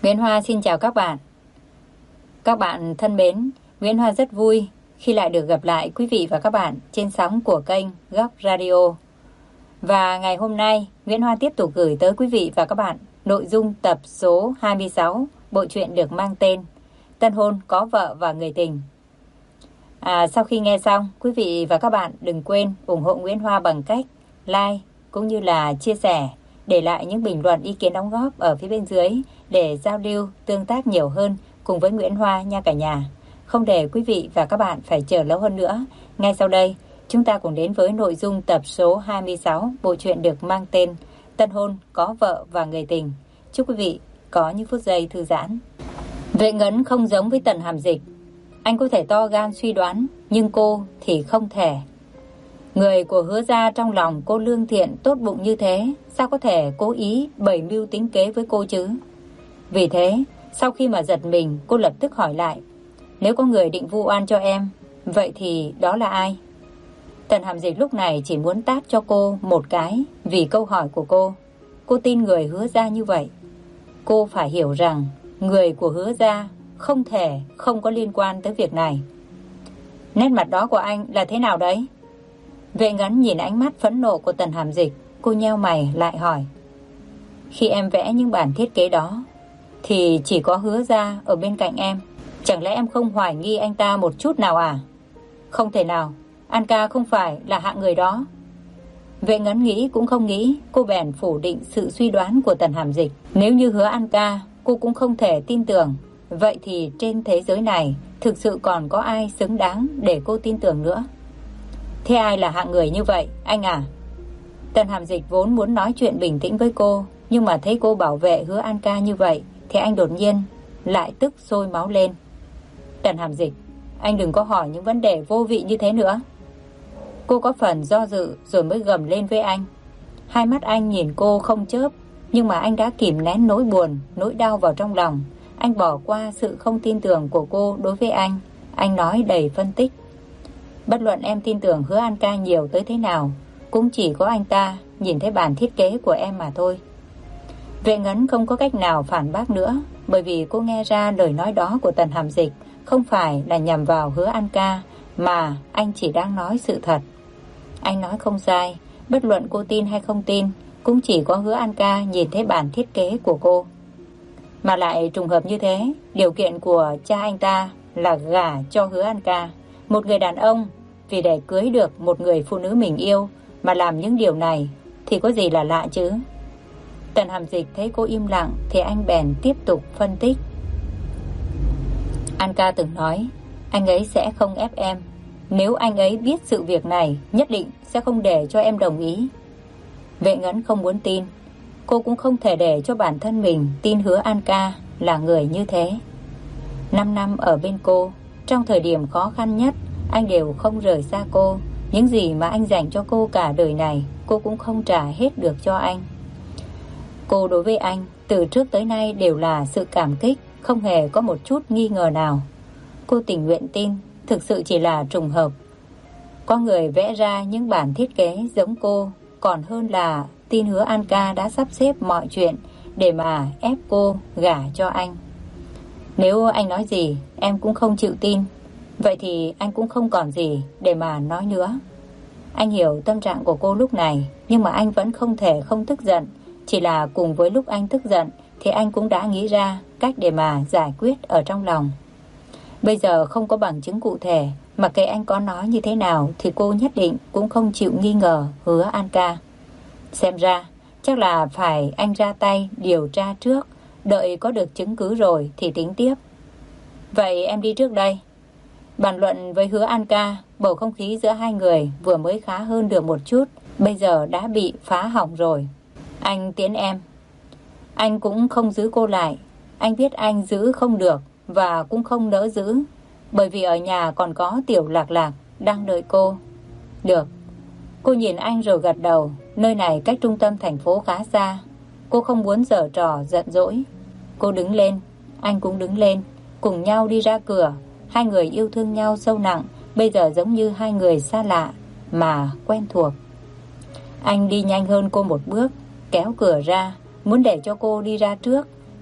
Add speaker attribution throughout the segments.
Speaker 1: Nguyễn Hoa xin chào các bạn. Các bạn thân mến, Nguyễn Hoa rất vui khi lại được gặp lại quý vị và các bạn trên sóng của kênh Góc Radio. Và ngày hôm nay, Nguyễn Hoa tiếp tục gửi tới quý vị và các bạn nội dung tập số 26 bộ truyện được mang tên Tân hôn có vợ và người tình. Sau khi nghe xong, quý vị và các bạn đừng quên ủng hộ Nguyễn Hoa bằng cách like cũng như là chia sẻ, để lại những bình luận ý kiến đóng góp ở phía bên dưới để giao lưu, tương tác nhiều hơn cùng với Nguyễn Hoa nha cả nhà. Không để quý vị và các bạn phải chờ lâu hơn nữa, ngay sau đây chúng ta cùng đến với nội dung tập số 26 bộ truyện được mang tên Tân hôn có vợ và người tình. Chúc quý vị có những phút giây thư giãn. Vệ Ngấn không giống với Tần Hàm Dịch. Anh có thể to gan suy đoán, nhưng cô thì không thể. Người của Hứa gia trong lòng cô lương thiện tốt bụng như thế, sao có thể cố ý bày mưu tính kế với cô chứ? Vì thế, sau khi mà giật mình, cô lập tức hỏi lại: nếu có người định vu oan cho em, vậy thì đó là ai? Tần Hàm Dịch lúc này chỉ muốn tát cho cô một cái vì câu hỏi của cô. Cô tin người Hứa gia như vậy. Cô phải hiểu rằng người của Hứa gia không thể không có liên quan tới việc này. Nét mặt đó của anh là thế nào đấy? Vệ Ngấn nhìn ánh mắt phẫn nộ của Tần Hàm Dịch, cô nheo mày lại hỏi: khi em vẽ những bản thiết kế đó thì chỉ có Hứa gia ở bên cạnh em, chẳng lẽ em không hoài nghi anh ta một chút nào à? Không thể nào, An ca không phải là hạng người đó. Vệ Ngấn nghĩ cũng không nghĩ, cô bèn phủ định sự suy đoán của Tần Hàm Dịch. Nếu như Hứa An ca cô cũng không thể tin tưởng, vậy thì trên thế giới này thực sự còn có ai xứng đáng để cô tin tưởng nữa? Thế ai là hạng người như vậy, anh à? Tần Hàm Dịch vốn muốn nói chuyện bình tĩnh với cô, nhưng mà thấy cô bảo vệ Hứa An ca như vậy thì anh đột nhiên lại tức sôi máu lên. Tần Hàm Dịch, anh đừng có hỏi những vấn đề vô vị như thế nữa. Cô có phần do dự rồi mới gầm lên với anh. Hai mắt anh nhìn cô không chớp, nhưng mà anh đã kìm nén nỗi buồn, nỗi đau vào trong lòng. Anh bỏ qua sự không tin tưởng của cô đối với anh. Anh nói đầy phân tích: bất luận em tin tưởng Hứa An ca nhiều tới thế nào, cũng chỉ có anh ta nhìn thấy bản thiết kế của em mà thôi. Vệ Ngấn không có cách nào phản bác nữa, bởi vì cô nghe ra lời nói đó của Tần Hàm Dịch không phải là nhằm vào Hứa An ca, mà anh chỉ đang nói sự thật. Anh nói không sai, bất luận cô tin hay không tin, cũng chỉ có Hứa An ca nhìn thấy bản thiết kế của cô. Mà lại trùng hợp như thế, điều kiện của cha anh ta là gả cho Hứa An ca. Một người đàn ông vì để cưới được một người phụ nữ mình yêu mà làm những điều này thì có gì là lạ chứ? Tần Hàm Dịch thấy cô im lặng thì anh bèn tiếp tục phân tích. An ca từng nói anh ấy sẽ không ép em. Nếu anh ấy biết sự việc này, nhất định sẽ không để cho em đồng ý. Vệ Ngấn không muốn tin. Cô cũng không thể để cho bản thân mình tin Hứa An ca là người như thế. 5 năm ở bên cô, trong thời điểm khó khăn nhất, anh đều không rời xa cô. Những gì mà anh dành cho cô cả đời này, cô cũng không trả hết được cho anh. Cô đối với anh từ trước tới nay đều là sự cảm kích, không hề có một chút nghi ngờ nào. Cô tình nguyện tin thực sự chỉ là trùng hợp. Có người vẽ ra những bản thiết kế giống cô, còn hơn là tin Hứa An ca đã sắp xếp mọi chuyện để mà ép cô gả cho anh. Nếu anh nói gì em cũng không chịu tin, vậy thì anh cũng không còn gì để mà nói nữa. Anh hiểu tâm trạng của cô lúc này, nhưng mà anh vẫn không thể không tức giận. Chỉ là cùng với lúc anh tức giận thì anh cũng đã nghĩ ra cách để mà giải quyết ở trong lòng. Bây giờ không có bằng chứng cụ thể, mặc kệ anh có nói như thế nào thì cô nhất định cũng không chịu nghi ngờ Hứa An ca. Xem ra chắc là phải anh ra tay điều tra trước, đợi có được chứng cứ rồi thì tính tiếp. Vậy em đi trước đây. Bàn luận với Hứa An ca, bầu không khí giữa hai người vừa mới khá hơn được một chút, bây giờ đã bị phá hỏng rồi. Anh tiễn em. Anh cũng không giữ cô lại. Anh biết anh giữ không được và cũng không nỡ giữ, bởi vì ở nhà còn có Tiểu Lạc Lạc đang đợi cô. Được. Cô nhìn anh rồi gật đầu. Nơi này cách trung tâm thành phố khá xa, cô không muốn giở trò giận dỗi. Cô đứng lên, anh cũng đứng lên, cùng nhau đi ra cửa. Hai người yêu thương nhau sâu nặng, bây giờ giống như hai người xa lạ mà quen thuộc. Anh đi nhanh hơn cô một bước, kéo cửa ra, muốn để cho cô đi ra trước.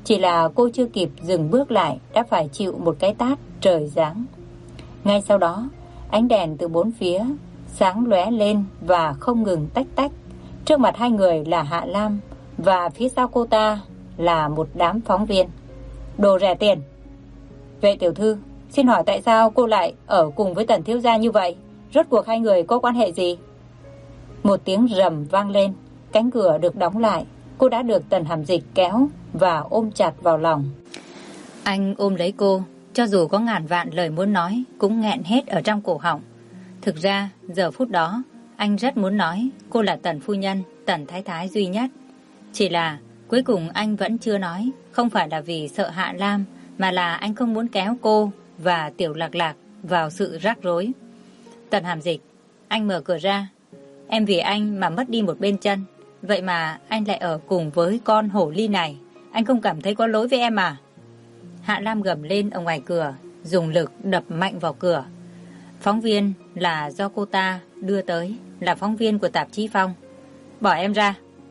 Speaker 1: Chỉ là cô chưa kịp dừng bước lại đã phải chịu một cái tát trời giáng. Ngay sau đó, ánh đèn từ bốn phía sáng lóe lên và không ngừng tách tách. Trước mặt hai người là Hạ Lam và phía sau cô ta là một đám phóng viên. Đồ rẻ tiền! Vệ tiểu thư, xin hỏi tại sao cô lại ở cùng với Tần thiếu gia như vậy? Rốt cuộc hai người có quan hệ gì? Một tiếng rầm vang lên, cánh cửa được đóng lại. Cô đã được Tần Hàm Dịch kéo và ôm chặt vào lòng. Anh ôm lấy cô, cho dù có ngàn vạn lời muốn nói cũng nghẹn hết ở trong cổ họng. Thực ra, giờ phút đó, anh rất muốn nói cô là Tần phu nhân, Tần thái thái duy nhất. Chỉ là cuối cùng anh vẫn chưa nói, không phải là vì sợ Hạ Lam, mà là anh không muốn kéo cô và Tiểu Lạc Lạc vào sự rắc rối. Tần Hàm Dịch, anh mở cửa ra. Em vì anh mà mất đi một bên chân, vậy mà anh lại ở cùng với con hổ ly này. Anh không cảm thấy có lỗi với em à? Hạ Lam gầm lên ở ngoài cửa, dùng lực đập mạnh vào cửa. Phóng viên là do cô ta đưa tới, là phóng viên của tạp chí Phong. Bỏ em ra.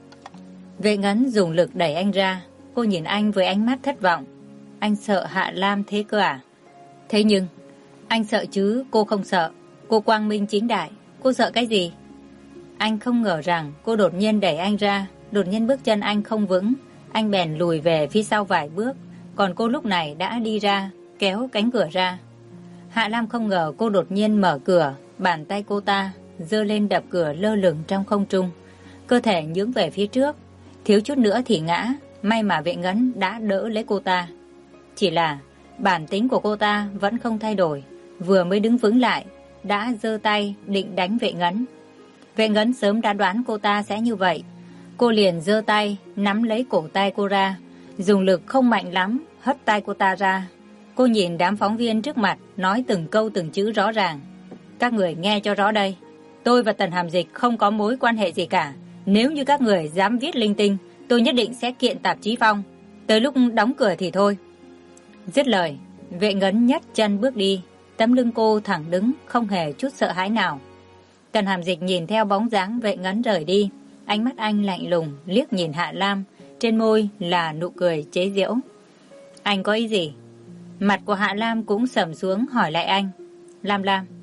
Speaker 1: Vệ Ngấn dùng lực đẩy anh ra. Cô nhìn anh với ánh mắt thất vọng. Anh sợ Hạ Lam thế cơ à? Thế nhưng anh sợ chứ cô không sợ. Cô quang minh chính đại. Cô sợ cái gì? Anh không ngờ rằng cô đột nhiên đẩy anh ra. Đột nhiên bước chân anh không vững. Anh bèn lùi về phía sau vài bước. Còn cô lúc này đã đi ra, kéo cánh cửa ra. Hạ Lam không ngờ cô đột nhiên mở cửa. Bàn tay cô ta giơ lên đập cửa lơ lửng trong không trung. Cơ thể nhướng về phía trước, thiếu chút nữa thì ngã. May mà Vệ Ngấn đã đỡ lấy cô ta. Chỉ là bản tính của cô ta vẫn không thay đổi. Vừa mới đứng vững lại đã giơ tay định đánh Vệ Ngấn. Vệ Ngấn sớm đã đoán cô ta sẽ như vậy. Cô liền giơ tay nắm lấy cổ tay cô ra, dùng lực không mạnh lắm hất tay cô ta ra. Cô nhìn đám phóng viên trước mặt, nói từng câu từng chữ rõ ràng. Các người nghe cho rõ đây, tôi và Tần Hàm Dịch không có mối quan hệ gì cả. Nếu như các người dám viết linh tinh, tôi nhất định sẽ kiện tạp chí Phong. Tới lúc đóng cửa thì thôi. Dứt lời, Vệ Ngấn nhấc chân bước đi. Tấm lưng cô thẳng đứng, không hề chút sợ hãi nào. Tần Hàm Dịch nhìn theo bóng dáng Vệ Ngấn rời đi. Ánh mắt anh lạnh lùng, liếc nhìn Hạ Lam. Trên môi là nụ cười chế giễu. Anh có ý gì? Mặt của Hạ Lam cũng sầm xuống hỏi lại anh. Lam,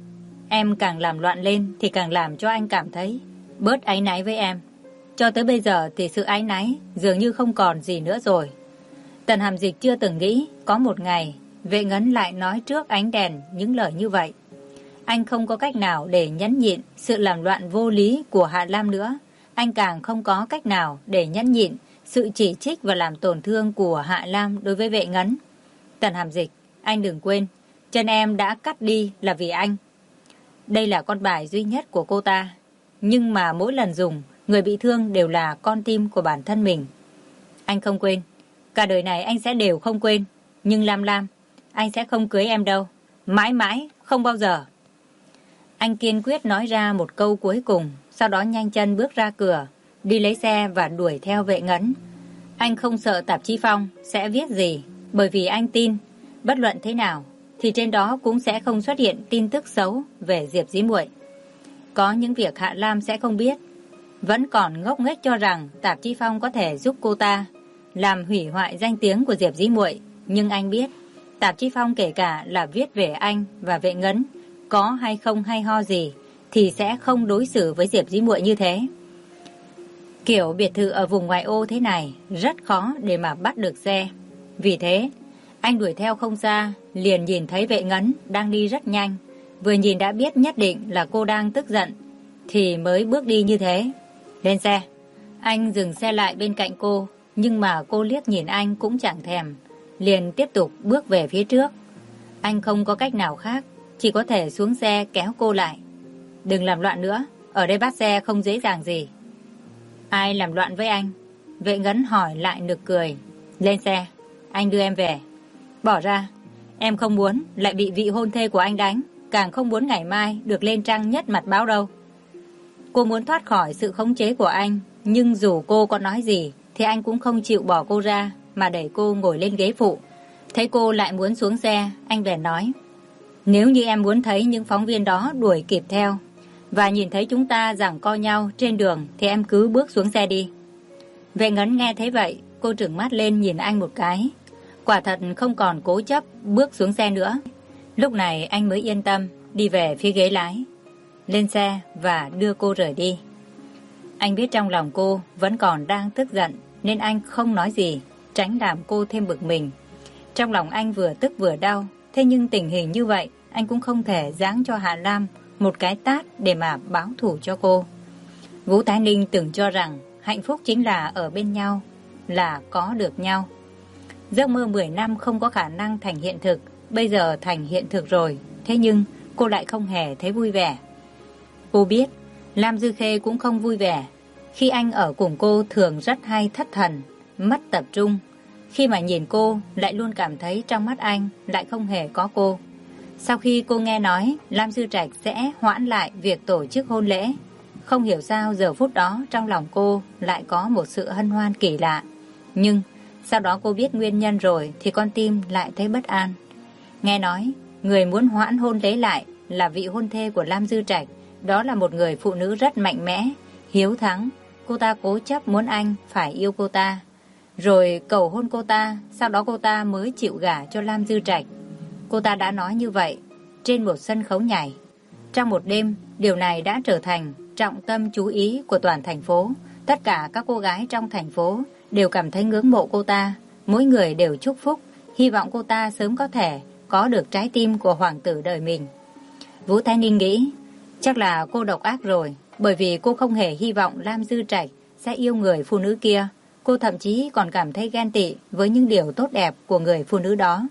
Speaker 1: em càng làm loạn lên thì càng làm cho anh cảm thấy bớt áy náy với em. Cho tới bây giờ thì sự áy náy dường như không còn gì nữa rồi. Tần Hàm Dịch chưa từng nghĩ có một ngày Vệ Ngấn lại nói trước ánh đèn những lời như vậy. Anh không có cách nào để nhẫn nhịn sự làm loạn vô lý của Hạ Lam nữa. Anh càng không có cách nào để nhẫn nhịn sự chỉ trích và làm tổn thương của Hạ Lam đối với Vệ Ngấn. Tần Hàm Dịch, anh đừng quên, chân em đã cắt đi là vì anh. Đây là con bài duy nhất của cô ta. Nhưng mà mỗi lần dùng, người bị thương đều là con tim của bản thân mình. Anh không quên. Cả đời này anh sẽ đều không quên. Nhưng Lam, anh sẽ không cưới em đâu. Mãi mãi, không bao giờ. Anh kiên quyết nói ra một câu cuối cùng, sau đó nhanh chân bước ra cửa, đi lấy xe và đuổi theo Vệ Ngấn. Anh không sợ tạp chí Phong sẽ viết gì, bởi vì anh tin, bất luận thế nào, thì trên đó cũng sẽ không xuất hiện tin tức xấu về Diệp Dĩ Muội. Có những việc Hạ Lam sẽ không biết, vẫn còn ngốc nghếch cho rằng tạp chí Phong có thể giúp cô ta làm hủy hoại danh tiếng của Diệp Dĩ Muội. Nhưng anh biết, tạp chí Phong kể cả là viết về anh và Vệ Ngấn, có hay không hay ho gì, thì sẽ không đối xử với Diệp Dĩ Muội như thế. Kiểu biệt thự ở vùng ngoại ô thế này rất khó để mà bắt được xe. Vì thế, anh đuổi theo không xa, liền nhìn thấy Vệ Ngấn đang đi rất nhanh. Vừa nhìn đã biết nhất định là cô đang tức giận, thì mới bước đi như thế. Lên xe. Anh dừng xe lại bên cạnh cô, nhưng mà cô liếc nhìn anh cũng chẳng thèm, liền tiếp tục bước về phía trước. Anh không có cách nào khác, chỉ có thể xuống xe kéo cô lại. Đừng làm loạn nữa, ở đây bắt xe không dễ dàng gì. Ai làm loạn với anh? Vệ Ngấn hỏi lại nực cười. Lên xe, anh đưa em về. Bỏ ra, em không muốn lại bị vị hôn thê của anh đánh, càng không muốn ngày mai được lên trang nhất mặt báo đâu. Cô muốn thoát khỏi sự khống chế của anh, nhưng dù cô có nói gì thì anh cũng không chịu bỏ cô ra, mà đẩy cô ngồi lên ghế phụ. Thấy cô lại muốn xuống xe, anh bèn nói. Nếu như em muốn thấy những phóng viên đó đuổi kịp theo và nhìn thấy chúng ta giằng co nhau trên đường thì em cứ bước xuống xe đi. Vệ Ngấn nghe thấy vậy, cô trừng mắt lên nhìn anh một cái. Quả thật không còn cố chấp bước xuống xe nữa. Lúc này anh mới yên tâm đi về phía ghế lái, lên xe và đưa cô rời đi. Anh biết trong lòng cô vẫn còn đang tức giận nên anh không nói gì, tránh làm cô thêm bực mình. Trong lòng anh vừa tức vừa đau, thế nhưng tình hình như vậy anh cũng không thể giáng cho Hạ Lam một cái tát để mà báo thù cho cô. Vũ Thái Ninh từng cho rằng hạnh phúc chính là ở bên nhau, là có được nhau. Giấc mơ 10 năm không có khả năng thành hiện thực, bây giờ thành hiện thực rồi, thế nhưng cô lại không hề thấy vui vẻ. Cô biết Lam Dư Khê cũng không vui vẻ. Khi anh ở cùng cô thường rất hay thất thần, mất tập trung. Khi mà nhìn cô lại luôn cảm thấy trong mắt anh lại không hề có cô. Sau khi cô nghe nói Lam Dư Trạch sẽ hoãn lại việc tổ chức hôn lễ, không hiểu sao giờ phút đó trong lòng cô lại có một sự hân hoan kỳ lạ. Nhưng sau đó cô biết nguyên nhân rồi thì con tim lại thấy bất an. Nghe nói người muốn hoãn hôn lễ lại là vị hôn thê của Lam Dư Trạch. Đó là một người phụ nữ rất mạnh mẽ, hiếu thắng. Cô ta cố chấp muốn anh phải yêu cô ta, rồi cầu hôn cô ta, sau đó cô ta mới chịu gả cho Lam Dư Trạch. Cô ta đã nói như vậy trên một sân khấu nhảy. Trong một đêm, điều này đã trở thành trọng tâm chú ý của toàn thành phố. Tất cả các cô gái trong thành phố đều cảm thấy ngưỡng mộ cô ta. Mỗi người đều chúc phúc, hy vọng cô ta sớm có thể có được trái tim của hoàng tử đời mình. Vũ Thái Ninh nghĩ, chắc là cô độc ác rồi, bởi vì cô không hề hy vọng Lam Dư Trạch sẽ yêu người phụ nữ kia. Cô thậm chí còn cảm thấy ghen tị với những điều tốt đẹp của người phụ nữ đó.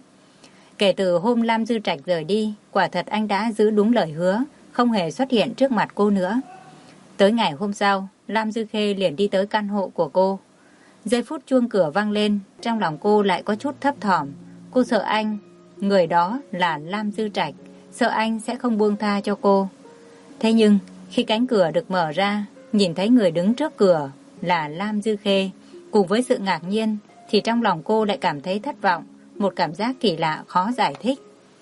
Speaker 1: Kể từ hôm Lam Dư Trạch rời đi, quả thật anh đã giữ đúng lời hứa, không hề xuất hiện trước mặt cô nữa. Tới ngày hôm sau, Lam Dư Khê liền đi tới căn hộ của cô. Giây phút chuông cửa vang lên, trong lòng cô lại có chút thấp thỏm. Cô sợ anh, người đó là Lam Dư Trạch, sợ anh sẽ không buông tha cho cô. Thế nhưng, khi cánh cửa được mở ra, nhìn thấy người đứng trước cửa là Lam Dư Khê, cùng với sự ngạc nhiên, thì trong lòng cô lại cảm thấy thất vọng, một cảm giác kỳ lạ khó giải thích.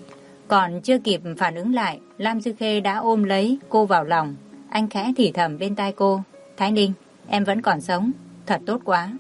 Speaker 1: Còn chưa kịp phản ứng lại, Lam Dư Khê đã ôm lấy cô vào lòng. Anh khẽ thì thầm bên tai cô, Thái Ninh, em vẫn còn sống, thật tốt quá.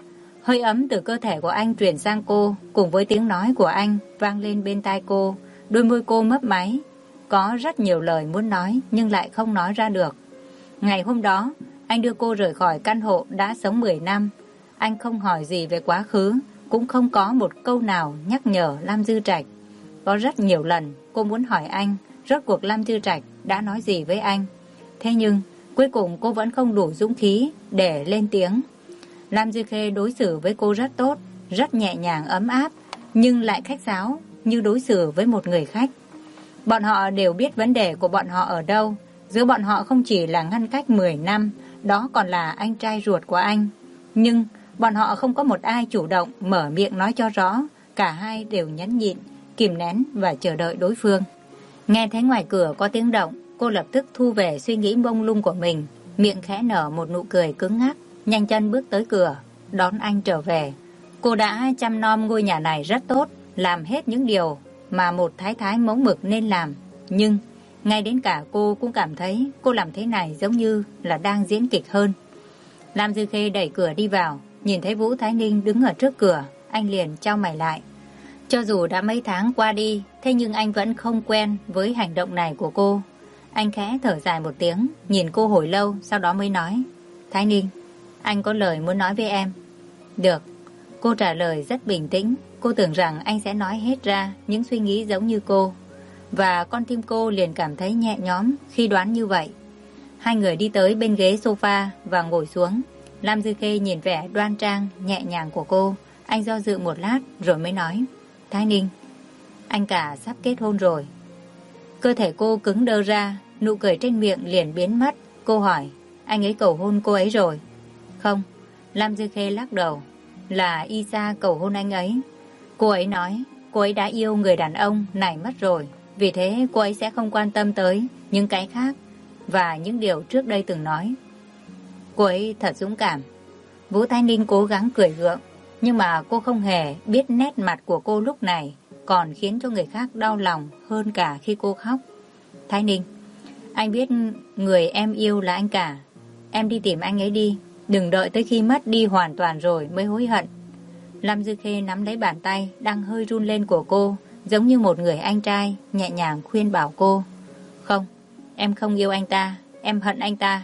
Speaker 1: Hơi ấm từ cơ thể của anh truyền sang cô, cùng với tiếng nói của anh vang lên bên tai cô. Đôi môi cô mấp máy, có rất nhiều lời muốn nói nhưng lại không nói ra được. Ngày hôm đó, anh đưa cô rời khỏi căn hộ đã sống 10 năm. Anh không hỏi gì về quá khứ, cũng không có một câu nào nhắc nhở Lam Dư Trạch. Có rất nhiều lần cô muốn hỏi anh, rốt cuộc Lam Dư Trạch đã nói gì với anh. Thế nhưng, cuối cùng cô vẫn không đủ dũng khí để lên tiếng. Lam Dư Khê đối xử với cô rất tốt, rất nhẹ nhàng ấm áp, nhưng lại khách sáo như đối xử với một người khách. Bọn họ đều biết vấn đề của bọn họ ở đâu. Giữa bọn họ không chỉ là ngăn cách 10 năm, đó còn là anh trai ruột của anh. Nhưng bọn họ không có một ai chủ động mở miệng nói cho rõ. Cả hai đều nhẫn nhịn, kìm nén và chờ đợi đối phương. Nghe thấy ngoài cửa có tiếng động, cô lập tức thu về suy nghĩ mông lung của mình, miệng khẽ nở một nụ cười cứng ngắc, nhanh chân bước tới cửa, đón anh trở về. Cô đã chăm nom ngôi nhà này rất tốt, làm hết những điều mà một thái thái mẫu mực nên làm. Nhưng ngay đến cả cô cũng cảm thấy cô làm thế này giống như là đang diễn kịch hơn. Lam Dư Khê đẩy cửa đi vào, nhìn thấy Vũ Thái Ninh đứng ở trước cửa, anh liền chau mày lại. Cho dù đã mấy tháng qua đi, thế nhưng anh vẫn không quen với hành động này của cô. Anh khẽ thở dài một tiếng, nhìn cô hồi lâu, sau đó mới nói, Thái Ninh, anh có lời muốn nói với em. Được. Cô trả lời rất bình tĩnh. Cô tưởng rằng anh sẽ nói hết ra những suy nghĩ giống như cô. Và con tim cô liền cảm thấy nhẹ nhõm khi đoán như vậy. Hai người đi tới bên ghế sofa và ngồi xuống. Lam Dư Khê nhìn vẻ đoan trang, nhẹ nhàng của cô. Anh do dự một lát rồi mới nói, Thái Ninh, anh cả sắp kết hôn rồi. Cơ thể cô cứng đơ ra, nụ cười trên miệng liền biến mất. Cô hỏi, anh ấy cầu hôn cô ấy rồi? Không. Lam Dư Khê lắc đầu. Là Isa cầu hôn anh ấy. Cô ấy nói cô ấy đã yêu người đàn ông này mất rồi, vì thế cô ấy sẽ không quan tâm tới những cái khác và những điều trước đây từng nói. Cô ấy thật dũng cảm. Vũ Thái Ninh cố gắng cười gượng, nhưng mà cô không hề biết nét mặt của cô lúc này còn khiến cho người khác đau lòng hơn cả khi cô khóc. Thái Ninh, anh biết người em yêu là anh cả. Em đi tìm anh ấy đi. Đừng đợi tới khi mất đi hoàn toàn rồi mới hối hận Lam Dư Khê nắm lấy bàn tay đang hơi run lên của cô, giống như một người anh trai, nhẹ nhàng khuyên bảo cô. Không, em không yêu anh ta, em hận anh ta.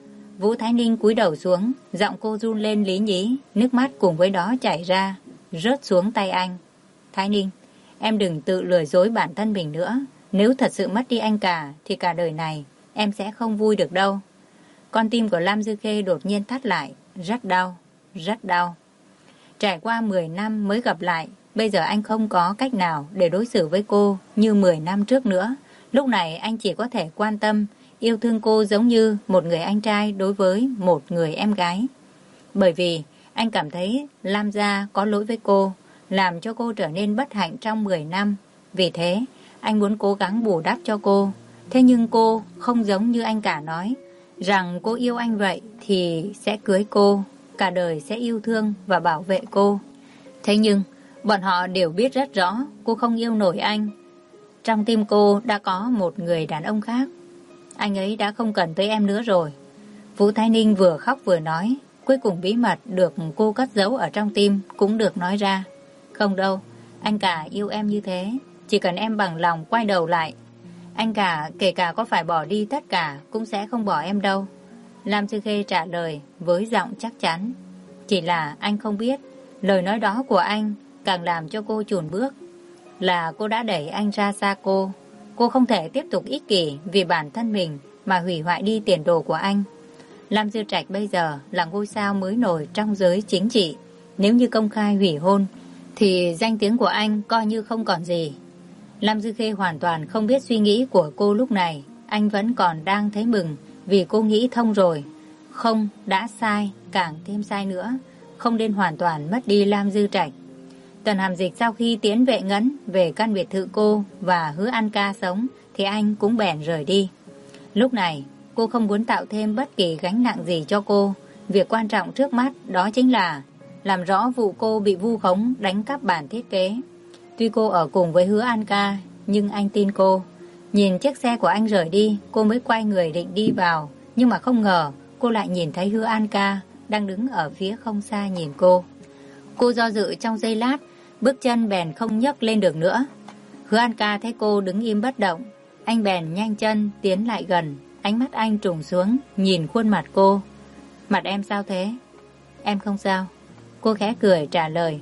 Speaker 1: Vũ Thái Ninh cúi đầu xuống, giọng cô run lên lý nhí, nước mắt cùng với đó chảy ra, rớt xuống tay anh. Thái Ninh, em đừng tự lừa dối bản thân mình nữa. Nếu thật sự mất đi anh cả, thì cả đời này em sẽ không vui được đâu. Con tim của Lam Dư Khê đột nhiên thắt lại, rất đau, rất đau. Trải qua 10 năm mới gặp lại, bây giờ anh không có cách nào để đối xử với cô như 10 năm trước nữa. Lúc này anh chỉ có thể quan tâm, yêu thương cô giống như một người anh trai đối với một người em gái. Bởi vì anh cảm thấy Lam gia có lỗi với cô, làm cho cô trở nên bất hạnh trong 10 năm. Vì thế, anh muốn cố gắng bù đắp cho cô. Thế nhưng cô không giống như anh cả nói, rằng cô yêu anh vậy thì sẽ cưới cô, cả đời sẽ yêu thương và bảo vệ cô. Thế nhưng, bọn họ đều biết rất rõ cô không yêu nổi anh. Trong tim cô đã có một người đàn ông khác. Anh ấy đã không cần tới em nữa rồi. Vũ Thái Ninh vừa khóc vừa nói. Cuối cùng bí mật được cô cất giấu ở trong tim cũng được nói ra. Không đâu, anh cả yêu em như thế. Chỉ cần em bằng lòng quay đầu lại, anh cả kể cả có phải bỏ đi tất cả cũng sẽ không bỏ em đâu. Lam Dư Khê trả lời với giọng chắc chắn. Chỉ là anh không biết, lời nói đó của anh càng làm cho cô chùn bước. Là cô đã đẩy anh ra xa cô. Cô không thể tiếp tục ích kỷ vì bản thân mình mà hủy hoại đi tiền đồ của anh. Lam Dư Trạch bây giờ là ngôi sao mới nổi trong giới chính trị. Nếu như công khai hủy hôn thì danh tiếng của anh coi như không còn gì. Lam Dư Khê hoàn toàn không biết suy nghĩ của cô lúc này. Anh vẫn còn đang thấy mừng vì cô nghĩ thông rồi. Không, đã sai, càng thêm sai nữa. Không nên hoàn toàn mất đi Lam Dư Trạch. Tần Hàm Dịch sau khi tiễn Vệ Ngấn về căn biệt thự cô và Hứa An Ca sống thì anh cũng bèn rời đi. Lúc này cô không muốn tạo thêm bất kỳ gánh nặng gì cho cô. Việc quan trọng trước mắt đó chính là làm rõ vụ cô bị vu khống đánh cắp bản thiết kế. Tuy cô ở cùng với Hứa An Ca nhưng anh tin cô. Nhìn chiếc xe của anh rời đi, cô mới quay người định đi vào. Nhưng mà không ngờ cô lại nhìn thấy Hứa An Ca đang đứng ở phía không xa nhìn cô. Cô do dự trong giây lát, bước chân bèn không nhấc lên được nữa. Hứa An Ca thấy cô đứng im bất động, anh bèn nhanh chân tiến lại gần. Ánh mắt anh trùng xuống, nhìn khuôn mặt cô. Mặt em sao thế? Em không sao. Cô khẽ cười trả lời.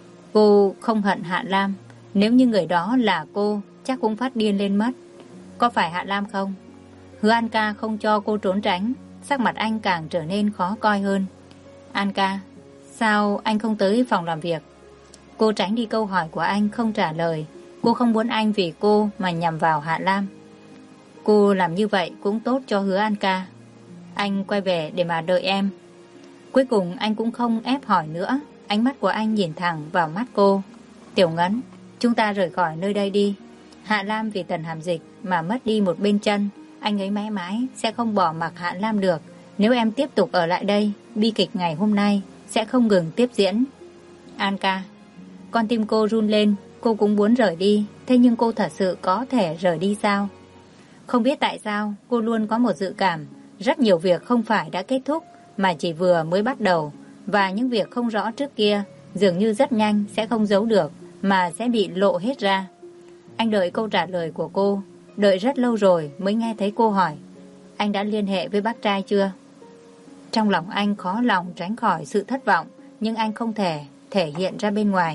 Speaker 1: Cô không hận Hạ Lam. Nếu như người đó là cô, chắc cũng phát điên lên mất. Có phải Hạ Lam không? Hứa An Ca không cho cô trốn tránh. Sắc mặt anh càng trở nên khó coi hơn. An Ca, sao anh không tới phòng làm việc? Cô tránh đi câu hỏi của anh, không trả lời. Cô không muốn anh vì cô mà nhằm vào Hạ Lam. Cô làm như vậy cũng tốt cho Hứa An Ca. Anh quay về để mà đợi em. Cuối cùng anh cũng không ép hỏi nữa. Ánh mắt của anh nhìn thẳng vào mắt cô. Tiểu Ngấn, chúng ta rời khỏi nơi đây đi. Hạ Lam vì Tần Hàm Dịch mà mất đi một bên chân. Anh ấy mãi mãi sẽ không bỏ mặc Hạ Lam được. Nếu em tiếp tục ở lại đây, bi kịch ngày hôm nay sẽ không ngừng tiếp diễn. An Ca. Con tim cô run lên. Cô cũng muốn rời đi. Thế nhưng cô thật sự có thể rời đi sao? Không biết tại sao cô luôn có một dự cảm rất nhiều việc không phải đã kết thúc mà chỉ vừa mới bắt đầu. Và những việc không rõ trước kia dường như rất nhanh sẽ không giấu được mà sẽ bị lộ hết ra. Anh đợi câu trả lời của cô. Đợi rất lâu rồi mới nghe thấy cô hỏi. Anh đã liên hệ với bác trai chưa? Trong lòng anh khó lòng tránh khỏi sự thất vọng, nhưng anh không thể hiện ra bên ngoài.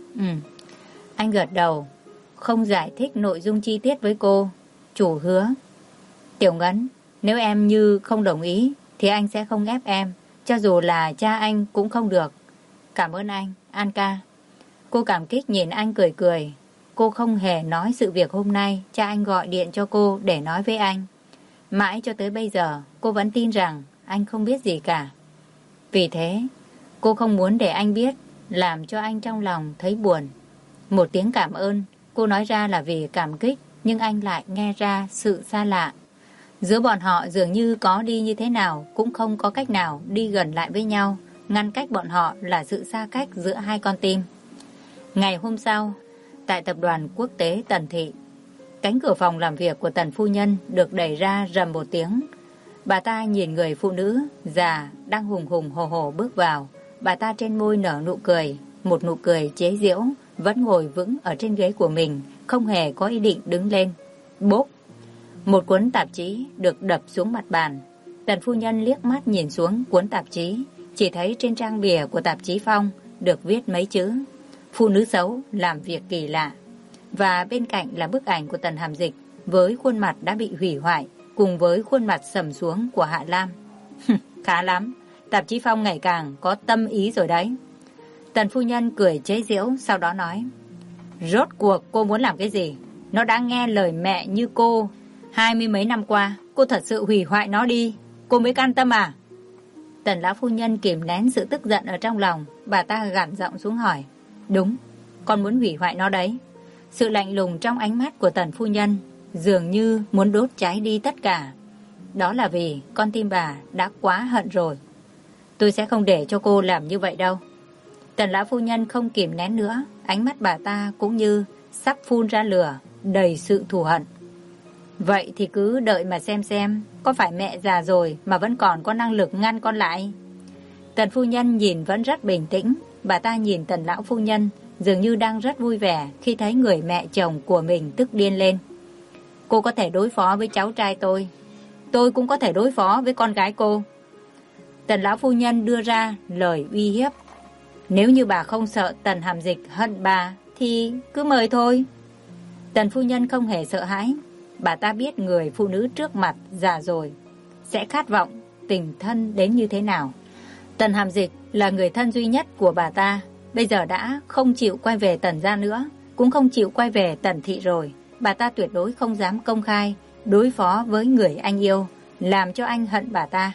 Speaker 1: Anh gật đầu, không giải thích nội dung chi tiết với cô. Chủ hứa. Tiểu Ngấn, nếu em như không đồng ý thì anh sẽ không ép em, cho dù là cha anh cũng không được. Cảm ơn anh, An Ca. Cô cảm kích nhìn anh cười cười. Cô không hề nói sự việc hôm nay cha anh gọi điện cho cô để nói với anh. Mãi cho tới bây giờ cô vẫn tin rằng anh không biết gì cả. Vì thế cô không muốn để anh biết, làm cho anh trong lòng thấy buồn. Một tiếng cảm ơn cô nói ra là vì cảm kích, nhưng anh lại nghe ra sự xa lạ. Giữa bọn họ dường như có đi như thế nào cũng không có cách nào đi gần lại với nhau. Ngăn cách bọn họ là sự xa cách giữa hai con tim. Ngày hôm sau, tại tập đoàn quốc tế Tần Thị, cánh cửa phòng làm việc của Tần phu nhân được đẩy ra rầm một tiếng. Bà ta nhìn người phụ nữ già đang hùng hùng hổ hổ bước vào. Bà ta trên môi nở nụ cười, một nụ cười chế giễu, vẫn ngồi vững ở trên ghế của mình, không hề có ý định đứng lên. Bốp! Một cuốn tạp chí được đập xuống mặt bàn. Tần phu nhân liếc mắt nhìn xuống cuốn tạp chí, chỉ thấy trên trang bìa của tạp chí Phong được viết mấy chữ: phụ nữ xấu làm việc kỳ lạ. Và bên cạnh là bức ảnh của Tần Hàm Dịch với khuôn mặt đã bị hủy hoại, cùng với khuôn mặt sầm xuống của Hạ Lam. Khá lắm, tạp chí Phong ngày càng có tâm ý rồi đấy. Tần phu nhân cười chế giễu, sau đó nói: rốt cuộc cô muốn làm cái gì? Nó đã nghe lời mẹ như cô 20 mấy năm qua, cô thật sự hủy hoại nó đi, cô mới can tâm à? Tần lão phu nhân kìm nén sự tức giận ở trong lòng, bà ta gằn giọng xuống hỏi: đúng, con muốn hủy hoại nó đấy. Sự lạnh lùng trong ánh mắt của Tần phu nhân dường như muốn đốt cháy đi tất cả. Đó là vì con tim bà đã quá hận rồi. Tôi sẽ không để cho cô làm như vậy đâu. Tần lão phu nhân không kìm nén nữa, ánh mắt bà ta cũng như sắp phun ra lửa, đầy sự thù hận. Vậy thì cứ đợi mà xem, có phải mẹ già rồi mà vẫn còn có năng lực ngăn con lại? Tần phu nhân nhìn vẫn rất bình tĩnh, bà ta nhìn Tần lão phu nhân dường như đang rất vui vẻ khi thấy người mẹ chồng của mình tức điên lên. Cô có thể đối phó với cháu trai tôi cũng có thể đối phó với con gái cô. Tần lão phu nhân đưa ra lời uy hiếp. Nếu như bà không sợ Tần Hàm Dịch hận bà thì cứ mời thôi. Tần phu nhân không hề sợ hãi. Bà ta biết người phụ nữ trước mặt già rồi sẽ khát vọng tình thân đến như thế nào. Tần Hàm Dịch là người thân duy nhất của bà ta, bây giờ đã không chịu quay về Tần gia nữa, cũng không chịu quay về Tần thị rồi. Bà ta tuyệt đối không dám công khai đối phó với người anh yêu, làm cho anh hận bà ta.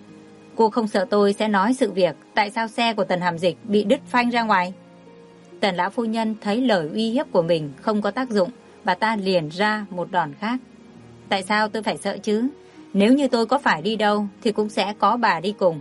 Speaker 1: Cô không sợ tôi sẽ nói sự việc tại sao xe của Tần Hàm Dịch bị đứt phanh ra ngoài? Tần lão phu nhân thấy lời uy hiếp của mình không có tác dụng, bà ta liền ra một đòn khác. Tại sao tôi phải sợ chứ? Nếu như tôi có phải đi đâu thì cũng sẽ có bà đi cùng.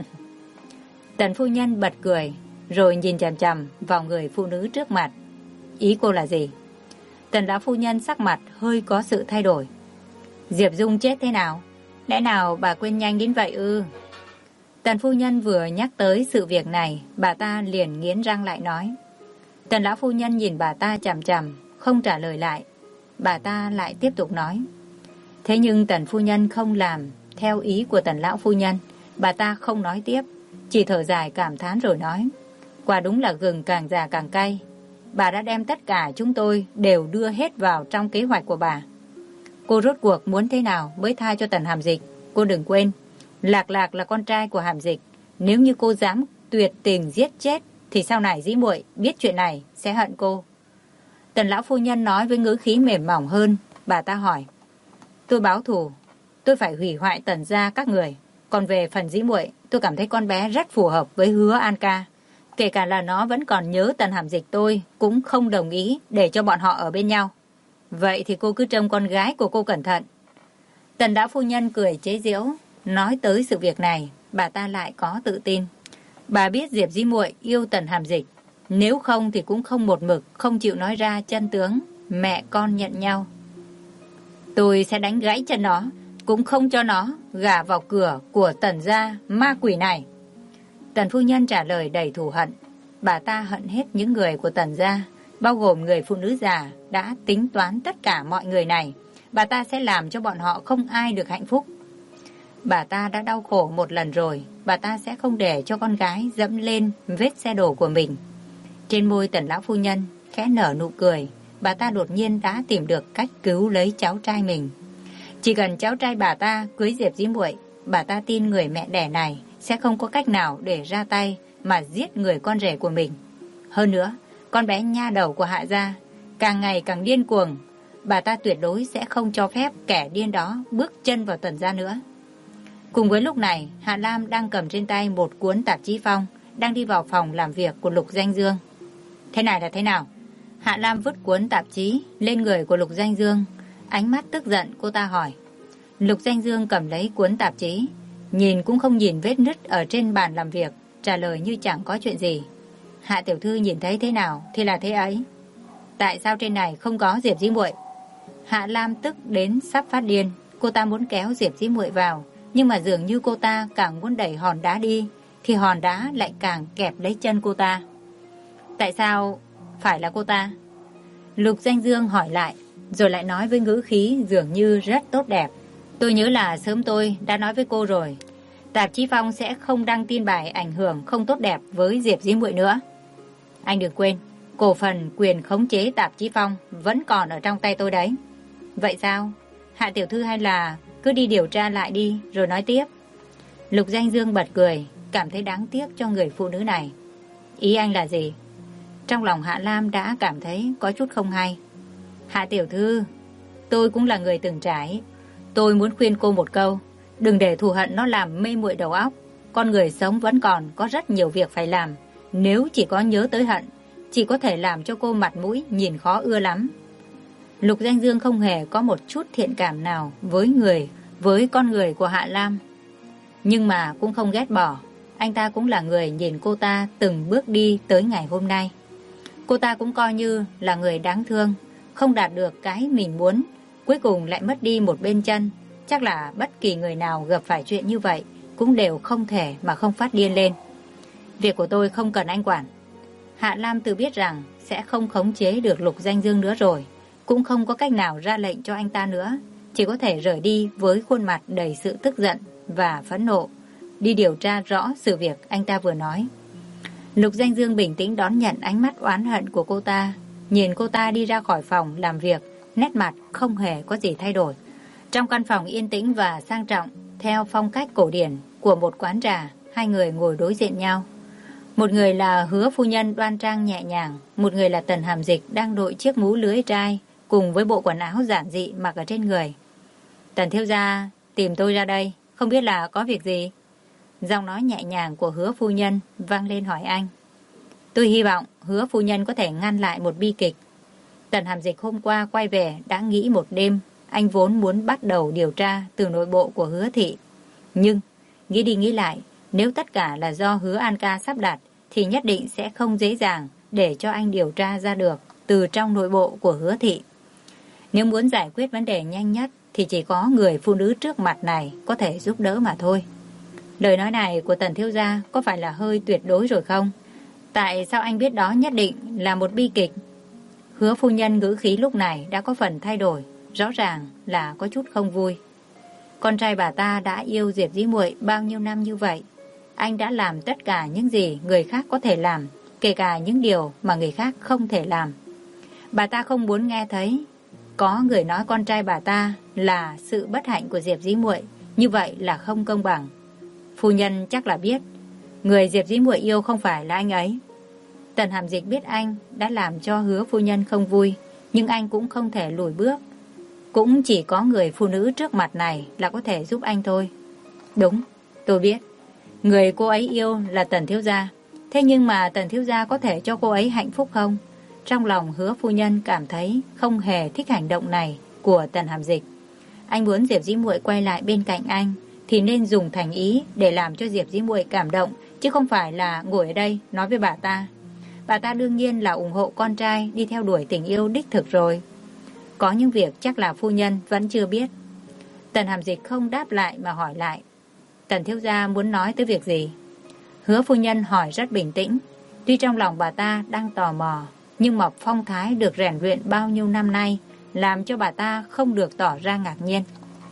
Speaker 1: Tần phu nhân bật cười, rồi nhìn chằm chằm vào người phụ nữ trước mặt. Ý cô là gì? Tần lão phu nhân sắc mặt hơi có sự thay đổi. Diệp Dung chết thế nào? Lẽ nào bà quên nhanh đến vậy ư? Tần phu nhân vừa nhắc tới sự việc này, bà ta liền nghiến răng lại nói. Tần lão phu nhân nhìn bà ta chằm chằm, không trả lời lại. Bà ta lại tiếp tục nói. Thế nhưng Tần phu nhân không làm theo ý của Tần lão phu nhân. Bà ta không nói tiếp, chỉ thở dài cảm thán rồi nói. Quả đúng là gừng càng già càng cay. Bà đã đem tất cả chúng tôi đều đưa hết vào trong kế hoạch của bà. Cô rốt cuộc muốn thế nào mới tha cho Tần Hàm Dịch? Cô đừng quên, Lạc Lạc là con trai của Hàm Dịch. Nếu như cô dám tuyệt tình giết chết thì sau này dĩ muội biết chuyện này sẽ hận cô. Tần lão phu nhân nói với ngữ khí mềm mỏng hơn. Bà ta hỏi. Tôi báo thù, tôi phải hủy hoại Tần gia các người. Còn về phần dĩ muội, tôi cảm thấy con bé rất phù hợp với Hứa An ca. Kể cả là nó vẫn còn nhớ Tần Hàm Dịch, tôi cũng không đồng ý để cho bọn họ ở bên nhau. Vậy thì cô cứ trông con gái của cô cẩn thận. Tần lão phu nhân cười chế giễu. Nói tới sự việc này, bà ta lại có tự tin. Bà biết Diệp dĩ muội yêu Tần Hàm Dịch. Nếu không thì cũng không một mực không chịu nói ra chân tướng mẹ con nhận nhau. Tôi sẽ đánh gãy chân nó, cũng không cho nó gả vào cửa của Tần gia ma quỷ này. Tần phu nhân trả lời đầy thù hận. Bà ta hận hết những người của Tần gia, bao gồm người phụ nữ già đã tính toán tất cả mọi người này. Bà ta sẽ làm cho bọn họ không ai được hạnh phúc. Bà ta đã đau khổ một lần rồi, bà ta sẽ không để cho con gái dẫm lên vết xe đổ của mình. Trên môi Tần lão phu nhân khẽ nở nụ cười. Bà ta đột nhiên đã tìm được cách cứu lấy cháu trai mình. Chỉ cần cháu trai bà ta cưới Diệp dĩ muội, bà ta tin người mẹ đẻ này sẽ không có cách nào để ra tay mà giết người con rể của mình. Hơn nữa, con bé nha đầu của Hạ gia càng ngày càng điên cuồng. Bà ta tuyệt đối sẽ không cho phép kẻ điên đó bước chân vào Tần gia nữa. Cùng với lúc này, Hạ Lam đang cầm trên tay một cuốn tạp chí Phong, đang đi vào phòng làm việc của Lục Danh Dương. Thế này là thế nào? Hạ Lam vứt cuốn tạp chí lên người của Lục Danh Dương. Ánh mắt tức giận cô ta hỏi. Lục Danh Dương cầm lấy cuốn tạp chí, nhìn cũng không nhìn vết nứt ở trên bàn làm việc, trả lời như chẳng có chuyện gì. Hạ tiểu thư nhìn thấy thế nào thì là thế ấy. Tại sao trên này không có Diệp dĩ muội? Hạ Lam tức đến sắp phát điên. Cô ta muốn kéo Diệp dĩ muội vào, nhưng mà dường như cô ta càng muốn đẩy hòn đá đi thì hòn đá lại càng kẹp lấy chân cô ta. Tại sao phải là cô ta? Lục Danh Dương hỏi lại, rồi lại nói với ngữ khí dường như rất tốt đẹp. Tôi nhớ là sớm tôi đã nói với cô rồi. Tạp chí Phong sẽ không đăng tin bài ảnh hưởng không tốt đẹp với Diệp Dĩ Muội nữa. Anh đừng quên, cổ phần quyền khống chế tạp chí Phong vẫn còn ở trong tay tôi đấy. Vậy sao? Hạ tiểu thư hay là cứ đi điều tra lại đi rồi nói tiếp. Lục Danh Dương bật cười, cảm thấy đáng tiếc cho người phụ nữ này. Ý anh là gì? Trong lòng Hạ Lam đã cảm thấy có chút không hay. Hạ tiểu thư, tôi cũng là người từng trải. Tôi muốn khuyên cô một câu, đừng để thù hận nó làm mê muội đầu óc. Con người sống vẫn còn có rất nhiều việc phải làm. Nếu chỉ có nhớ tới hận, chỉ có thể làm cho cô mặt mũi nhìn khó ưa lắm. Lục Danh Dương không hề có một chút thiện cảm nào với con người của Hạ Lam. Nhưng mà cũng không ghét bỏ. Anh ta cũng là người nhìn cô ta từng bước đi tới ngày hôm nay. Cô ta cũng coi như là người đáng thương, không đạt được cái mình muốn, cuối cùng lại mất đi một bên chân. Chắc là bất kỳ người nào gặp phải chuyện như vậy cũng đều không thể mà không phát điên lên. Việc của tôi không cần anh quản. Hạ Lam tự biết rằng sẽ không khống chế được Lục Danh Dương nữa rồi, cũng không có cách nào ra lệnh cho anh ta nữa, chỉ có thể rời đi với khuôn mặt đầy sự tức giận và phẫn nộ, đi điều tra rõ sự việc anh ta vừa nói. Lục Danh Dương bình tĩnh đón nhận ánh mắt oán hận của cô ta, nhìn cô ta đi ra khỏi phòng làm việc, nét mặt không hề có gì thay đổi. Trong căn phòng yên tĩnh và sang trọng, theo phong cách cổ điển của một quán trà, hai người ngồi đối diện nhau. Một người là Hứa phu nhân đoan trang nhẹ nhàng, một người là Tần Hàm Dịch đang đội chiếc mũ lưới trai cùng với bộ quần áo giản dị mặc ở trên người. Tần thiếu gia tìm tôi ra đây, không biết là có việc gì? Giọng nói nhẹ nhàng của Hứa phu nhân vang lên hỏi anh. Tôi hy vọng Hứa phu nhân có thể ngăn lại một bi kịch. Tần Hàm Dịch hôm qua quay về đã nghĩ một đêm, anh vốn muốn bắt đầu điều tra từ nội bộ của Hứa thị. Nhưng nghĩ đi nghĩ lại, nếu tất cả là do Hứa An Ca sắp đặt thì nhất định sẽ không dễ dàng để cho anh điều tra ra được từ trong nội bộ của Hứa thị. Nếu muốn giải quyết vấn đề nhanh nhất thì chỉ có người phụ nữ trước mặt này có thể giúp đỡ mà thôi. Lời nói này của Tần thiếu gia có phải là hơi tuyệt đối rồi không? Tại sao anh biết đó nhất định là một bi kịch? Hứa phu nhân ngữ khí lúc này đã có phần thay đổi, rõ ràng là có chút không vui. Con trai bà ta đã yêu Diệp Dĩ Muội bao nhiêu năm như vậy. Anh đã làm tất cả những gì người khác có thể làm, kể cả những điều mà người khác không thể làm. Bà ta không muốn nghe thấy có người nói con trai bà ta là sự bất hạnh của Diệp Dĩ Muội, như vậy là không công bằng. Phu nhân chắc là biết, người Diệp Dĩ Muội yêu không phải là anh ấy. Tần Hàm Dịch biết anh đã làm cho Hứa phu nhân không vui, nhưng anh cũng không thể lùi bước. Cũng chỉ có người phụ nữ trước mặt này là có thể giúp anh thôi. Đúng, tôi biết. Người cô ấy yêu là Tần thiếu gia. Thế nhưng mà Tần thiếu gia có thể cho cô ấy hạnh phúc không? Trong lòng Hứa phu nhân cảm thấy không hề thích hành động này của Tần Hàm Dịch. Anh muốn Diệp Dĩ Muội quay lại bên cạnh anh thì nên dùng thành ý để làm cho Diệp Dĩ Muội cảm động, chứ không phải là ngồi ở đây nói với bà ta. Bà ta đương nhiên là ủng hộ con trai đi theo đuổi tình yêu đích thực rồi. Có những việc chắc là phu nhân vẫn chưa biết. Tần Hàm Dịch không đáp lại mà hỏi lại. Tần thiếu gia muốn nói tới việc gì? Hứa phu nhân hỏi rất bình tĩnh. Tuy trong lòng bà ta đang tò mò, nhưng Mộc phong thái được rèn luyện bao nhiêu năm nay làm cho bà ta không được tỏ ra ngạc nhiên.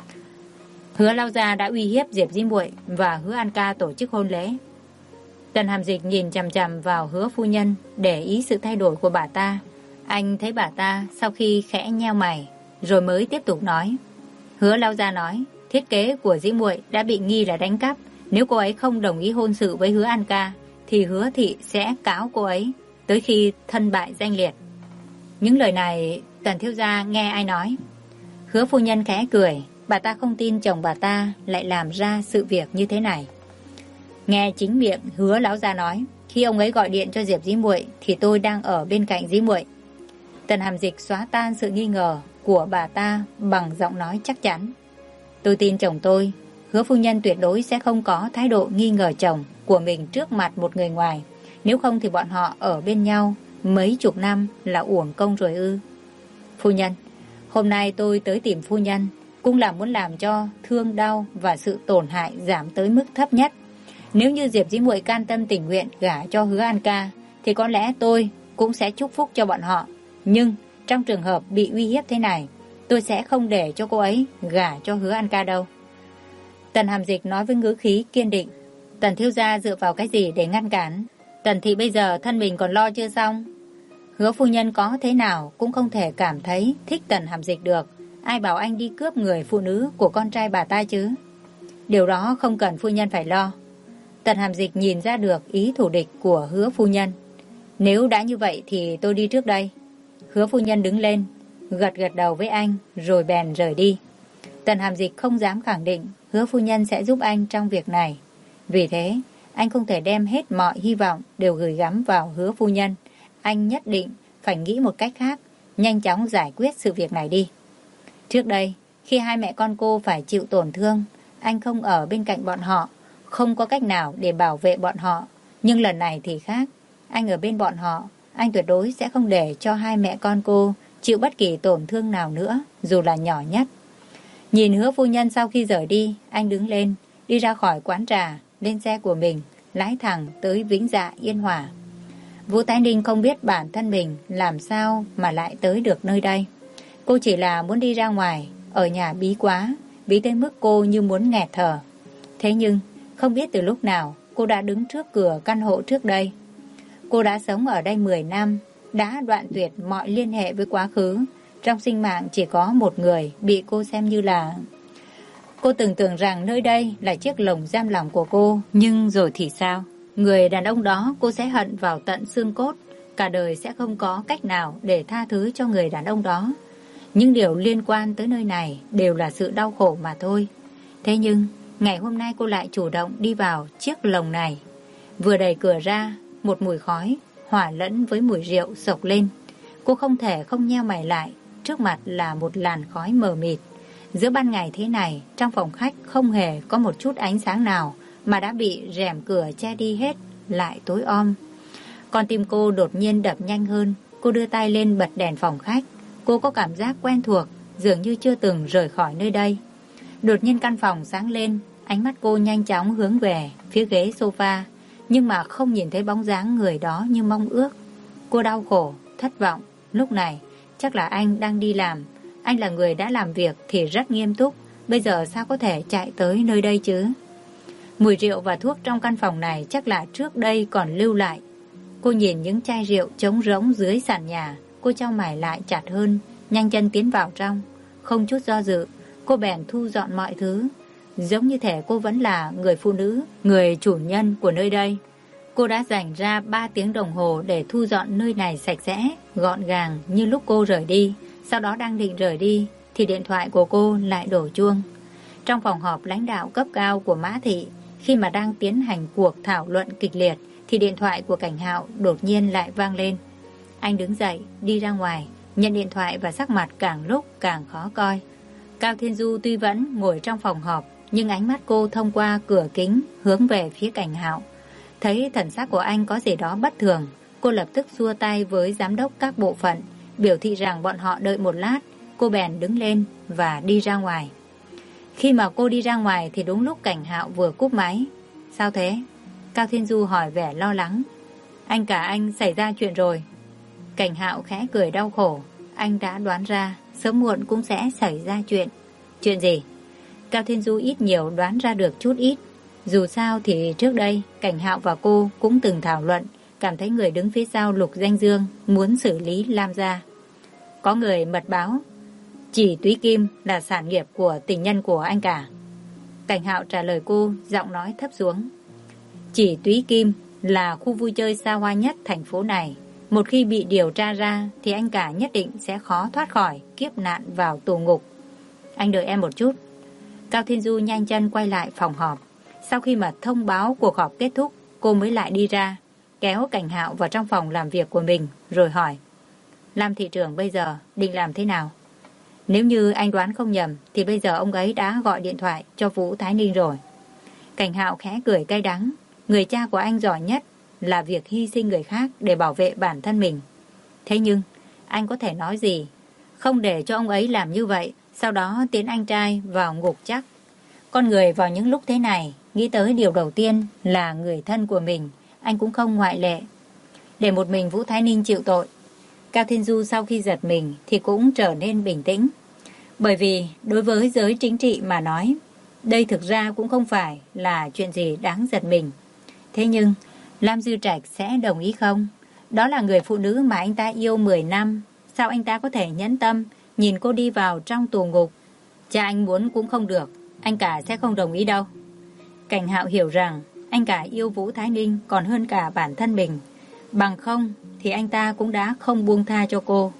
Speaker 1: Hứa lão gia đã uy hiếp Diệp Dĩ Muội và Hứa An Ca tổ chức hôn lễ. Tần Hàm Dịch nhìn chằm chằm vào Hứa phu nhân, để ý sự thay đổi của bà ta. Anh thấy bà ta sau khi khẽ nheo mày, rồi mới tiếp tục nói. Hứa lão gia nói, thiết kế của Dĩ Muội đã bị nghi là đánh cắp. Nếu cô ấy không đồng ý hôn sự với Hứa An Ca, thì Hứa thị sẽ cáo cô ấy tới khi thân bại danh liệt. Những lời này Tần thiếu gia nghe ai nói? Hứa phu nhân khẽ cười. Bà ta không tin chồng bà ta lại làm ra sự việc như thế này. Nghe chính miệng Hứa lão gia nói, khi ông ấy gọi điện cho Diệp Dĩ Muội thì tôi đang ở bên cạnh Dĩ Muội. Tần Hàm Dịch xóa tan sự nghi ngờ của bà ta bằng giọng nói chắc chắn. Tôi tin chồng tôi. Hứa phu nhân tuyệt đối sẽ không có thái độ nghi ngờ chồng của mình trước mặt một người ngoài. Nếu không thì bọn họ ở bên nhau mấy chục năm là uổng công rồi ư? Phu nhân, hôm nay tôi tới tìm phu nhân cũng là muốn làm cho thương đau và sự tổn hại giảm tới mức thấp nhất. Nếu như Diệp Dĩ Muội can tâm tình nguyện gả cho Hứa An Ca thì có lẽ tôi cũng sẽ chúc phúc cho bọn họ. Nhưng trong trường hợp bị uy hiếp thế này, tôi sẽ không để cho cô ấy gả cho Hứa An Ca đâu. Tần Hàm Dịch nói với ngữ khí kiên định. Tần thiếu gia dựa vào cái gì để ngăn cản? Tần thị bây giờ thân mình còn lo chưa xong. Hứa phu nhân có thế nào cũng không thể cảm thấy thích Tần Hàm Dịch được. Ai bảo anh đi cướp người phụ nữ của con trai bà ta chứ? Điều đó không cần phu nhân phải lo. Tần Hàm Dịch nhìn ra được ý thù địch của Hứa phu nhân. Nếu đã như vậy thì tôi đi trước đây. Hứa phu nhân đứng lên, gật gật đầu với anh rồi bèn rời đi. Tần Hàm Dịch không dám khẳng định Hứa phu nhân sẽ giúp anh trong việc này. Vì thế, anh không thể đem hết mọi hy vọng đều gửi gắm vào Hứa phu nhân. Anh nhất định phải nghĩ một cách khác, nhanh chóng giải quyết sự việc này đi. Trước đây, khi hai mẹ con cô phải chịu tổn thương, anh không ở bên cạnh bọn họ, không có cách nào để bảo vệ bọn họ. Nhưng lần này thì khác, anh ở bên bọn họ, anh tuyệt đối sẽ không để cho hai mẹ con cô chịu bất kỳ tổn thương nào nữa, dù là nhỏ nhất. Nhìn Hứa phu nhân sau khi rời đi, anh đứng lên, đi ra khỏi quán trà, lên xe của mình, lái thẳng tới Vĩnh Dạ Yên Hòa. Vũ Thái Ninh không biết bản thân mình làm sao mà lại tới được nơi đây. Cô chỉ là muốn đi ra ngoài, ở nhà bí quá, bí tới mức cô như muốn nghẹt thở. Thế nhưng, không biết từ lúc nào cô đã đứng trước cửa căn hộ trước đây. Cô đã sống ở đây 10 năm, đã đoạn tuyệt mọi liên hệ với quá khứ. Trong sinh mạng chỉ có một người bị cô xem như là... Cô từng tưởng rằng nơi đây là chiếc lồng giam lòng của cô, nhưng rồi thì sao? Người đàn ông đó cô sẽ hận vào tận xương cốt, cả đời sẽ không có cách nào để tha thứ cho người đàn ông đó. Những điều liên quan tới nơi này đều là sự đau khổ mà thôi. Thế nhưng, ngày hôm nay cô lại chủ động đi vào chiếc lồng này. Vừa đẩy cửa ra, một mùi khói hòa lẫn với mùi rượu sộc lên. Cô không thể không nheo mày lại, trước mặt là một làn khói mờ mịt. Giữa ban ngày thế này, trong phòng khách không hề có một chút ánh sáng nào mà đã bị rèm cửa che đi hết, lại tối om. Con tim cô đột nhiên đập nhanh hơn, cô đưa tay lên bật đèn phòng khách. Cô có cảm giác quen thuộc, dường như chưa từng rời khỏi nơi đây. Đột nhiên căn phòng sáng lên, ánh mắt cô nhanh chóng hướng về phía ghế sofa, nhưng mà không nhìn thấy bóng dáng người đó như mong ước. Cô đau khổ, thất vọng. Lúc này, chắc là anh đang đi làm. Anh là người đã làm việc thì rất nghiêm túc. Bây giờ sao có thể chạy tới nơi đây chứ? Mùi rượu và thuốc trong căn phòng này chắc là trước đây còn lưu lại. Cô nhìn những chai rượu trống rỗng dưới sàn nhà. Cô chau mày lại chặt hơn, nhanh chân tiến vào trong. Không chút do dự, cô bèn thu dọn mọi thứ. Giống như thể cô vẫn là người phụ nữ, người chủ nhân của nơi đây. Cô đã dành ra 3 tiếng đồng hồ để thu dọn nơi này sạch sẽ, gọn gàng như lúc cô rời đi. Sau đó đang định rời đi thì điện thoại của cô lại đổ chuông. Trong phòng họp lãnh đạo cấp cao của Mã Thị, khi mà đang tiến hành cuộc thảo luận kịch liệt thì điện thoại của Cảnh Hạo đột nhiên lại vang lên. Anh đứng dậy, đi ra ngoài, nhận điện thoại và sắc mặt càng lúc càng khó coi. Cao Thiên Du tuy vẫn ngồi trong phòng họp, nhưng ánh mắt cô thông qua cửa kính hướng về phía Cảnh Hạo. Thấy thần sắc của anh có gì đó bất thường, cô lập tức xua tay với giám đốc các bộ phận, biểu thị rằng bọn họ đợi một lát. Cô bèn đứng lên và đi ra ngoài. Khi mà cô đi ra ngoài thì đúng lúc Cảnh Hạo vừa cúp máy. Sao thế? Cao Thiên Du hỏi vẻ lo lắng. Anh cả anh xảy ra chuyện rồi. Cảnh Hạo khẽ cười đau khổ. Anh đã đoán ra sớm muộn cũng sẽ xảy ra chuyện. Chuyện gì? Cao Thiên Du ít nhiều đoán ra được chút ít. Dù sao thì trước đây Cảnh Hạo và cô cũng từng thảo luận, cảm thấy người đứng phía sau Lục Danh Dương muốn xử lý Lam gia. Có người mật báo Chỉ Túy Kim là sản nghiệp của tình nhân của anh cả. Cảnh Hạo trả lời cô, giọng nói thấp xuống. Chỉ Túy Kim là khu vui chơi xa hoa nhất thành phố này. Một khi bị điều tra ra thì anh cả nhất định sẽ khó thoát khỏi kiếp nạn vào tù ngục. Anh đợi em một chút. Cao Thiên Du nhanh chân quay lại phòng họp. Sau khi mà thông báo cuộc họp kết thúc, cô mới lại đi ra, kéo Cảnh Hạo vào trong phòng làm việc của mình, rồi hỏi. Lam thị trưởng bây giờ định làm thế nào? Nếu như anh đoán không nhầm thì bây giờ ông ấy đã gọi điện thoại cho Vũ Thái Ninh rồi. Cảnh Hạo khẽ cười cay đắng. Người cha của anh giỏi nhất là việc hy sinh người khác để bảo vệ bản thân mình. Thế nhưng anh có thể nói gì? Không để cho ông ấy làm như vậy, sau đó tiến anh trai vào ngục chắc. Con người vào những lúc thế này nghĩ tới điều đầu tiên là người thân của mình. Anh cũng không ngoại lệ. để một mình Vũ Thái Ninh chịu tội. Cao Thiên Du sau khi giật mình thì cũng trở nên bình tĩnh. Bởi vì đối với giới chính trị mà nói, đây thực ra cũng không phải là chuyện gì đáng giật mình. Thế nhưng, Lam Dư Trạch sẽ đồng ý không? Đó là người phụ nữ mà anh ta yêu 10 năm. Sao anh ta có thể nhẫn tâm nhìn cô đi vào trong tù ngục? Cha anh muốn cũng không được, anh cả sẽ không đồng ý đâu. Cảnh Hạo hiểu rằng anh cả yêu Vũ Thái Ninh còn hơn cả bản thân mình. Bằng không thì anh ta cũng đã không buông tha cho cô.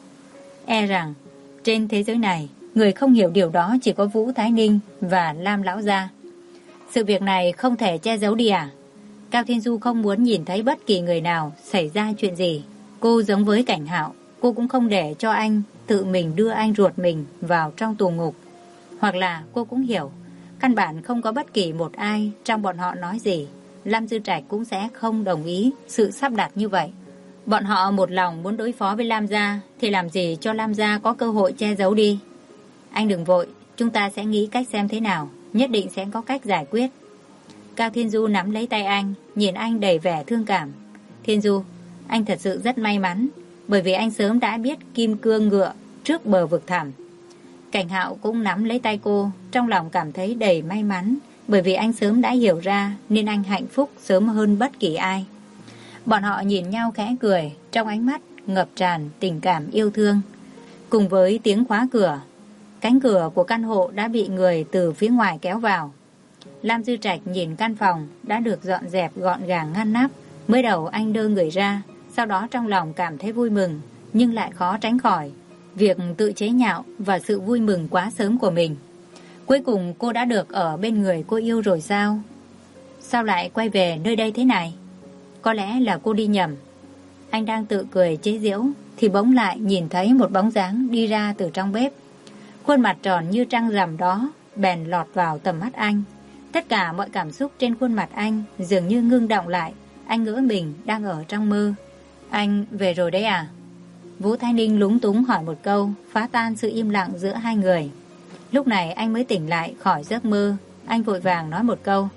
Speaker 1: E rằng trên thế giới này, người không hiểu điều đó chỉ có Vũ Thái Ninh và Lam Lão Gia. Sự việc này không thể che giấu đi à? Cao Thiên Du không muốn nhìn thấy bất kỳ người nào xảy ra chuyện gì. Cô giống với Cảnh Hạo, cô cũng không để cho anh tự mình đưa anh ruột mình vào trong tù ngục. Hoặc là cô cũng hiểu, căn bản không có bất kỳ một ai trong bọn họ nói gì, Lam Dư Trạch cũng sẽ không đồng ý sự sắp đặt như vậy. Bọn họ một lòng muốn đối phó với Lam Gia thì làm gì cho Lam Gia có cơ hội che giấu đi. Anh đừng vội, chúng ta sẽ nghĩ cách xem thế nào, nhất định sẽ có cách giải quyết. Cao Thiên Du nắm lấy tay anh, nhìn anh đầy vẻ thương cảm. Thiên Du, anh thật sự rất may mắn, bởi vì anh sớm đã biết kim cương ngựa trước bờ vực thẳm. Cảnh Hạo cũng nắm lấy tay cô, trong lòng cảm thấy đầy may mắn, bởi vì anh sớm đã hiểu ra nên anh hạnh phúc sớm hơn bất kỳ ai. Bọn họ nhìn nhau khẽ cười, trong ánh mắt ngập tràn tình cảm yêu thương. Cùng với tiếng khóa cửa, cánh cửa của căn hộ đã bị người từ phía ngoài kéo vào. Lam Dư Trạch nhìn căn phòng đã được dọn dẹp gọn gàng ngăn nắp. Mới đầu anh đưa người ra, sau đó trong lòng cảm thấy vui mừng, nhưng lại khó tránh khỏi việc tự chế nhạo và sự vui mừng quá sớm của mình. Cuối cùng cô đã được ở bên người cô yêu rồi sao? Sao lại quay về nơi đây thế này? Có lẽ là cô đi nhầm. Anh đang tự cười chế giễu thì bỗng lại nhìn thấy một bóng dáng đi ra từ trong bếp. Khuôn mặt tròn như trăng rằm đó bèn lọt vào tầm mắt anh. Tất cả mọi cảm xúc trên khuôn mặt anh dường như ngưng động lại. Anh ngỡ mình đang ở trong mơ. Anh về rồi đấy à? Vũ Thái Ninh lúng túng hỏi một câu, phá tan sự im lặng giữa hai người. Lúc này anh mới tỉnh lại khỏi giấc mơ. Anh vội vàng nói một câu.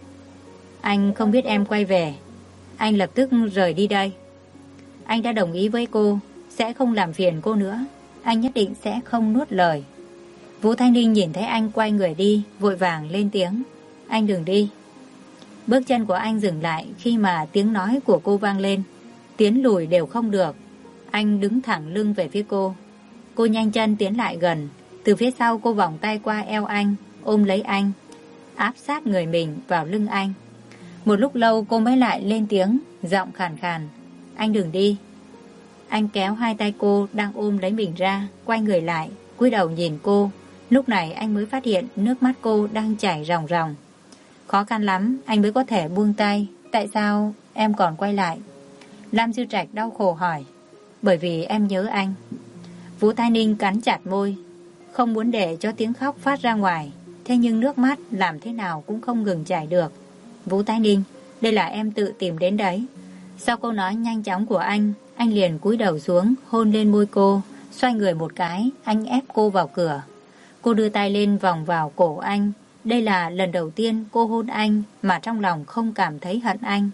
Speaker 1: Anh không biết em quay về. Anh lập tức rời đi đây. Anh đã đồng ý với cô, sẽ không làm phiền cô nữa. Anh nhất định sẽ không nuốt lời. Vũ Thái Ninh nhìn thấy anh quay người đi, vội vàng lên tiếng. Anh đừng đi. Bước chân của anh dừng lại khi mà tiếng nói của cô vang lên. Tiến lùi đều không được. Anh đứng thẳng lưng về phía cô. Cô nhanh chân tiến lại gần. Từ phía sau cô vòng tay qua eo anh, ôm lấy anh, áp sát người mình vào lưng anh. Một lúc lâu cô mới lại lên tiếng, giọng khàn khàn. Anh đừng đi. Anh kéo hai tay cô đang ôm lấy mình ra, quay người lại, cúi đầu nhìn cô. Lúc này anh mới phát hiện nước mắt cô đang chảy ròng ròng. Khó khăn lắm anh mới có thể buông tay. Tại sao em còn quay lại? Lam Dư Trạch đau khổ hỏi. Bởi vì em nhớ anh. Vũ Thái Ninh cắn chặt môi, không muốn để cho tiếng khóc phát ra ngoài. Thế nhưng nước mắt làm thế nào cũng không ngừng chảy được. Vũ Thái Ninh, đây là em tự tìm đến đấy. Sau câu nói nhanh chóng của anh liền cúi đầu xuống, hôn lên môi cô. Xoay người một cái, anh ép cô vào cửa. Cô đưa tay lên vòng vào cổ anh. Đây là lần đầu tiên cô hôn anh mà trong lòng không cảm thấy hận anh.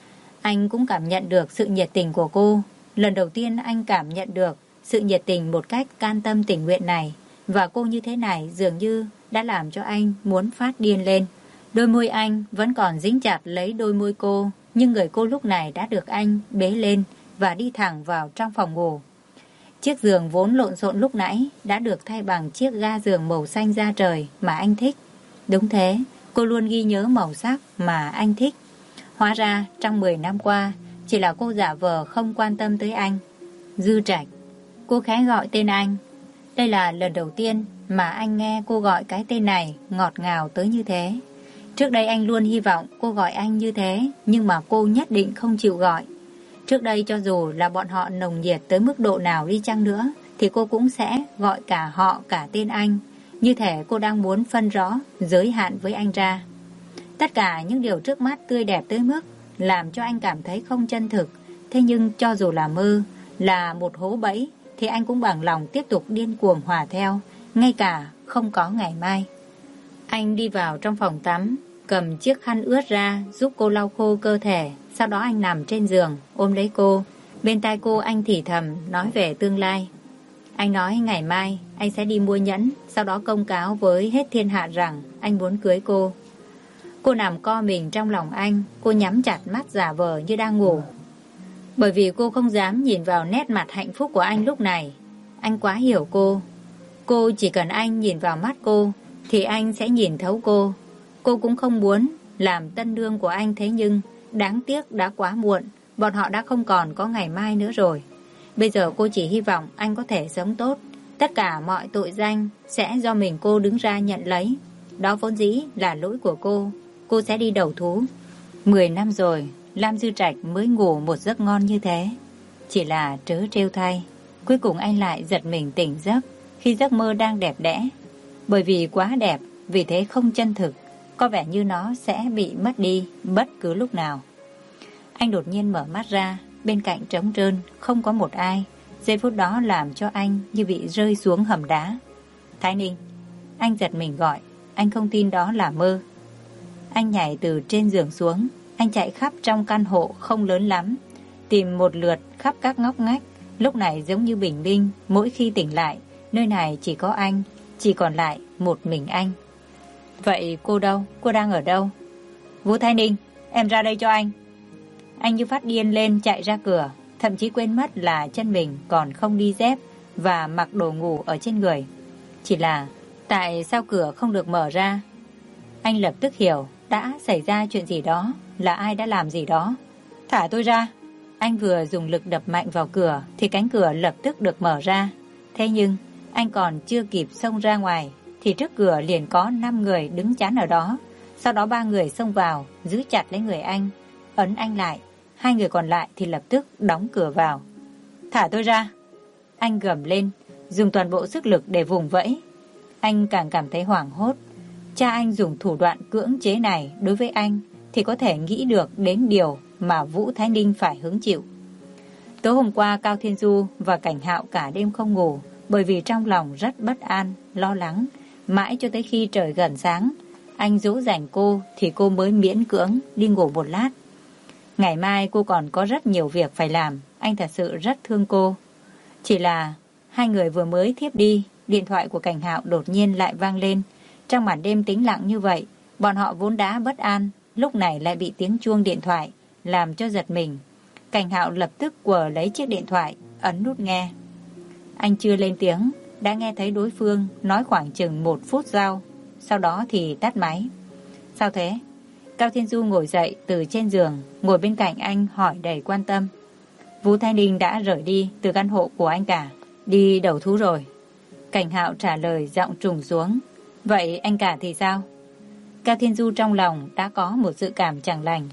Speaker 1: Anh cũng cảm nhận được sự nhiệt tình của cô. Lần đầu tiên anh cảm nhận được sự nhiệt tình một cách can tâm tình nguyện này. Và cô như thế này dường như đã làm cho anh muốn phát điên lên. Đôi môi anh vẫn còn dính chặt lấy đôi môi cô, nhưng người cô lúc này đã được anh bế lên và đi thẳng vào trong phòng ngủ. Chiếc giường vốn lộn xộn lúc nãy đã được thay bằng chiếc ga giường màu xanh da trời mà anh thích. Đúng thế, cô luôn ghi nhớ màu sắc mà anh thích. Hóa ra trong 10 năm qua chỉ là cô giả vờ không quan tâm tới anh. Dư Trạch. Cô khẽ gọi tên anh. Đây là lần đầu tiên mà anh nghe cô gọi cái tên này ngọt ngào tới như thế. Trước đây anh luôn hy vọng cô gọi anh như thế, nhưng mà cô nhất định không chịu gọi. Trước đây cho dù là bọn họ nồng nhiệt tới mức độ nào đi chăng nữa, thì cô cũng sẽ gọi cả họ cả tên anh. Như thể cô đang muốn phân rõ giới hạn với anh ra. Tất cả những điều trước mắt tươi đẹp tới mức làm cho anh cảm thấy không chân thực. Thế nhưng cho dù là mơ, là một hố bẫy, thì anh cũng bằng lòng tiếp tục điên cuồng hòa theo, ngay cả không có ngày mai. Anh đi vào trong phòng tắm, cầm chiếc khăn ướt ra giúp cô lau khô cơ thể. Sau đó anh nằm trên giường, ôm lấy cô. Bên tai cô anh thì thầm nói về tương lai. Anh nói ngày mai anh sẽ đi mua nhẫn, sau đó công cáo với hết thiên hạ rằng anh muốn cưới cô. Cô nằm co mình trong lòng anh, cô nhắm chặt mắt giả vờ như đang ngủ. Bởi vì cô không dám nhìn vào nét mặt hạnh phúc của anh lúc này. Anh quá hiểu cô. Cô chỉ cần anh nhìn vào mắt cô thì anh sẽ nhìn thấu cô. Cô cũng không muốn làm tân nương của anh, thế nhưng đáng tiếc đã quá muộn. Bọn họ đã không còn có ngày mai nữa rồi. Bây giờ cô chỉ hy vọng anh có thể sống tốt. Tất cả mọi tội danh sẽ do mình cô đứng ra nhận lấy. Đó vốn dĩ là lỗi của cô. Cô sẽ đi đầu thú. 10 năm rồi Lam Dư Trạch mới ngủ một giấc ngon như thế. Chỉ là trớ trêu thay, cuối cùng anh lại giật mình tỉnh giấc khi giấc mơ đang đẹp đẽ. Bởi vì quá đẹp, vì thế không chân thực, có vẻ như nó sẽ bị mất đi bất cứ lúc nào. Anh đột nhiên mở mắt ra, bên cạnh trống trơn, không có một ai. Giây phút đó làm cho anh như bị rơi xuống hầm đá. Thái Ninh, anh giật mình gọi. Anh không tin đó là mơ. Anh nhảy từ trên giường xuống. Anh chạy khắp trong căn hộ không lớn lắm, tìm một lượt khắp các ngóc ngách. Lúc này giống như bình minh, mỗi khi tỉnh lại, nơi này chỉ có anh, chỉ còn lại một mình anh. Vậy cô đâu? Cô đang ở đâu? Vũ Thái Ninh, em ra đây cho anh. Anh như phát điên lên chạy ra cửa, thậm chí quên mất là chân mình còn không đi dép và mặc đồ ngủ ở trên người. Chỉ là tại sao cửa không được mở ra? Anh lập tức hiểu đã xảy ra chuyện gì đó, là ai đã làm gì đó. Thả tôi ra. Anh vừa dùng lực đập mạnh vào cửa thì cánh cửa lập tức được mở ra. Thế nhưng anh còn chưa kịp xông ra ngoài thì trước cửa liền có 5 người đứng chắn ở đó. Sau đó 3 người xông vào, giữ chặt lấy người anh, ấn anh lại. 2 người còn lại thì lập tức đóng cửa vào. Thả tôi ra. Anh gầm lên, dùng toàn bộ sức lực để vùng vẫy. Anh càng cảm thấy hoảng hốt. Cha anh dùng thủ đoạn cưỡng chế này đối với anh thì có thể nghĩ được đến điều mà Vũ Thái Ninh phải hứng chịu. Tối hôm qua Cao Thiên Du và Cảnh Hạo cả đêm không ngủ, bởi vì trong lòng rất bất an, lo lắng. Mãi cho tới khi trời gần sáng, anh dỗ dành cô thì cô mới miễn cưỡng đi ngủ một lát. Ngày mai cô còn có rất nhiều việc phải làm, anh thật sự rất thương cô. Chỉ là 2 người vừa mới thiếp đi, điện thoại của Cảnh Hạo đột nhiên lại vang lên. Trong màn đêm tĩnh lặng như vậy, bọn họ vốn đã bất an, lúc này lại bị tiếng chuông điện thoại làm cho giật mình. Cảnh Hạo lập tức quờ lấy chiếc điện thoại, ấn nút nghe. Anh chưa lên tiếng, đã nghe thấy đối phương nói khoảng chừng 1 phút sau đó thì tắt máy. Sao thế? Cao Thiên Du ngồi dậy từ trên giường, ngồi bên cạnh anh hỏi đầy quan tâm. Vũ Thái Ninh đã rời đi từ căn hộ của anh cả, đi đầu thú rồi. Cảnh Hạo trả lời giọng trùng xuống. Vậy anh cả thì sao? Cao Thiên Du trong lòng đã có một dự cảm chẳng lành.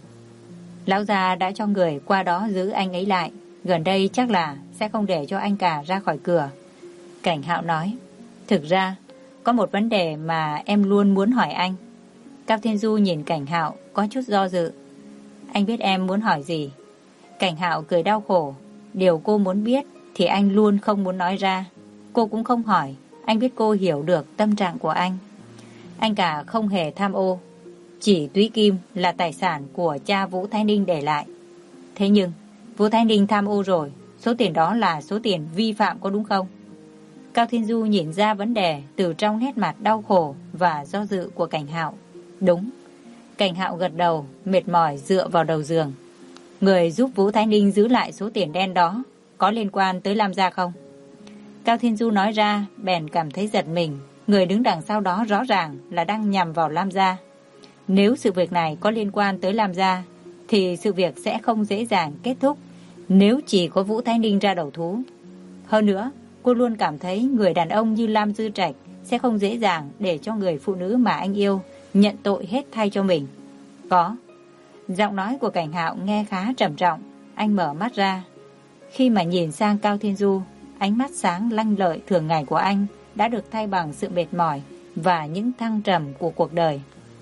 Speaker 1: Lão già đã cho người qua đó giữ anh ấy lại, gần đây chắc là sẽ không để cho anh cả ra khỏi cửa. Cảnh Hạo nói, thực ra có một vấn đề mà em luôn muốn hỏi anh. Cao Thiên Du nhìn Cảnh Hạo có chút do dự. Anh biết em muốn hỏi gì? Cảnh Hạo cười đau khổ. Điều cô muốn biết thì anh luôn không muốn nói ra. Cô cũng không hỏi. Anh biết cô hiểu được tâm trạng của anh. Anh cả không hề tham ô. Chỉ túy kim là tài sản của cha Vũ Thái Ninh để lại. Thế nhưng Vũ Thái Ninh tham ô rồi, số tiền đó là số tiền vi phạm có đúng không? Cao Thiên Du nhìn ra vấn đề từ trong nét mặt đau khổ và do dự của Cảnh Hạo. Đúng. Cảnh Hạo gật đầu, mệt mỏi dựa vào đầu giường. Người giúp Vũ Thái Ninh giữ lại số tiền đen đó có liên quan tới Lam gia không? Cao Thiên Du nói ra, bèn cảm thấy giật mình. Người đứng đằng sau đó rõ ràng là đang nhằm vào Lam gia. Nếu sự việc này có liên quan tới Lam gia thì sự việc sẽ không dễ dàng kết thúc nếu chỉ có Vũ Thái Ninh ra đầu thú. Hơn nữa, cô luôn cảm thấy người đàn ông như Lam Dư Trạch sẽ không dễ dàng để cho người phụ nữ mà anh yêu nhận tội hết thay cho mình. Có. Giọng nói của Cảnh Hạo nghe khá trầm trọng. Anh mở mắt ra. Khi mà nhìn sang Cao Thiên Du, ánh mắt sáng lanh lợi thường ngày của anh đã được thay bằng sự mệt mỏi và những thăng trầm của cuộc đời.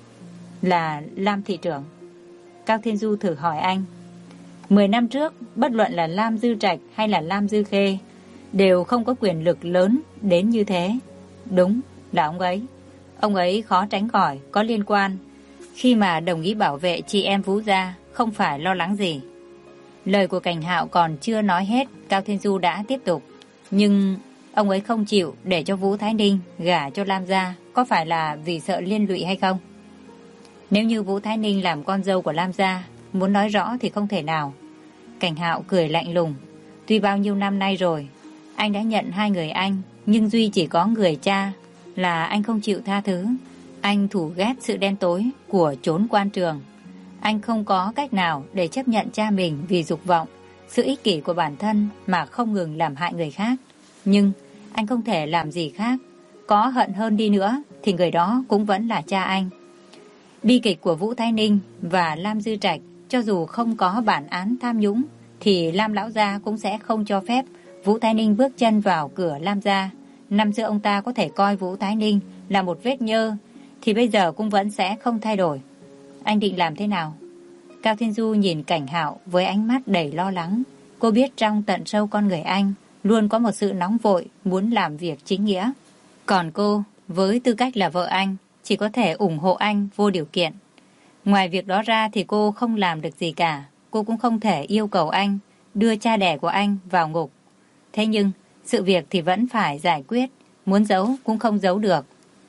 Speaker 1: Là Lam thị trưởng. Cao Thiên Du thử hỏi anh. 10 năm trước, bất luận là Lam Dư Trạch hay là Lam Dư Khê đều không có quyền lực lớn đến như thế. Đúng, là ông ấy. Ông ấy khó tránh khỏi có liên quan khi mà đồng ý bảo vệ chị em Vũ gia, không phải lo lắng gì. Lời của Cảnh Hạo còn chưa nói hết, Cao Thiên Du đã tiếp tục. Nhưng ông ấy không chịu để cho Vũ Thái Ninh gả cho Lam gia, có phải là vì sợ liên lụy hay không? Nếu như Vũ Thái Ninh làm con dâu của Lam gia, muốn nói rõ thì không thể nào. Cảnh Hạo cười lạnh lùng. Tuy bao nhiêu năm nay rồi, anh đã nhận hai người anh, nhưng duy chỉ có người cha là anh không chịu tha thứ. Anh thù ghét sự đen tối của chốn quan trường. Anh không có cách nào để chấp nhận cha mình vì dục vọng, sự ích kỷ của bản thân mà không ngừng làm hại người khác. Nhưng anh không thể làm gì khác. Có hận hơn đi nữa thì người đó cũng vẫn là cha anh. Bi kịch của Vũ Thái Ninh và Lam Dư Trạch, cho dù không có bản án tham nhũng thì Lam lão gia cũng sẽ không cho phép Vũ Thái Ninh bước chân vào cửa Lam gia. Năm xưa ông ta có thể coi Vũ Thái Ninh là một vết nhơ thì bây giờ cũng vẫn sẽ không thay đổi. Anh định làm thế nào? Cao Thiên Du nhìn Cảnh Hạo với ánh mắt đầy lo lắng. Cô biết trong tận sâu con người anh luôn có một sự nóng vội muốn làm việc chính nghĩa. Còn cô, với tư cách là vợ anh, chỉ có thể ủng hộ anh vô điều kiện. Ngoài việc đó ra thì cô không làm được gì cả. Cô cũng không thể yêu cầu anh đưa cha đẻ của anh vào ngục. Thế nhưng, sự việc thì vẫn phải giải quyết. Muốn giấu cũng không giấu được.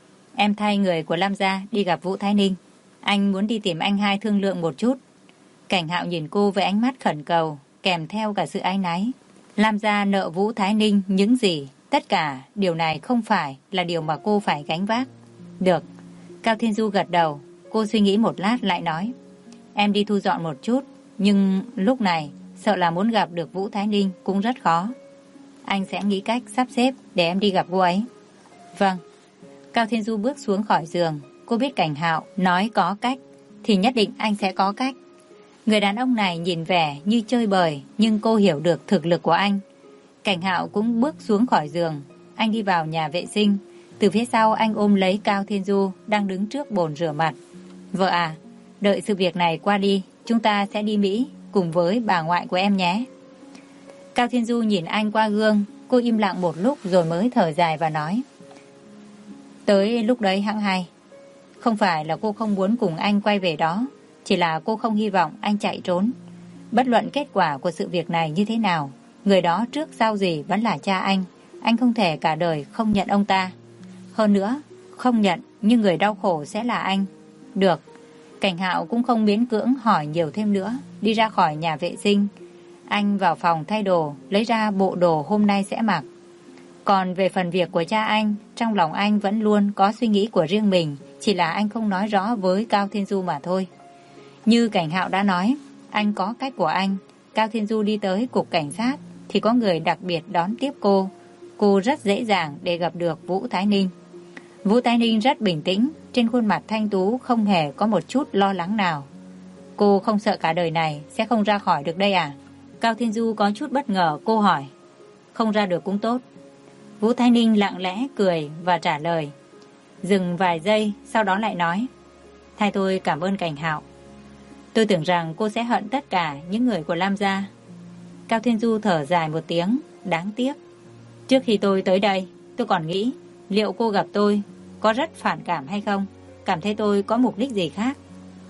Speaker 1: Em thay người của Lam gia đi gặp Vũ Thái Ninh. Anh muốn đi tìm anh hai thương lượng một chút. Cảnh Hạo nhìn cô với ánh mắt khẩn cầu, kèm theo cả sự áy náy. Lam gia nợ Vũ Thái Ninh những gì? Tất cả điều này không phải là điều mà cô phải gánh vác. Được. Cao Thiên Du gật đầu. Cô suy nghĩ một lát lại nói. Em đi thu dọn một chút. Nhưng lúc này sợ là muốn gặp được Vũ Thái Ninh cũng rất khó. Anh sẽ nghĩ cách sắp xếp để em đi gặp cô ấy. Vâng. Cao Thiên Du bước xuống khỏi giường. Cô biết Cảnh Hạo nói có cách thì nhất định anh sẽ có cách. Người đàn ông này nhìn vẻ như chơi bời, nhưng cô hiểu được thực lực của anh. Cảnh Hạo cũng bước xuống khỏi giường. Anh đi vào nhà vệ sinh. Từ phía sau anh ôm lấy Cao Thiên Du đang đứng trước bồn rửa mặt. Vợ à, đợi sự việc này qua đi, chúng ta sẽ đi Mỹ cùng với bà ngoại của em nhé. Cao Thiên Du nhìn anh qua gương. Cô im lặng một lúc rồi mới thở dài và nói. Tới lúc đấy hẵng hay. Không phải là cô không muốn cùng anh quay về đó, chỉ là cô không hy vọng anh chạy trốn. Bất luận kết quả của sự việc này như thế nào, người đó trước sau gì vẫn là cha anh. Anh không thể cả đời không nhận ông ta. Hơn nữa, không nhận nhưng người đau khổ sẽ là anh. Được. Cảnh Hạo cũng không miễn cưỡng hỏi nhiều thêm nữa. Đi ra khỏi nhà vệ sinh. Anh vào phòng thay đồ, lấy ra bộ đồ hôm nay sẽ mặc. Còn về phần việc của cha anh, trong lòng anh vẫn luôn có suy nghĩ của riêng mình, chỉ là anh không nói rõ với Cao Thiên Du mà thôi. Như Cảnh Hạo đã nói, anh có cách của anh. Cao Thiên Du đi tới cục cảnh sát thì có người đặc biệt đón tiếp cô. Cô rất dễ dàng để gặp được Vũ Thái Ninh. Vũ Thái Ninh rất bình tĩnh, trên khuôn mặt thanh tú không hề có một chút lo lắng nào. Cô không sợ cả đời này sẽ không ra khỏi được đây à? Cao Thiên Du có chút bất ngờ, cô hỏi. Không ra được cũng tốt. Vũ Thái Ninh lặng lẽ cười và trả lời. Dừng vài giây, sau đó lại nói. Thay tôi cảm ơn Cảnh Hạo. Tôi tưởng rằng cô sẽ hận tất cả những người của Lam gia. Cao Thiên Du thở dài một tiếng, đáng tiếc. Trước khi tôi tới đây, tôi còn nghĩ liệu cô gặp tôi có rất phản cảm hay không, cảm thấy tôi có mục đích gì khác.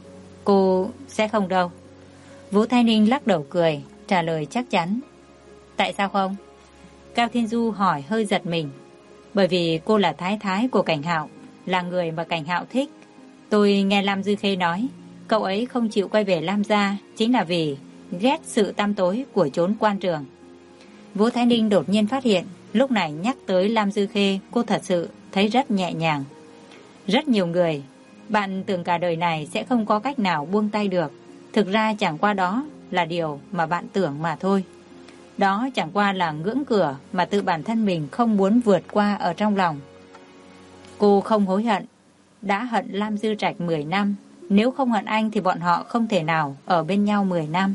Speaker 1: Cô sẽ không đâu. Vũ Thái Ninh lắc đầu cười, trả lời chắc chắn. Tại sao không? Cao Thiên Du hỏi hơi giật mình. Bởi vì cô là thái thái của Cảnh Hạo, là người mà Cảnh Hạo thích. Tôi nghe Lam Dư Khê nói, cậu ấy không chịu quay về Lam gia chính là vì ghét sự tăm tối của chốn quan trường. Vũ Thái Ninh đột nhiên phát hiện, lúc này nhắc tới Lam Dư Khê, cô thật sự thấy rất nhẹ nhàng. Rất nhiều người, bạn tưởng cả đời này sẽ không có cách nào buông tay được. Thực ra chẳng qua đó là điều mà bạn tưởng mà thôi. Đó chẳng qua là ngưỡng cửa mà tự bản thân mình không muốn vượt qua ở trong lòng. Cô không hối hận. Đã hận Lam Dư Trạch 10 năm. Nếu không hận anh thì bọn họ không thể nào ở bên nhau 10 năm.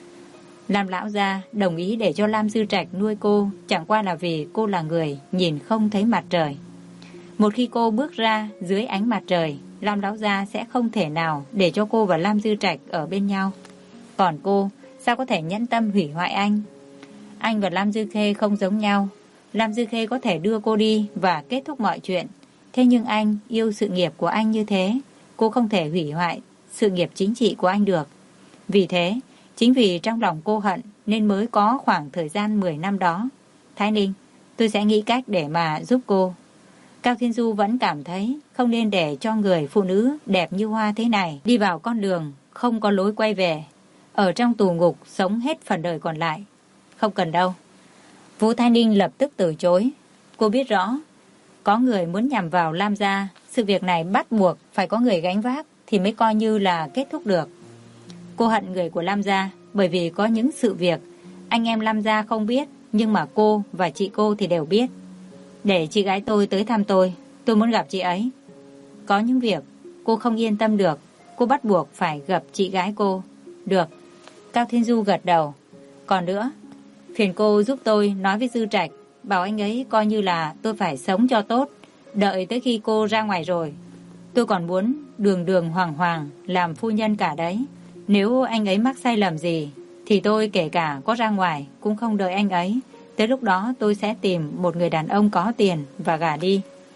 Speaker 1: Lam lão gia đồng ý để cho Lam Dư Trạch nuôi cô chẳng qua là vì cô là người nhìn không thấy mặt trời. Một khi cô bước ra dưới ánh mặt trời, Lam lão gia sẽ không thể nào để cho cô và Lam Dư Trạch ở bên nhau. Còn cô sao có thể nhẫn tâm hủy hoại anh? Anh và Lam Dư Khê không giống nhau. Lam Dư Khê có thể đưa cô đi và kết thúc mọi chuyện. Thế nhưng anh yêu sự nghiệp của anh như thế, cô không thể hủy hoại sự nghiệp chính trị của anh được. Vì thế, Chính vì trong lòng cô hận nên mới có khoảng thời gian 10 năm đó. Thái Ninh, tôi sẽ nghĩ cách để mà giúp cô. Cao Thiên Du vẫn cảm thấy không nên để cho người phụ nữ đẹp như hoa thế này đi vào con đường không có lối quay về, ở trong tù ngục sống hết phần đời còn lại. Không cần đâu. Vũ Thái Ninh lập tức từ chối. Cô biết rõ, có người muốn nhằm vào Lam gia, sự việc này bắt buộc phải có người gánh vác thì mới coi như là kết thúc được. Cô hận người của Lam gia bởi vì có những sự việc anh em Lam gia không biết, nhưng mà cô và chị cô thì đều biết. Để chị gái tôi tới thăm tôi muốn gặp chị ấy. Có những việc cô không yên tâm được, cô bắt buộc phải gặp chị gái cô. Được. Cao Thiên Du gật đầu. Còn nữa, phiền cô giúp tôi nói với Dư Trạch, bảo anh ấy coi như là tôi phải sống cho tốt. Đợi tới khi cô ra ngoài rồi, tôi còn muốn đường đường hoàng hoàng làm phu nhân cả đấy. Nếu anh ấy mắc sai lầm gì thì tôi kể cả có ra ngoài cũng không đợi anh ấy. Tới lúc đó tôi sẽ tìm một người đàn ông có tiền và gả đi.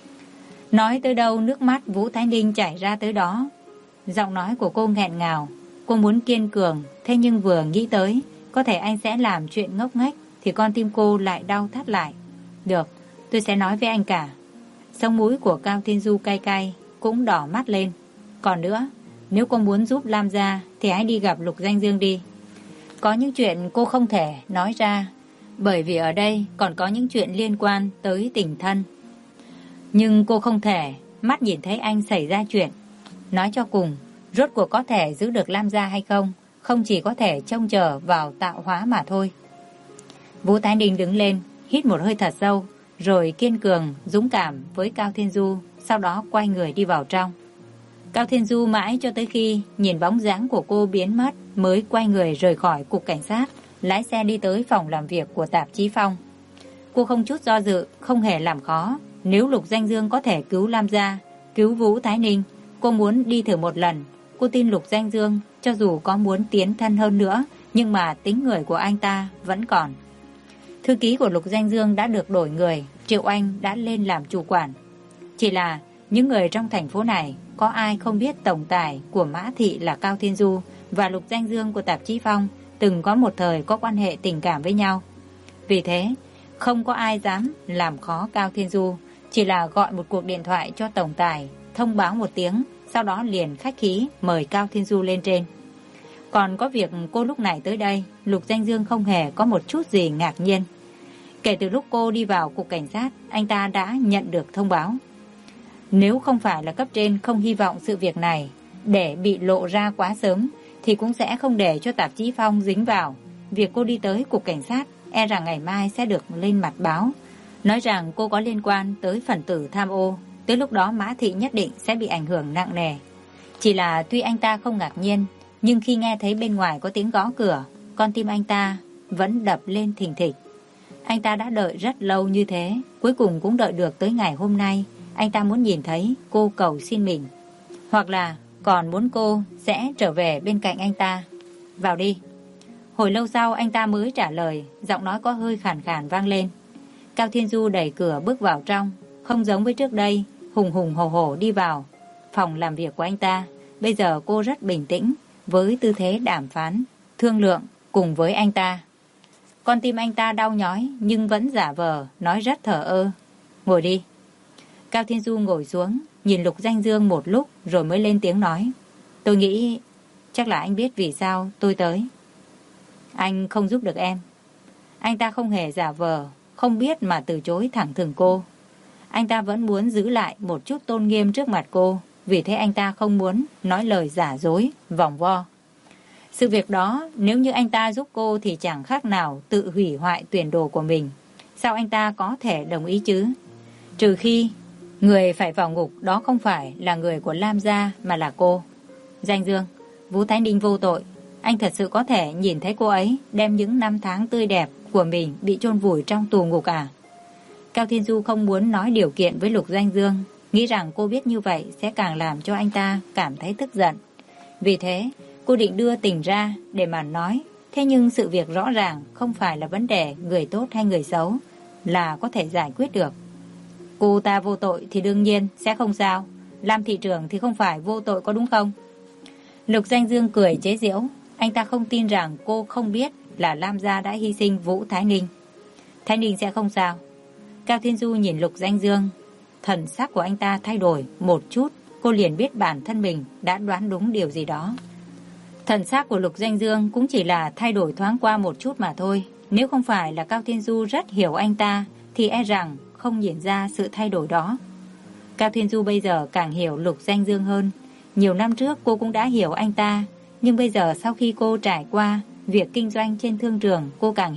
Speaker 1: Nói tới đâu nước mắt Vũ Thái Ninh chảy ra tới đó. Giọng nói của cô nghẹn ngào. Cô muốn kiên cường, thế nhưng vừa nghĩ tới có thể anh sẽ làm chuyện ngốc nghếch thì con tim cô lại đau thắt lại. Được, tôi sẽ nói với anh cả. Sống mũi của Cao Thiên Du cay cay, cũng đỏ mắt lên. Còn nữa, nếu cô muốn giúp Lam gia thì hãy đi gặp Lục Danh Dương đi. Có những chuyện cô không thể nói ra, bởi vì ở đây còn có những chuyện liên quan tới tình thân. Nhưng cô không thể mắt nhìn thấy anh xảy ra chuyện. Nói cho cùng, rốt cuộc có thể giữ được Lam gia hay không, không chỉ có thể trông chờ vào tạo hóa mà thôi. Vũ Thái Ninh đứng lên, hít một hơi thật sâu, rồi kiên cường, dũng cảm với Cao Thiên Du, sau đó quay người đi vào trong. Cao Thiên Du mãi cho tới khi nhìn bóng dáng của cô biến mất mới quay người rời khỏi cục cảnh sát, lái xe đi tới phòng làm việc của tạp chí Phong. Cô không chút do dự, không hề làm khó. Nếu Lục Danh Dương có thể cứu Lam gia, cứu Vũ Thái Ninh, cô muốn đi thử một lần. Cô tin Lục Danh Dương, cho dù có muốn tiến thân hơn nữa, nhưng mà tính người của anh ta vẫn còn. Thư ký của Lục Danh Dương đã được đổi người, Triệu Anh đã lên làm chủ quản. Chỉ là những người trong thành phố này, có ai không biết tổng tài của Mã Thị là Cao Thiên Du và Lục Danh Dương của tạp chí Phong từng có một thời có quan hệ tình cảm với nhau. Vì thế, không có ai dám làm khó Cao Thiên Du, chỉ là gọi một cuộc điện thoại cho tổng tài, thông báo một tiếng, sau đó liền khách khí mời Cao Thiên Du lên trên. Còn có việc cô lúc này tới đây, Lục Danh Dương không hề có một chút gì ngạc nhiên. Kể từ lúc cô đi vào cục cảnh sát, anh ta đã nhận được thông báo. Nếu không phải là cấp trên không hy vọng sự việc này để bị lộ ra quá sớm, thì cũng sẽ không để cho tạp chí Phong dính vào. Việc cô đi tới cục cảnh sát e rằng ngày mai sẽ được lên mặt báo, nói rằng cô có liên quan tới phần tử tham ô. Tới lúc đó Mã Thị nhất định sẽ bị ảnh hưởng nặng nề. Chỉ là tuy anh ta không ngạc nhiên, nhưng khi nghe thấy bên ngoài có tiếng gõ cửa, con tim anh ta vẫn đập lên thình thịch. Anh ta đã đợi rất lâu như thế, cuối cùng cũng đợi được tới ngày hôm nay. Anh ta muốn nhìn thấy cô cầu xin mình, hoặc là còn muốn cô sẽ trở về bên cạnh anh ta. Vào đi. Hồi lâu sau anh ta mới trả lời, giọng nói có hơi khàn khàn vang lên. Cao Thiên Du đẩy cửa bước vào trong, không giống với trước đây, hùng hùng hổ hổ đi vào phòng làm việc của anh ta. Bây giờ cô rất bình tĩnh, với tư thế đàm phán, thương lượng cùng với anh ta. Con tim anh ta đau nhói nhưng vẫn giả vờ, nói rất thờ ơ. Ngồi đi. Cao Thiên Du ngồi xuống, nhìn Lục Danh Dương một lúc rồi mới lên tiếng nói. Tôi nghĩ chắc là anh biết vì sao tôi tới. Anh không giúp được em. Anh ta không hề giả vờ, không biết mà từ chối thẳng thừng cô. Anh ta vẫn muốn giữ lại một chút tôn nghiêm trước mặt cô, vì thế anh ta không muốn nói lời giả dối, vòng vo. Sự việc đó nếu như anh ta giúp cô thì chẳng khác nào tự hủy hoại tuyển đồ của mình. Sao anh ta có thể đồng ý chứ? Trừ khi người phải vào ngục đó không phải là người của Lam gia mà là cô. Danh Dương, Vũ Thái Ninh vô tội. Anh thật sự có thể nhìn thấy cô ấy đem những năm tháng tươi đẹp của mình bị chôn vùi trong tù ngục à? Cao Thiên Du không muốn nói điều kiện với Lục Danh Dương, nghĩ rằng cô biết như vậy sẽ càng làm cho anh ta cảm thấy tức giận. Vì thế, cô định đưa tình ra để mà nói. Thế nhưng sự việc rõ ràng không phải là vấn đề người tốt hay người xấu là có thể giải quyết được. Cô ta vô tội thì đương nhiên sẽ không sao. Lam thị trưởng thì không phải vô tội có đúng không? Lục Danh Dương cười chế giễu. Anh ta không tin rằng cô không biết là Lam gia đã hy sinh Vũ Thái Ninh. Thái Ninh sẽ không sao. Cao Thiên Du nhìn Lục Danh Dương. Thần sắc của anh ta thay đổi một chút. Cô liền biết bản thân mình đã đoán đúng điều gì đó. Thần sắc của Lục Danh Dương cũng chỉ là thay đổi thoáng qua một chút mà thôi. Nếu không phải là Cao Thiên Du rất hiểu anh ta thì e rằng không nhìn ra sự thay đổi đó. Cao Thiên Du bây giờ càng hiểu Lục Danh Dương hơn. Nhiều năm trước cô cũng đã hiểu anh ta, nhưng bây giờ sau khi cô trải qua việc kinh doanh trên thương trường, cô càng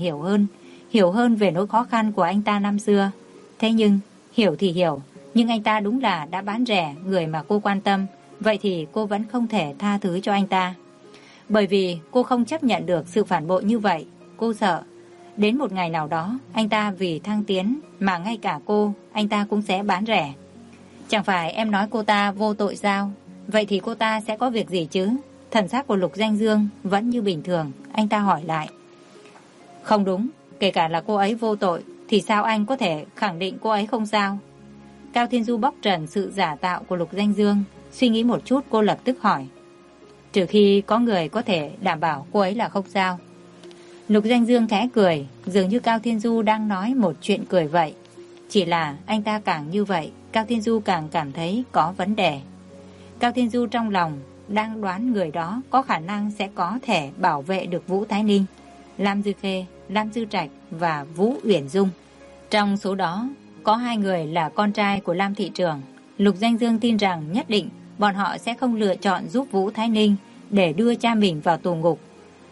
Speaker 1: hiểu hơn về nỗi khó khăn của anh ta năm xưa. Thế nhưng, hiểu thì hiểu, nhưng anh ta đúng là đã bán rẻ người mà cô quan tâm, vậy thì cô vẫn không thể tha thứ cho anh ta. Bởi vì cô không chấp nhận được sự phản bội như vậy, cô sợ đến một ngày nào đó anh ta vì thăng tiến mà ngay cả cô, anh ta cũng sẽ bán rẻ. Chẳng phải em nói cô ta vô tội sao? Vậy thì cô ta sẽ có việc gì chứ? Thần sắc của Lục Danh Dương vẫn như bình thường. Anh ta hỏi lại. Không đúng, kể cả là cô ấy vô tội thì sao anh có thể khẳng định cô ấy không sao? Cao Thiên Du bóc trần sự giả tạo của Lục Danh Dương. Suy nghĩ một chút cô lập tức hỏi. Trừ khi có người có thể đảm bảo cô ấy là không sao. Lục Danh Dương khẽ cười, dường như Cao Thiên Du đang nói một chuyện cười vậy. Chỉ là anh ta càng như vậy, Cao Thiên Du càng cảm thấy có vấn đề. Cao Thiên Du trong lòng đang đoán người đó có khả năng sẽ có thể bảo vệ được Vũ Thái Ninh, Lam Dư Khê, Lam Dư Trạch và Vũ Uyển Dung. Trong số đó, có 2 người là con trai của Lam thị trưởng. Lục Danh Dương tin rằng nhất định bọn họ sẽ không lựa chọn giúp Vũ Thái Ninh để đưa cha mình vào tù ngục.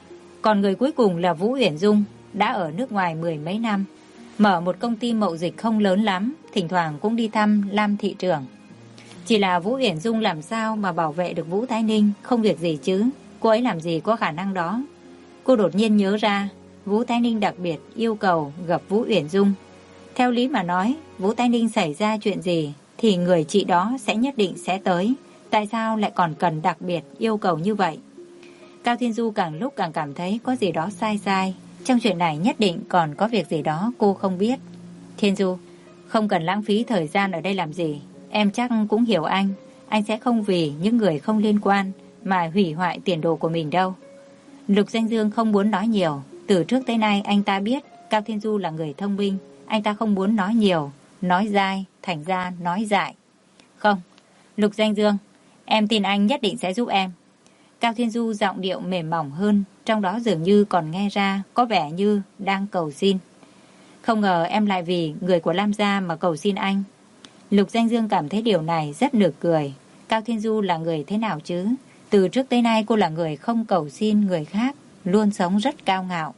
Speaker 1: Còn người cuối cùng là Vũ Uyển Dung, đã ở nước ngoài 10 mấy năm, mở một công ty mậu dịch không lớn lắm, thỉnh thoảng cũng đi thăm Lam thị trưởng. Chỉ là Vũ Uyển Dung làm sao mà bảo vệ được Vũ Thái Ninh, không việc gì chứ, cô ấy làm gì có khả năng đó. Cô đột nhiên nhớ ra, Vũ Thái Ninh đặc biệt yêu cầu gặp Vũ Uyển Dung. Theo lý mà nói, Vũ Thái Ninh xảy ra chuyện gì thì người chị đó sẽ nhất định sẽ tới. Tại sao lại còn cần đặc biệt yêu cầu như vậy? Cao Thiên Du càng lúc càng cảm thấy có gì đó sai. Trong chuyện này nhất định còn có việc gì đó cô không biết. Thiên Du, không cần lãng phí thời gian ở đây làm gì. Em chắc cũng hiểu anh sẽ không vì những người không liên quan mà hủy hoại tiền đồ của mình đâu. Lục Danh Dương không muốn nói nhiều. Từ trước tới nay anh ta biết Cao Thiên Du là người thông minh. Anh ta không muốn nói nhiều, nói dai, thành ra nói dại. Không, Lục Danh Dương, em tin anh nhất định sẽ giúp em. Cao Thiên Du giọng điệu mềm mỏng hơn, trong đó dường như còn nghe ra có vẻ như đang cầu xin. Không ngờ em lại vì người của Lam gia mà cầu xin anh. Lục Danh Dương cảm thấy điều này rất nực cười. Cao Thiên Du là người thế nào chứ? Từ trước tới nay cô là người không cầu xin người khác, luôn sống rất cao ngạo.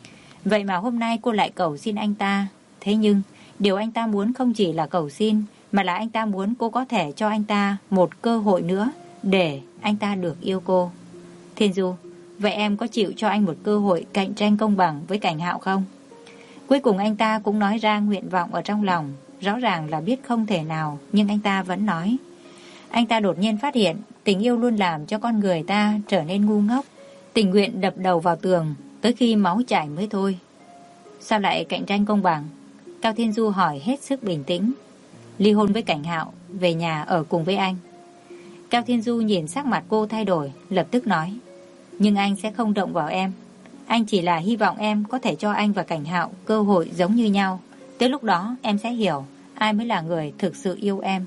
Speaker 1: Vậy mà hôm nay cô lại cầu xin anh ta. Thế nhưng điều anh ta muốn không chỉ là cầu xin, mà là anh ta muốn cô có thể cho anh ta một cơ hội nữa để anh ta được yêu cô. Thiên Du, vậy em có chịu cho anh một cơ hội cạnh tranh công bằng với Cảnh Hạo không? Cuối cùng anh ta cũng nói ra nguyện vọng ở trong lòng. Rõ ràng là biết không thể nào, nhưng anh ta vẫn nói. Anh ta đột nhiên phát hiện tình yêu luôn làm cho con người ta trở nên ngu ngốc, tình nguyện đập đầu vào tường tới khi máu chảy mới thôi. Sao lại cạnh tranh công bằng? Cao Thiên Du hỏi hết sức bình tĩnh. Ly hôn với Cảnh Hạo, về nhà ở cùng với anh. Cao Thiên Du nhìn sắc mặt cô thay đổi, lập tức nói. Nhưng anh sẽ không động vào em. Anh chỉ là hy vọng em có thể cho anh và Cảnh Hạo cơ hội giống như nhau. Tới lúc đó em sẽ hiểu ai mới là người thực sự yêu em.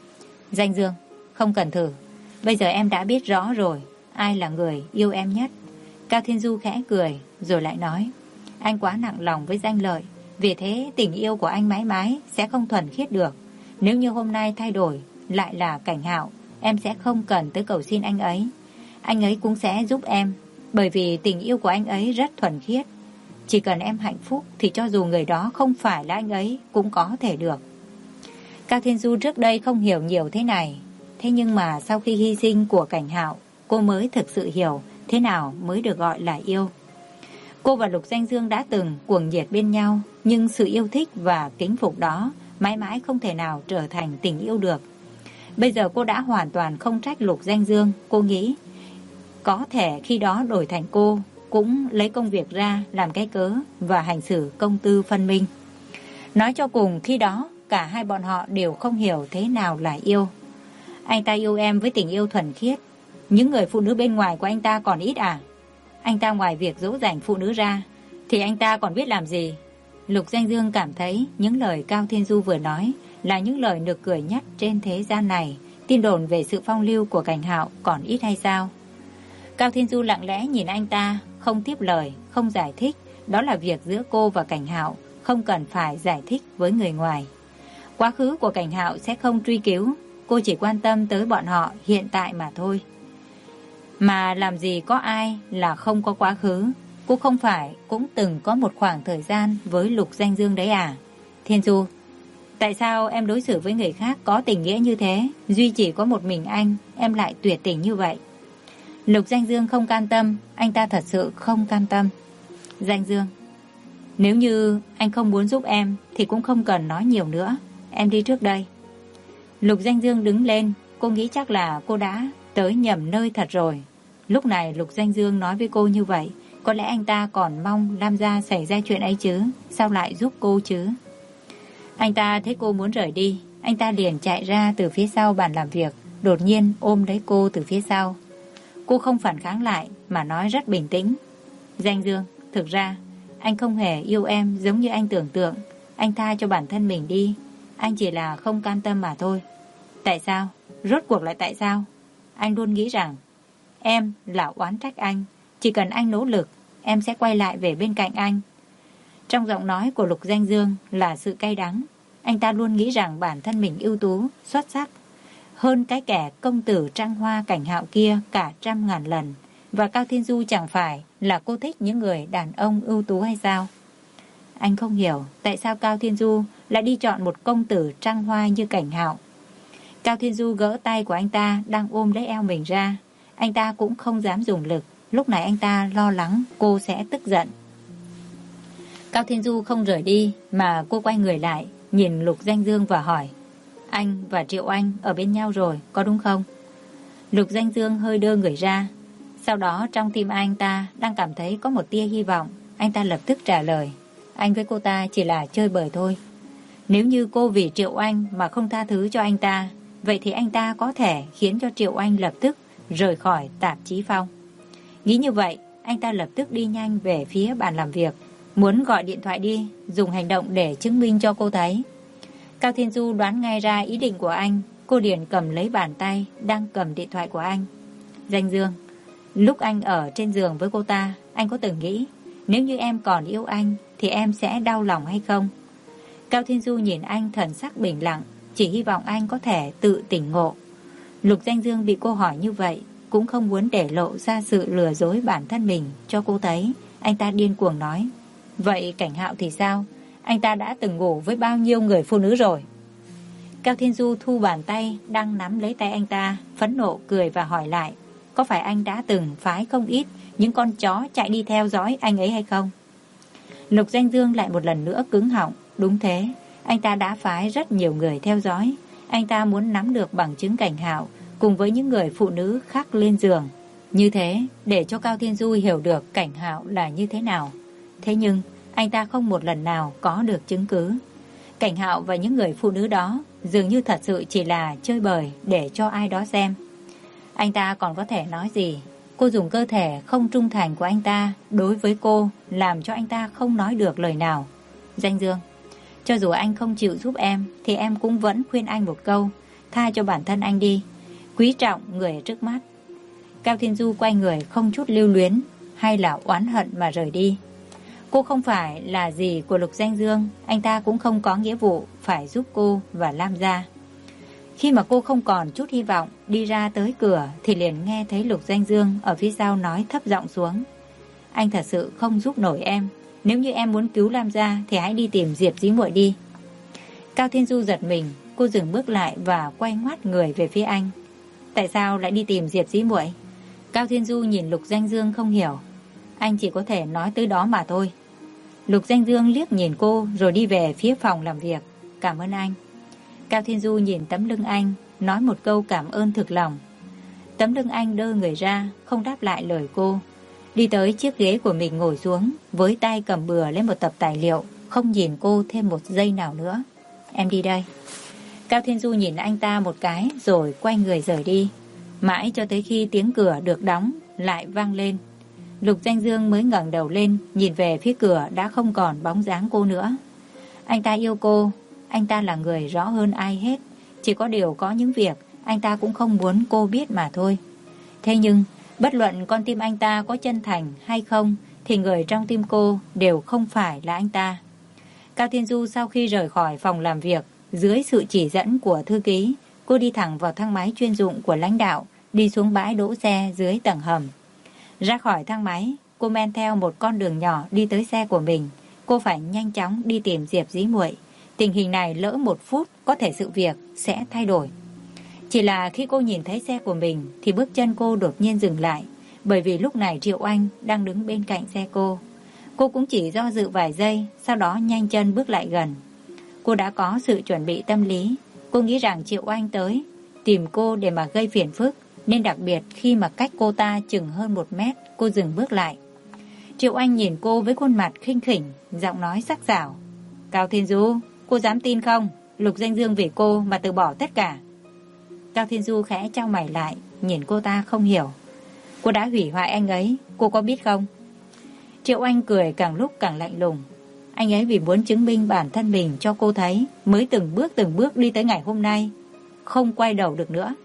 Speaker 1: Danh Dương, không cần thử. Bây giờ em đã biết rõ rồi ai là người yêu em nhất. Cao Thiên Du khẽ cười rồi lại nói. Anh quá nặng lòng với danh lợi, vì thế tình yêu của anh mãi mãi sẽ không thuần khiết được. Nếu như hôm nay thay đổi lại là Cảnh Hạo, em sẽ không cần tới cầu xin anh ấy. Anh ấy cũng sẽ giúp em, bởi vì tình yêu của anh ấy rất thuần khiết. Chỉ cần em hạnh phúc thì cho dù người đó không phải là anh ấy cũng có thể được. Cao Thiên Du trước đây không hiểu nhiều thế này. Thế nhưng mà sau khi hy sinh của Cảnh Hạo, cô mới thực sự hiểu thế nào mới được gọi là yêu. Cô và Lục Danh Dương đã từng cuồng nhiệt bên nhau, nhưng sự yêu thích và kính phục đó mãi mãi không thể nào trở thành tình yêu được. Bây giờ cô đã hoàn toàn không trách Lục Danh Dương. Cô nghĩ có thể khi đó đổi thành cô cũng lấy công việc ra làm cái cớ và hành xử công tư phân minh. Nói cho cùng khi đó cả hai bọn họ đều không hiểu thế nào là yêu. Anh ta yêu em với tình yêu thuần khiết. Những người phụ nữ bên ngoài của anh ta còn ít à? anh ta ngoài việc dỗ dành phụ nữ ra thì anh ta còn biết làm gì? Lục Danh Dương cảm thấy những lời Cao Thiên Du vừa nói là những lời nực cười nhất trên thế gian này. Tin đồn về sự phong lưu của Cảnh Hạo còn ít hay sao? Cao Thiên Du lặng lẽ nhìn anh ta, không tiếp lời, không giải thích. Đó là việc giữa cô và Cảnh Hạo, không cần phải giải thích với người ngoài. Quá khứ của Cảnh Hạo sẽ không truy cứu, cô chỉ quan tâm tới bọn họ hiện tại mà thôi. Mà làm gì có ai là không có quá khứ. Cô không phải cũng từng có một khoảng thời gian với Lục Danh Dương đấy à? Thiên Du, tại sao em đối xử với người khác có tình nghĩa như thế, duy chỉ có một mình anh, em lại tuyệt tình như vậy? Lục Danh Dương không can tâm, anh ta thật sự không can tâm. Danh Dương, nếu như anh không muốn giúp em thì cũng không cần nói nhiều nữa, em đi trước đây. Lục Danh Dương đứng lên, cô nghĩ chắc là cô đã tới nhầm nơi thật rồi. Lúc này Lục Danh Dương nói với cô như vậy, có lẽ anh ta còn mong Lam gia xảy ra chuyện ấy chứ, sao lại giúp cô chứ? Anh ta thấy cô muốn rời đi, anh ta liền chạy ra từ phía sau bàn làm việc, đột nhiên ôm lấy cô từ phía sau. Cô không phản kháng lại mà nói rất bình tĩnh. Danh Dương, thực ra anh không hề yêu em giống như anh tưởng tượng. Anh tha cho bản thân mình đi. Anh chỉ là không can tâm mà thôi. Tại sao? Rốt cuộc lại tại sao? Anh luôn nghĩ rằng em là oán trách anh. Chỉ cần anh nỗ lực, em sẽ quay lại về bên cạnh anh. Trong giọng nói của Lục Danh Dương là sự cay đắng. Anh ta luôn nghĩ rằng bản thân mình ưu tú, xuất sắc hơn cái kẻ công tử trăng hoa Cảnh Hạo kia cả 100.000 lần. Và Cao Thiên Du chẳng phải là cô thích những người đàn ông ưu tú hay sao? Anh không hiểu tại sao Cao Thiên Du lại đi chọn một công tử trăng hoa như Cảnh Hạo. Cao Thiên Du gỡ tay của anh ta đang ôm lấy eo mình ra. Anh ta cũng không dám dùng lực. Lúc này anh ta lo lắng cô sẽ tức giận. Cao Thiên Du không rời đi mà cô quay người lại, nhìn Lục Danh Dương và hỏi: Anh và Triệu Anh ở bên nhau rồi, có đúng không? Lục Danh Dương hơi đơ người ra. Sau đó trong tim anh ta đang cảm thấy có một tia hy vọng. Anh ta lập tức trả lời: Anh với cô ta chỉ là chơi bời thôi. Nếu như cô vì Triệu Anh mà không tha thứ cho anh ta, vậy thì anh ta có thể khiến cho Triệu Anh lập tức rời khỏi tạp chí Phong. Nghĩ như vậy, anh ta lập tức đi nhanh về phía bàn làm việc, muốn gọi điện thoại đi, dùng hành động để chứng minh cho cô thấy. Cao Thiên Du đoán ngay ra ý định của anh. Cô liền cầm lấy bàn tay đang cầm điện thoại của anh. Danh Dương, lúc anh ở trên giường với cô ta, anh có từng nghĩ nếu như em còn yêu anh thì em sẽ đau lòng hay không? Cao Thiên Du nhìn anh thần sắc bình lặng, chỉ hy vọng anh có thể tự tỉnh ngộ. Lục Danh Dương bị cô hỏi như vậy cũng không muốn để lộ ra sự lừa dối bản thân mình cho cô thấy. Anh ta điên cuồng nói: Vậy Cảnh Hạo thì sao? Anh ta đã từng ngủ với bao nhiêu người phụ nữ rồi? Cao Thiên Du thu bàn tay đang nắm lấy tay anh ta, phẫn nộ cười và hỏi lại: Có phải anh đã từng phái không ít những con chó chạy đi theo dõi anh ấy hay không? Lục Danh Dương lại một lần nữa cứng họng. Đúng thế, anh ta đã phái rất nhiều người theo dõi. Anh ta muốn nắm được bằng chứng Cảnh Hạo cùng với những người phụ nữ khác lên giường, như thế để cho Cao Thiên Du hiểu được Cảnh Hạo là như thế nào. Thế nhưng anh ta không một lần nào có được chứng cứ. Cảnh Hạo và những người phụ nữ đó dường như thật sự chỉ là chơi bời để cho ai đó xem. Anh ta còn có thể nói gì? Cô dùng cơ thể không trung thành của anh ta đối với cô, làm cho anh ta không nói được lời nào. Danh Dương, cho dù anh không chịu giúp em thì em cũng vẫn khuyên anh một câu: tha cho bản thân anh đi, quý trọng người ở trước mắt. Cao Thiên Du quay người không chút lưu luyến hay là oán hận mà rời đi. Cô không phải là gì của Lục Danh Dương, anh ta cũng không có nghĩa vụ phải giúp cô và Lam gia. Khi mà cô không còn chút hy vọng đi ra tới cửa thì liền nghe thấy Lục Danh Dương ở phía sau nói thấp giọng xuống: Anh thật sự không giúp nổi em. Nếu như em muốn cứu Lam gia thì hãy đi tìm Diệp Dĩ Muội đi. Cao Thiên Du giật mình, cô dừng bước lại và quay ngoắt người về phía anh. Tại sao lại đi tìm Diệp Dĩ Muội? Cao Thiên Du nhìn Lục Danh Dương không hiểu. Anh chỉ có thể nói tới đó mà thôi. Lục Danh Dương liếc nhìn cô rồi đi về phía phòng làm việc. Cảm ơn anh. Cao Thiên Du nhìn tấm lưng anh, nói một câu cảm ơn thực lòng. Tấm lưng anh đơ người ra, không đáp lại lời cô. Đi tới chiếc ghế của mình ngồi xuống, với tay cầm bừa lên một tập tài liệu, không nhìn cô thêm một giây nào nữa. Em đi đây. Cao Thiên Du nhìn anh ta một cái rồi quay người rời đi. Mãi cho tới khi tiếng cửa được đóng lại vang lên. Lục Danh Dương mới ngẩng đầu lên, nhìn về phía cửa đã không còn bóng dáng cô nữa. Anh ta yêu cô, anh ta là người rõ hơn ai hết. Chỉ có điều có những việc anh ta cũng không muốn cô biết mà thôi. Thế nhưng, bất luận con tim anh ta có chân thành hay không, thì người trong tim cô đều không phải là anh ta. Cao Thiên Du sau khi rời khỏi phòng làm việc, dưới sự chỉ dẫn của thư ký, cô đi thẳng vào thang máy chuyên dụng của lãnh đạo, đi xuống bãi đỗ xe dưới tầng hầm. Ra khỏi thang máy, cô men theo một con đường nhỏ đi tới xe của mình. Cô phải nhanh chóng đi tìm Diệp Dĩ Muội. Tình hình này lỡ 1 phút có thể sự việc sẽ thay đổi. Chỉ là khi cô nhìn thấy xe của mình thì bước chân cô đột nhiên dừng lại, bởi vì lúc này Triệu Anh đang đứng bên cạnh xe cô. Cô cũng chỉ do dự vài giây, sau đó nhanh chân bước lại gần. Cô đã có sự chuẩn bị tâm lý. Cô nghĩ rằng Triệu Anh tới tìm cô để mà gây phiền phức, nên đặc biệt khi mà cách cô ta chừng hơn 1 mét, cô dừng bước lại. Triệu Anh nhìn cô với khuôn mặt khinh khỉnh, giọng nói sắc sảo. Cao Thiên Du, cô dám tin không? Lục Danh Dương vì cô mà từ bỏ tất cả. Cao Thiên Du khẽ chau mày lại, nhìn cô ta không hiểu. Cô đã hủy hoại anh ấy, cô có biết không? Triệu Anh cười càng lúc càng lạnh lùng. Anh ấy vì muốn chứng minh bản thân mình cho cô thấy, mới từng bước đi tới ngày hôm nay, không quay đầu được nữa.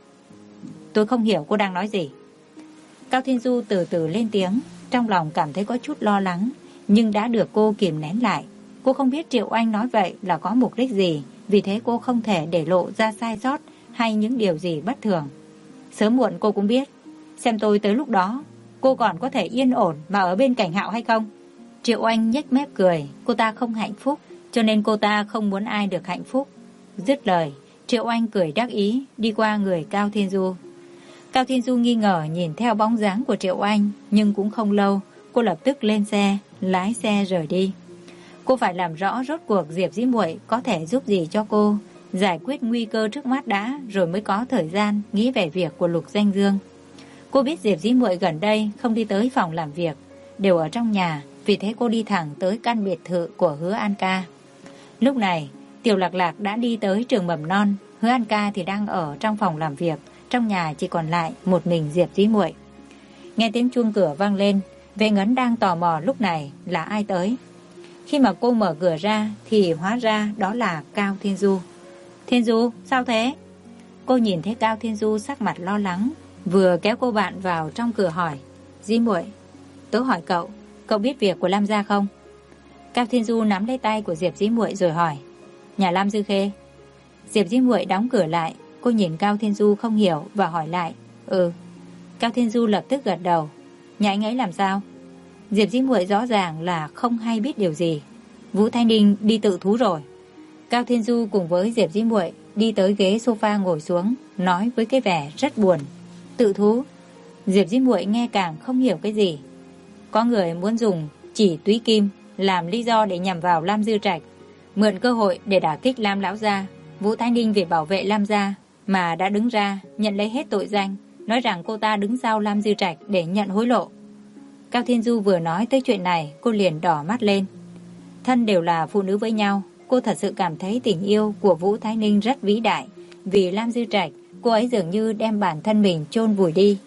Speaker 1: Tôi không hiểu cô đang nói gì. Cao Thiên Du từ từ lên tiếng, trong lòng cảm thấy có chút lo lắng, nhưng đã được cô kìm nén lại. Cô không biết Triệu Anh nói vậy là có mục đích gì, vì thế cô không thể để lộ ra sai sót hay những điều gì bất thường. Sớm muộn cô cũng biết, xem tôi tới lúc đó, cô còn có thể yên ổn mà ở bên cạnh Hạo hay không? Triệu Anh nhếch mép cười, cô ta không hạnh phúc, cho nên cô ta không muốn ai được hạnh phúc. Dứt lời, Triệu Anh cười đắc ý, đi qua người Cao Thiên Du. Cao Thiên Du nghi ngờ nhìn theo bóng dáng của Triệu Anh, nhưng cũng không lâu, cô lập tức lên xe, lái xe rời đi. Cô phải làm rõ rốt cuộc Diệp Dĩ Muội có thể giúp gì cho cô, giải quyết nguy cơ trước mắt đã, rồi mới có thời gian nghĩ về việc của Lục Danh Dương. Cô biết Diệp Dĩ Muội gần đây không đi tới phòng làm việc, đều ở trong nhà, vì thế cô đi thẳng tới căn biệt thự của Hứa An Ca. Lúc này, Tiểu Lạc Lạc đã đi tới trường mầm non, Hứa An Ca thì đang ở trong phòng làm việc, trong nhà chỉ còn lại một mình Diệp Dĩ Muội. Nghe tiếng chuông cửa vang lên, Vệ Ngấn đang tò mò lúc này là ai tới. Khi mà cô mở cửa ra thì hóa ra đó là Cao Thiên Du. Thiên Du, sao thế? Cô nhìn thấy Cao Thiên Du sắc mặt lo lắng, vừa kéo cô bạn vào trong cửa hỏi. Dĩ Muội, tớ hỏi cậu biết việc của Lam gia không? Cao Thiên Du nắm lấy tay của Diệp Dĩ Muội rồi hỏi. Nhà Lam Dư Khê. Diệp Dĩ Muội đóng cửa lại, cô nhìn Cao Thiên Du không hiểu và hỏi lại. Ừ. Cao Thiên Du lập tức gật đầu. Nhà anh ấy làm sao? Diệp Dĩ Muội rõ ràng là không hay biết điều gì. Vũ Thanh Ninh đi tự thú rồi. Cao Thiên Du cùng với Diệp Dĩ Muội đi tới ghế sofa ngồi xuống, nói với cái vẻ rất buồn. Tự thú? Diệp Dĩ Muội nghe càng không hiểu cái gì. Có người muốn dùng chỉ túy kim làm lý do để nhằm vào Lam Dư Trạch, mượn cơ hội để đả kích Lam lão gia. Vũ Thái Ninh vì bảo vệ Lam gia mà đã đứng ra nhận lấy hết tội danh, nói rằng cô ta đứng sau Lam Dư Trạch để nhận hối lộ. Cao Thiên Du vừa nói tới chuyện này, cô liền đỏ mắt lên. Thân đều là phụ nữ với nhau, cô thật sự cảm thấy tình yêu của Vũ Thái Ninh rất vĩ đại. Vì Lam Dư Trạch, cô ấy dường như đem bản thân mình chôn vùi đi.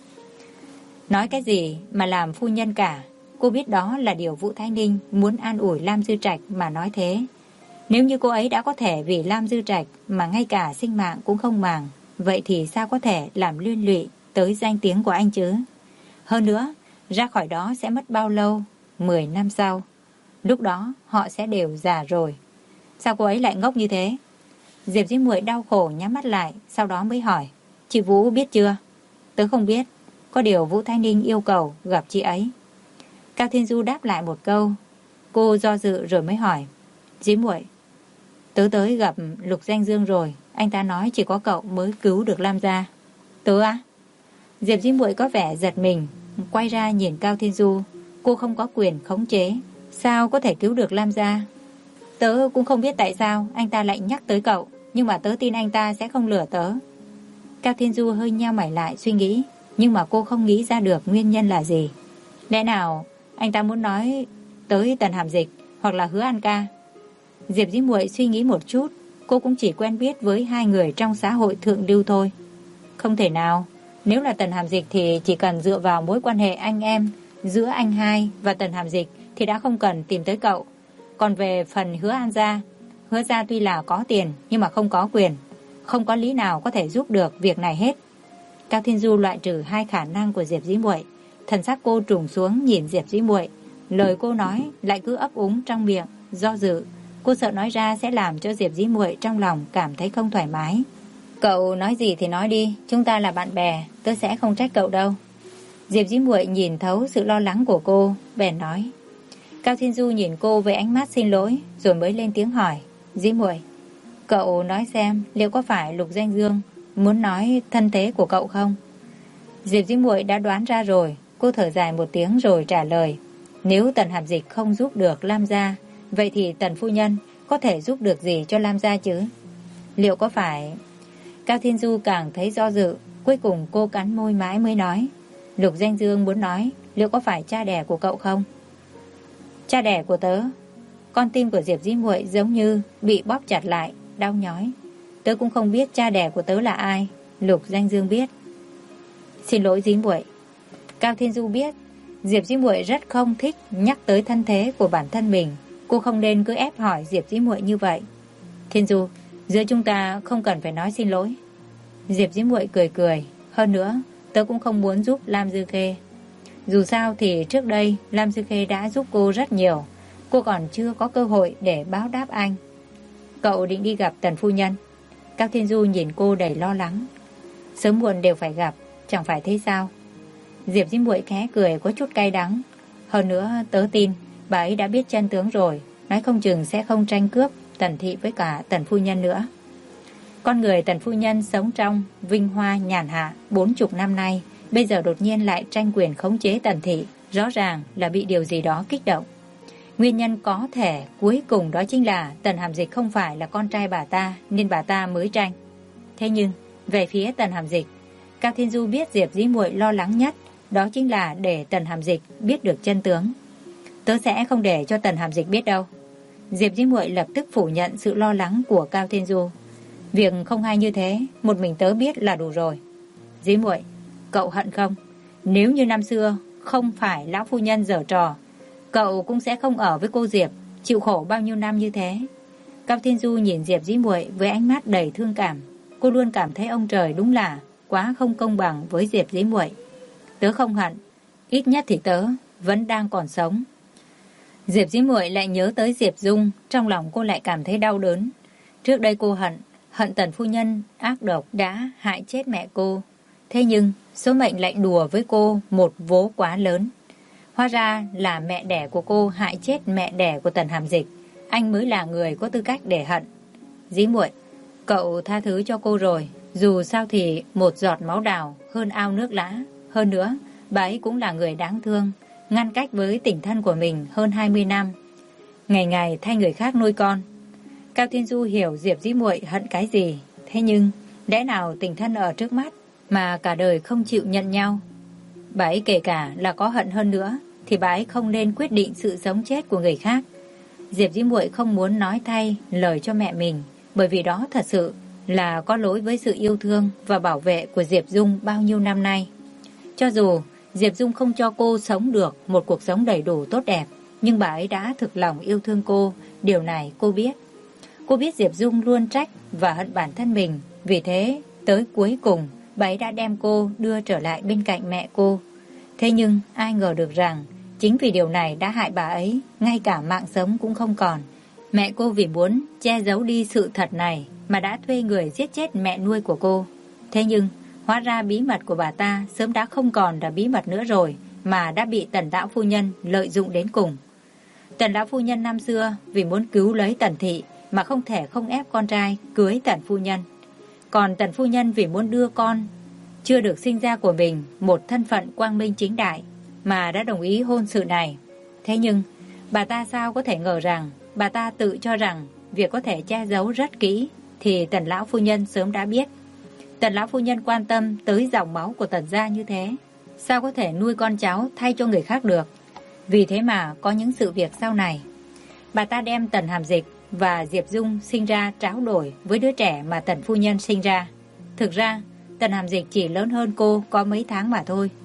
Speaker 1: Nói cái gì mà làm phu nhân cả. Cô biết đó là điều Vũ Thái Ninh muốn an ủi Lam Dư Trạch mà nói thế. Nếu như cô ấy đã có thể vì Lam Dư Trạch mà ngay cả sinh mạng cũng không màng, vậy thì sao có thể làm liên lụy tới danh tiếng của anh chứ? Hơn nữa, ra khỏi đó sẽ mất bao lâu? 10 năm sau. Lúc đó họ sẽ đều già rồi. Sao cô ấy lại ngốc như thế? Diệp Dĩ Muội đau khổ nhắm mắt lại, sau đó mới hỏi. Chị Vũ biết chưa? Tớ không biết. Có điều Vũ Thanh Ninh yêu cầu gặp chị ấy. Cao Thiên Du đáp lại một câu. Cô do dự rồi mới hỏi. Dĩ Muội, tớ tới gặp Lục Danh Dương rồi. Anh ta nói chỉ có cậu mới cứu được Lam gia. Tớ á? Diệp Dĩ Muội có vẻ giật mình, quay ra nhìn Cao Thiên Du. Cô không có quyền khống chế, sao có thể cứu được Lam gia? Tớ cũng không biết tại sao anh ta lại nhắc tới cậu, nhưng mà tớ tin anh ta sẽ không lừa tớ. Cao Thiên Du hơi nheo mày lại suy nghĩ, nhưng mà cô không nghĩ ra được nguyên nhân là gì. Lẽ nào anh ta muốn nói tới Tần Hàm Dịch hoặc là Hứa An Ca? Diệp Dĩ Muội suy nghĩ một chút, cô cũng chỉ quen biết với 2 người trong xã hội thượng lưu thôi. Không thể nào, nếu là Tần Hàm Dịch thì chỉ cần dựa vào mối quan hệ anh em giữa anh hai và Tần Hàm Dịch thì đã không cần tìm tới cậu. Còn về phần Hứa Gia tuy là có tiền nhưng mà không có quyền, không có lý nào có thể giúp được việc này hết. Cao Thiên Du loại trừ hai khả năng của Diệp Dĩ Muội, thần sắc cô trùng xuống nhìn Diệp Dĩ Muội, lời cô nói lại cứ ấp úng trong miệng, do dự. Cô sợ nói ra sẽ làm cho Diệp Dĩ Muội trong lòng cảm thấy không thoải mái. Cậu nói gì thì nói đi, chúng ta là bạn bè, tớ sẽ không trách cậu đâu. Diệp Dĩ Muội nhìn thấu sự lo lắng của cô, bèn nói. Cao Thiên Du nhìn cô với ánh mắt xin lỗi, rồi mới lên tiếng hỏi. Dĩ Muội, cậu nói xem liệu có phải Lục Danh Dương muốn nói thân thế của cậu không? Diệp Dĩ Muội đã đoán ra rồi, cô thở dài một tiếng rồi trả lời. Nếu Tần Hàm Dịch không giúp được Lam gia, vậy thì Tần phu nhân có thể giúp được gì cho Lam gia chứ? Liệu có phải... Cao Thiên Du càng thấy do dự, cuối cùng cô cắn môi mãi mới nói. Lục Danh Dương muốn nói liệu có phải cha đẻ của cậu không? Cha đẻ của tớ? Con tim của Diệp Dĩ Muội giống như bị bóp chặt lại, đau nhói. Tớ cũng không biết cha đẻ của tớ là ai, Lục Danh Dương biết. Xin lỗi Dĩ Muội. Cao Thiên Du biết Diệp Dĩ Muội rất không thích nhắc tới thân thế của bản thân mình. Cô không nên cứ ép hỏi Diệp Dĩ Muội như vậy. Thiên Du, giữa chúng ta không cần phải nói xin lỗi. Diệp Dĩ Muội cười cười. Hơn nữa, tớ cũng không muốn giúp Lam Dư Khê. Dù sao thì trước đây Lam Dư Khê đã giúp cô rất nhiều. Cô còn chưa có cơ hội để báo đáp anh. Cậu định đi gặp Tần phu nhân? Cao Thiên Du nhìn cô đầy lo lắng. Sớm muộn đều phải gặp, chẳng phải thế sao? Diệp Dĩ Muội khẽ cười có chút cay đắng. Hơn nữa tớ tin bà ấy đã biết chân tướng rồi, nói không chừng sẽ không tranh cướp Tần thị với cả Tần phu nhân nữa. Con người Tần phu nhân sống trong vinh hoa nhàn hạ 40 năm nay, bây giờ đột nhiên lại tranh quyền khống chế Tần thị, rõ ràng là bị điều gì đó kích động. Nguyên nhân có thể cuối cùng đó chính là Tần Hàm Dịch không phải là con trai bà ta nên bà ta mới tranh. Thế nhưng về phía Tần Hàm Dịch, Cao Thiên Du biết Diệp Dĩ Muội lo lắng nhất đó chính là để Tần Hàm Dịch biết được chân tướng. Tớ sẽ không để cho Tần Hàm Dịch biết đâu. Diệp Dĩ Muội lập tức phủ nhận sự lo lắng của Cao Thiên Du. Việc không hay như thế, một mình tớ biết là đủ rồi. Dĩ Muội, cậu hận không? Nếu như năm xưa không phải lão phu nhân giở trò, cậu cũng sẽ không ở với cô Diệp, chịu khổ bao nhiêu năm như thế. Cao Thiên Du nhìn Diệp Dĩ Muội với ánh mắt đầy thương cảm. Cô luôn cảm thấy ông trời đúng là quá không công bằng với Diệp Dĩ Muội. Tớ không hận, ít nhất thì tớ vẫn đang còn sống. Diệp Dĩ Muội lại nhớ tới Diệp Dung, trong lòng cô lại cảm thấy đau đớn. Trước đây cô hận Tần phu nhân ác độc đã hại chết mẹ cô. Thế nhưng số mệnh lại đùa với cô một vố quá lớn. Hóa ra là mẹ đẻ của cô hại chết mẹ đẻ của Tần Hàm Dịch. Anh mới là người có tư cách để hận. Dĩ Muội, cậu tha thứ cho cô rồi. Dù sao thì một giọt máu đào hơn ao nước lã. Hơn nữa, bà ấy cũng là người đáng thương, ngăn cách với tình thân của mình hơn 20 năm. Ngày ngày thay người khác nuôi con. Cao Thiên Du hiểu Diệp Dĩ Muội hận cái gì. Thế nhưng, lẽ nào tình thân ở trước mắt mà cả đời không chịu nhận nhau? Bà ấy kể cả là có hận hơn nữa thì bà ấy không nên quyết định sự sống chết của người khác. Diệp Dĩ Muội không muốn nói thay lời cho mẹ mình, bởi vì đó thật sự là có lỗi với sự yêu thương và bảo vệ của Diệp Dung bao nhiêu năm nay. Cho dù Diệp Dung không cho cô sống được một cuộc sống đầy đủ tốt đẹp, nhưng bà ấy đã thực lòng yêu thương cô. Điều này cô biết. Cô biết Diệp Dung luôn trách và hận bản thân mình. Vì thế, tới cuối cùng, bà ấy đã đem cô đưa trở lại bên cạnh mẹ cô. Thế nhưng, ai ngờ được rằng, chính vì điều này đã hại bà ấy, ngay cả mạng sống cũng không còn. Mẹ cô vì muốn che giấu đi sự thật này mà đã thuê người giết chết mẹ nuôi của cô. Thế nhưng, hóa ra bí mật của bà ta sớm đã không còn là bí mật nữa rồi, mà đã bị Tần lão phu nhân lợi dụng đến cùng. Tần lão phu nhân năm xưa vì muốn cứu lấy Tần thị mà không thể không ép con trai cưới Tần phu nhân. Còn Tần phu nhân vì muốn đưa con chưa được sinh ra của mình một thân phận quang minh chính đại mà đã đồng ý hôn sự này. Thế nhưng, bà ta sao có thể ngờ rằng, bà ta tự cho rằng việc có thể che giấu rất kỹ thì Tần lão phu nhân sớm đã biết. Tần lão phu nhân quan tâm tới dòng máu của Tần gia như thế, sao có thể nuôi con cháu thay cho người khác được. Vì thế mà có những sự việc sau này. Bà ta đem Tần Hàm Dịch và Diệp Dung sinh ra tráo đổi với đứa trẻ mà Tần phu nhân sinh ra. Thực ra, Tần Hàm Dịch chỉ lớn hơn cô có mấy tháng mà thôi.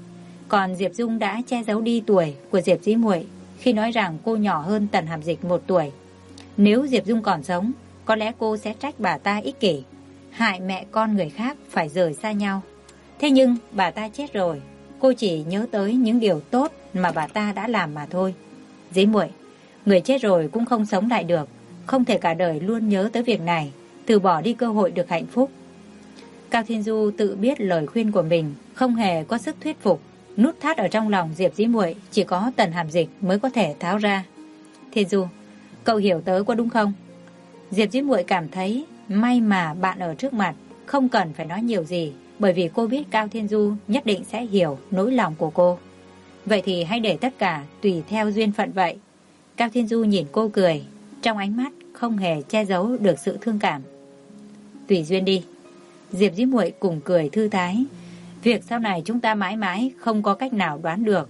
Speaker 1: Còn Diệp Dung đã che giấu đi tuổi của Diệp Dĩ Muội khi nói rằng cô nhỏ hơn Tần Hàm Dịch 1 tuổi. Nếu Diệp Dung còn sống, có lẽ cô sẽ trách bà ta ích kỷ, hại mẹ con người khác phải rời xa nhau. Thế nhưng bà ta chết rồi, cô chỉ nhớ tới những điều tốt mà bà ta đã làm mà thôi. Dĩ Muội, người chết rồi cũng không sống lại được, không thể cả đời luôn nhớ tới việc này, từ bỏ đi cơ hội được hạnh phúc. Cao Thiên Du tự biết lời khuyên của mình không hề có sức thuyết phục, nút thắt ở trong lòng Diệp Dĩ Muội chỉ có Tần Hàm Dịch mới có thể tháo ra. Thiên Du, cậu hiểu tớ có đúng không? Diệp Dĩ Muội cảm thấy may mà bạn ở trước mặt, không cần phải nói nhiều gì, bởi vì cô biết Cao Thiên Du nhất định sẽ hiểu nỗi lòng của cô. Vậy thì hãy để tất cả tùy theo duyên phận vậy. Cao Thiên Du nhìn cô cười, trong ánh mắt không hề che giấu được sự thương cảm. Tùy duyên đi. Diệp Dĩ Muội cùng cười thư thái. Việc sau này chúng ta mãi mãi không có cách nào đoán được.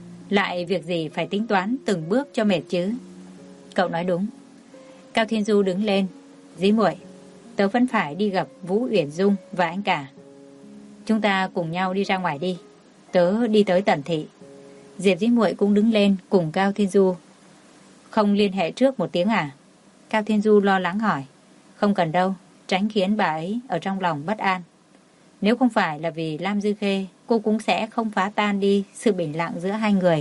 Speaker 1: Lại việc gì phải tính toán từng bước cho mệt chứ? Cậu nói đúng. Cao Thiên Du đứng lên. Dĩ Muội, tớ vẫn phải đi gặp Vũ Uyển Dung và anh cả. Chúng ta cùng nhau đi ra ngoài đi. Tớ đi tới Tần thị. Diệp Dĩ Muội cũng đứng lên cùng Cao Thiên Du. Không liên hệ trước một tiếng à? Cao Thiên Du lo lắng hỏi. Không cần đâu, tránh khiến bà ấy ở trong lòng bất an. Nếu không phải là vì Lam Dư Khê, cô cũng sẽ không phá tan đi sự bình lặng giữa hai người.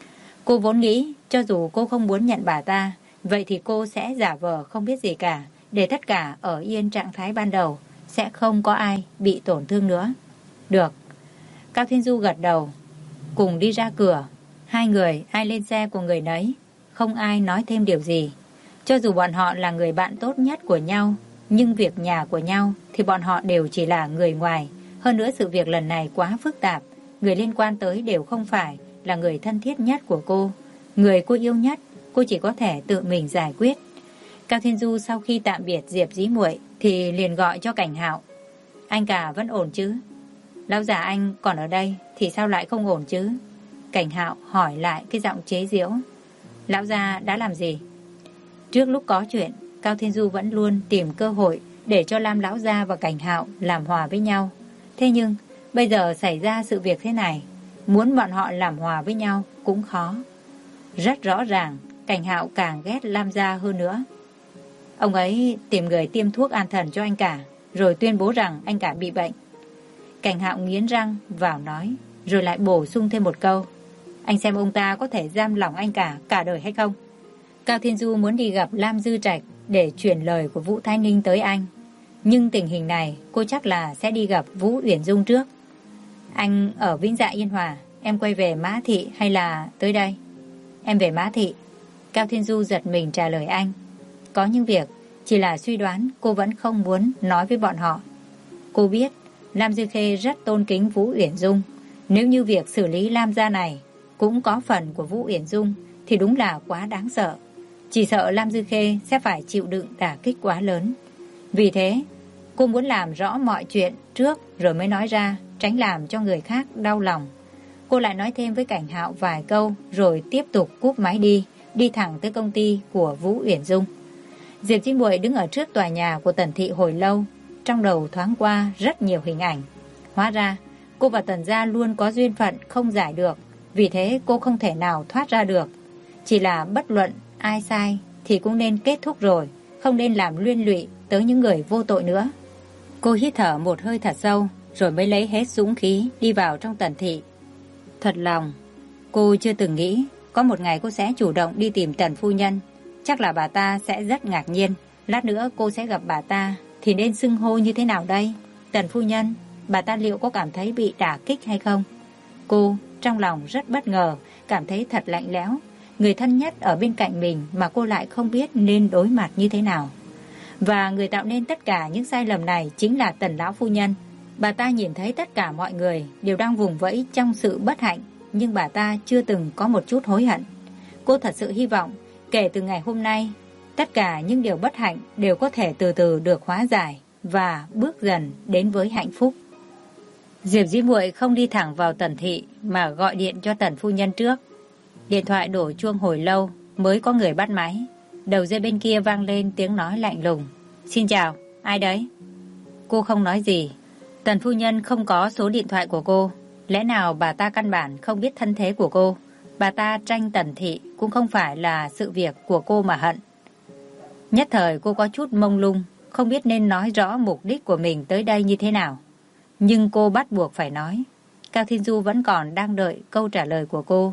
Speaker 1: Cô vốn nghĩ cho dù cô không muốn nhận bà ta, vậy thì cô sẽ giả vờ không biết gì cả, để tất cả ở yên trạng thái ban đầu, sẽ không có ai bị tổn thương nữa. Được. Cao Thiên Du gật đầu. Cùng đi ra cửa, hai người ai lên xe của người nấy, không ai nói thêm điều gì. Cho dù bọn họ là người bạn tốt nhất của nhau, nhưng việc nhà của nhau thì bọn họ đều chỉ là người ngoài. Hơn nữa sự việc lần này quá phức tạp, người liên quan tới đều không phải là người thân thiết nhất của cô. Người cô yêu nhất, cô chỉ có thể tự mình giải quyết. Cao Thiên Du sau khi tạm biệt Diệp Dĩ Muội thì liền gọi cho Cảnh Hạo. Anh cả vẫn ổn chứ? Lão già anh còn ở đây thì sao lại không ổn chứ? Cảnh Hạo hỏi lại cái giọng chế giễu. Lão già đã làm gì? Trước lúc có chuyện, Cao Thiên Du vẫn luôn tìm cơ hội để cho Lam lão gia và Cảnh Hạo làm hòa với nhau. Thế nhưng bây giờ xảy ra sự việc thế này, muốn bọn họ làm hòa với nhau cũng khó. Rất rõ ràng Cảnh Hạo càng ghét Lam gia hơn nữa. Ông ấy tìm người tiêm thuốc an thần cho anh cả, rồi tuyên bố rằng anh cả bị bệnh. Cảnh Hạo nghiến răng vào nói, rồi lại bổ sung thêm một câu. Anh xem ông ta có thể giam lỏng anh cả đời hay không? Cao Thiên Du muốn đi gặp Lam Dư Trạch để truyền lời của Vũ Thái Ninh tới anh. Nhưng tình hình này cô chắc là sẽ đi gặp Vũ Uyển Dung trước. Anh ở Vĩnh Dạ Yên Hòa, em quay về Mã Thị hay là tới đây? Em về Mã Thị. Cao Thiên Du giật mình trả lời anh. Có những việc chỉ là suy đoán, cô vẫn không muốn nói với bọn họ. Cô biết Lam Dư Khê rất tôn kính Vũ Uyển Dung. Nếu như việc xử lý Lam gia này cũng có phần của Vũ Uyển Dung thì đúng là quá đáng sợ. Chỉ sợ Lam Dư Khê sẽ phải chịu đựng đả kích quá lớn. Vì thế cô muốn làm rõ mọi chuyện trước rồi mới nói ra, tránh làm cho người khác đau lòng. Cô lại nói thêm với Cảnh Hạo vài câu rồi tiếp tục cúp máy đi thẳng tới công ty của Vũ Uyển Dung. Diệp Dĩ Muội đứng ở trước tòa nhà của Tần thị hồi lâu, trong đầu thoáng qua rất nhiều hình ảnh. Hóa ra cô và Tần gia luôn có duyên phận không giải được, vì thế cô không thể nào thoát ra được. Chỉ là bất luận ai sai thì cũng nên kết thúc rồi, không nên làm liên lụy tới những người vô tội nữa. Cô hít thở một hơi thật sâu rồi mới lấy hết dũng khí đi vào trong Tần thị. Thật lòng cô chưa từng nghĩ có một ngày cô sẽ chủ động đi tìm Tần phu nhân. Chắc là bà ta sẽ rất ngạc nhiên. Lát nữa cô sẽ gặp bà ta thì nên xưng hô như thế nào đây? Tần phu nhân, bà ta liệu có cảm thấy bị đả kích hay không? Cô trong lòng rất bất ngờ, cảm thấy thật lạnh lẽo. Người thân nhất ở bên cạnh mình mà cô lại không biết nên đối mặt như thế nào. Và người tạo nên tất cả những sai lầm này chính là Tần lão phu nhân. Bà ta nhìn thấy tất cả mọi người đều đang vùng vẫy trong sự bất hạnh, nhưng bà ta chưa từng có một chút hối hận. Cô thật sự hy vọng kể từ ngày hôm nay, tất cả những điều bất hạnh đều có thể từ từ được hóa giải và bước dần đến với hạnh phúc. Diệp Dĩ Muội không đi thẳng vào Tần thị mà gọi điện cho Tần phu nhân trước. Điện thoại đổ chuông hồi lâu mới có người bắt máy. Đầu dây bên kia vang lên tiếng nói lạnh lùng. Xin chào, ai đấy? Cô không nói gì. Tần phu nhân không có số điện thoại của cô. Lẽ nào bà ta căn bản không biết thân thế của cô? Bà ta tranh Tần thị cũng không phải là sự việc của cô mà hận. Nhất thời cô có chút mông lung, không biết nên nói rõ mục đích của mình tới đây như thế nào. Nhưng cô bắt buộc phải nói. Cao Thiên Du vẫn còn đang đợi câu trả lời của cô.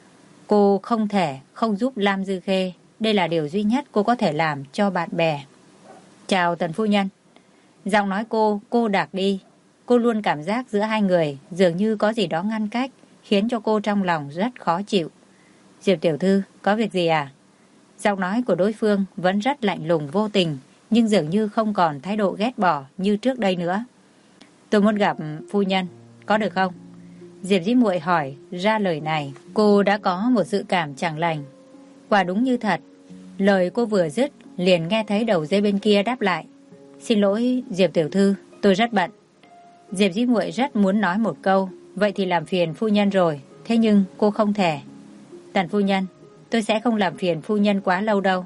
Speaker 1: Cô không thể không giúp Lam Dư Khê. Đây là điều duy nhất cô có thể làm cho bạn bè. Chào Tần phu nhân. Giọng nói cô đặc đi. Cô luôn cảm giác giữa hai người dường như có gì đó ngăn cách, khiến cho cô trong lòng rất khó chịu. Diệp tiểu thư, có việc gì à? Giọng nói của đối phương vẫn rất lạnh lùng vô tình, nhưng dường như không còn thái độ ghét bỏ như trước đây nữa. Tôi muốn gặp phu nhân, có được không? Diệp Dĩ Muội hỏi ra lời này, cô đã có một dự cảm chẳng lành. Quả đúng như thật, lời cô vừa dứt liền nghe thấy đầu dây bên kia đáp lại. Xin lỗi Diệp tiểu thư, tôi rất bận. Diệp Dĩ Muội rất muốn nói một câu, vậy thì làm phiền phu nhân rồi, thế nhưng cô không thể. Tần phu nhân, tôi sẽ không làm phiền phu nhân quá lâu đâu.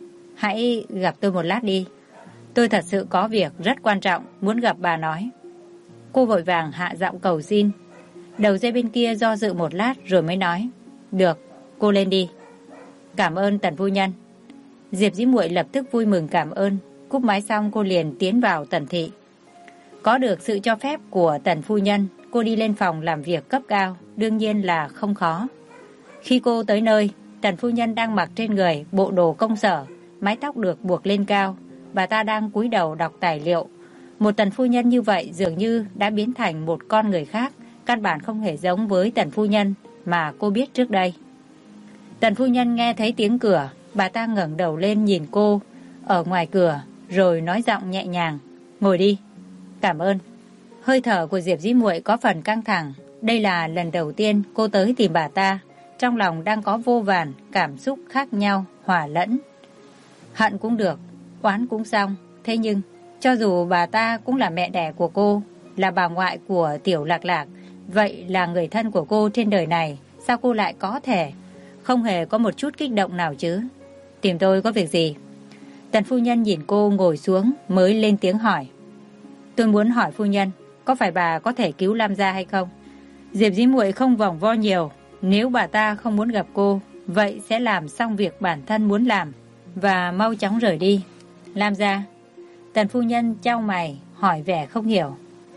Speaker 1: Hãy gặp tôi một lát đi. Tôi thật sự có việc rất quan trọng muốn gặp bà nói. Cô vội vàng hạ giọng cầu xin. Đầu dây bên kia do dự một lát rồi mới nói. Được, cô lên đi. Cảm ơn Tần phu nhân. Diệp Dĩ Muội lập tức vui mừng cảm ơn. Cúp máy xong cô liền tiến vào Tần thị. Có được sự cho phép của Tần phu nhân, cô đi lên phòng làm việc cấp cao, đương nhiên là không khó. Khi cô tới nơi, Tần phu nhân đang mặc trên người bộ đồ công sở, mái tóc được buộc lên cao. Bà ta đang cúi đầu đọc tài liệu. Một Tần phu nhân như vậy dường như đã biến thành một con người khác, căn bản không hề giống với Tần phu nhân mà cô biết trước đây. Tần phu nhân nghe thấy tiếng cửa, bà ta ngẩng đầu lên nhìn cô ở ngoài cửa, rồi nói giọng nhẹ nhàng, ngồi đi. Cảm ơn. Hơi thở của Diệp Dĩ Muội có phần căng thẳng. Đây là lần đầu tiên cô tới tìm bà ta, trong lòng đang có vô vàn cảm xúc khác nhau hòa lẫn. Hận cũng được, oán cũng xong. Thế nhưng, cho dù bà ta cũng là mẹ đẻ của cô, là bà ngoại của Tiểu Lạc Lạc, vậy là người thân của cô trên đời này, sao cô lại có thể không hề có một chút kích động nào chứ? Tìm tôi có việc gì? Tần phu nhân nhìn cô ngồi xuống mới lên tiếng hỏi. Tôi muốn hỏi phu nhân, có phải bà có thể cứu Lam gia hay không? Diệp Dĩ Muội không vòng vo nhiều, nếu bà ta không muốn gặp cô, vậy sẽ làm xong việc bản thân muốn làm và mau chóng rời đi. Lam gia? Tần phu nhân chau mày hỏi vẻ không hiểu.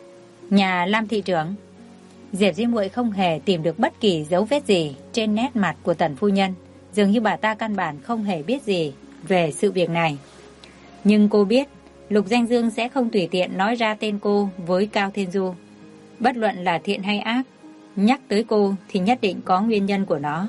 Speaker 1: Nhà Lam thị trưởng? Diệp Dĩ Muội không hề tìm được bất kỳ dấu vết gì trên nét mặt của Tần phu nhân, dường như bà ta căn bản không hề biết gì về sự việc này. Nhưng cô biết Lục Danh Dương sẽ không tùy tiện nói ra tên cô với Cao Thiên Du. Bất luận là thiện hay ác, nhắc tới cô thì nhất định có nguyên nhân của nó.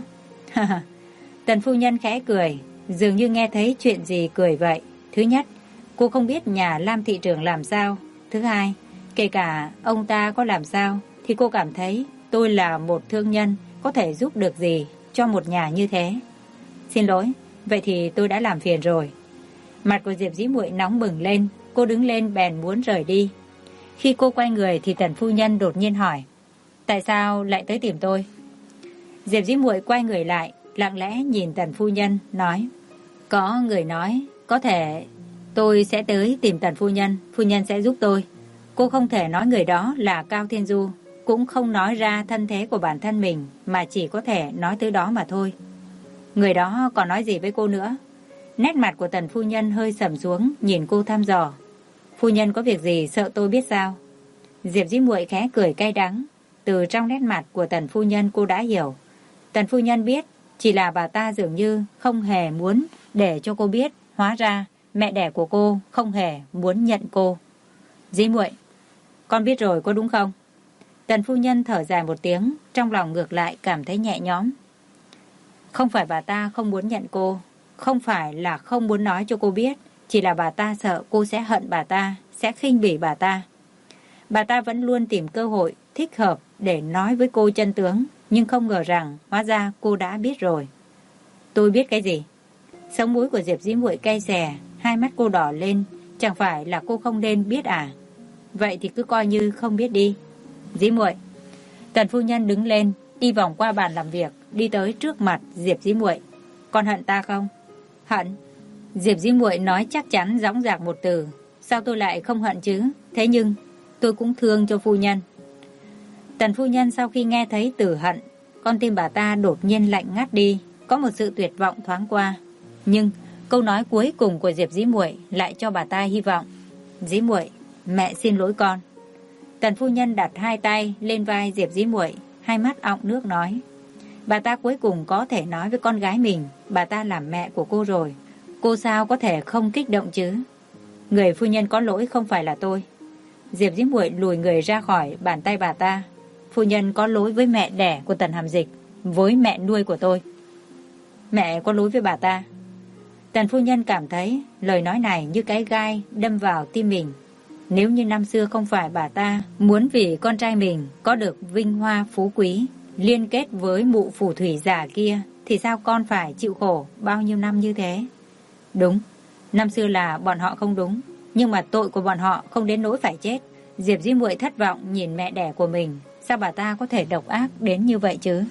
Speaker 1: Tần phu nhân khẽ cười, dường như nghe thấy chuyện gì cười vậy. Thứ nhất, cô không biết nhà Lam thị trưởng làm sao. Thứ hai, kể cả ông ta có làm sao thì cô cảm thấy tôi là một thương nhân có thể giúp được gì cho một nhà như thế. Xin lỗi, vậy thì tôi đã làm phiền rồi. Mặt của Diệp Dĩ Muội nóng bừng lên, cô đứng lên bèn muốn rời đi. Khi cô quay người thì Tần phu nhân đột nhiên hỏi, tại sao lại tới tìm tôi? Diệp Dĩ Muội quay người lại, lặng lẽ nhìn Tần phu nhân, nói, có người nói, có thể tôi sẽ tới tìm Tần phu nhân sẽ giúp tôi. Cô không thể nói người đó là Cao Thiên Du, cũng không nói ra thân thế của bản thân mình, mà chỉ có thể nói tới đó mà thôi. Người đó còn nói gì với cô nữa? Nét mặt của Tần phu nhân hơi sầm xuống, nhìn cô thăm dò. Phu nhân có việc gì sợ tôi biết sao? Diệp Dĩ Muội khẽ cười cay đắng. Từ trong nét mặt của Tần phu nhân cô đã hiểu. Tần phu nhân biết, chỉ là bà ta dường như không hề muốn để cho cô biết. Hóa ra mẹ đẻ của cô không hề muốn nhận cô. Dĩ Muội, con biết rồi có đúng không? Tần phu nhân thở dài một tiếng, trong lòng ngược lại cảm thấy nhẹ nhõm. Không phải bà ta không muốn nhận cô, không phải là không muốn nói cho cô biết, chỉ là bà ta sợ cô sẽ hận bà ta, sẽ khinh bỉ bà ta. Bà ta vẫn luôn tìm cơ hội thích hợp để nói với cô chân tướng, nhưng không ngờ rằng hóa ra cô đã biết rồi. Tôi biết cái gì? Sống mũi của Diệp Dĩ Muội cay xè, hai mắt cô đỏ lên, chẳng phải là cô không nên biết à? Vậy thì cứ coi như không biết đi. Dĩ Muội. Tần phu nhân đứng lên, đi vòng qua bàn làm việc, đi tới trước mặt Diệp Dĩ Muội. Con hận ta không? Hận? Diệp Dĩ Muội nói chắc chắn dõng dạc một từ. Sao tôi lại không hận chứ? Thế nhưng tôi cũng thương cho phu nhân. Tần phu nhân sau khi nghe thấy từ hận, con tim bà ta đột nhiên lạnh ngắt đi, có một sự tuyệt vọng thoáng qua. Nhưng câu nói cuối cùng của Diệp Dĩ Muội lại cho bà ta hy vọng. Dĩ Muội, mẹ xin lỗi con. Tần phu nhân đặt hai tay lên vai Diệp Dĩ Muội, hai mắt ọng nước nói. Bà ta cuối cùng có thể nói với con gái mình, bà ta làm mẹ của cô rồi. Cô sao có thể không kích động chứ? Người phu nhân có lỗi không phải là tôi. Diệp Dĩ Muội lùi người ra khỏi bàn tay bà ta. Phu nhân có lỗi với mẹ đẻ của Tần Hàm Dịch, với mẹ nuôi của tôi. Mẹ có lỗi với bà ta. Tần phu nhân cảm thấy lời nói này như cái gai đâm vào tim mình. Nếu như năm xưa không phải bà ta muốn vì con trai mình có được vinh hoa phú quý, liên kết với mụ phù thủy giả kia, thì sao con phải chịu khổ bao nhiêu năm như thế? Đúng, năm xưa là bọn họ không đúng, nhưng mà tội của bọn họ không đến nỗi phải chết. Diệp Dĩ Muội thất vọng nhìn mẹ đẻ của mình. Sao bà ta có thể độc ác đến như vậy chứ?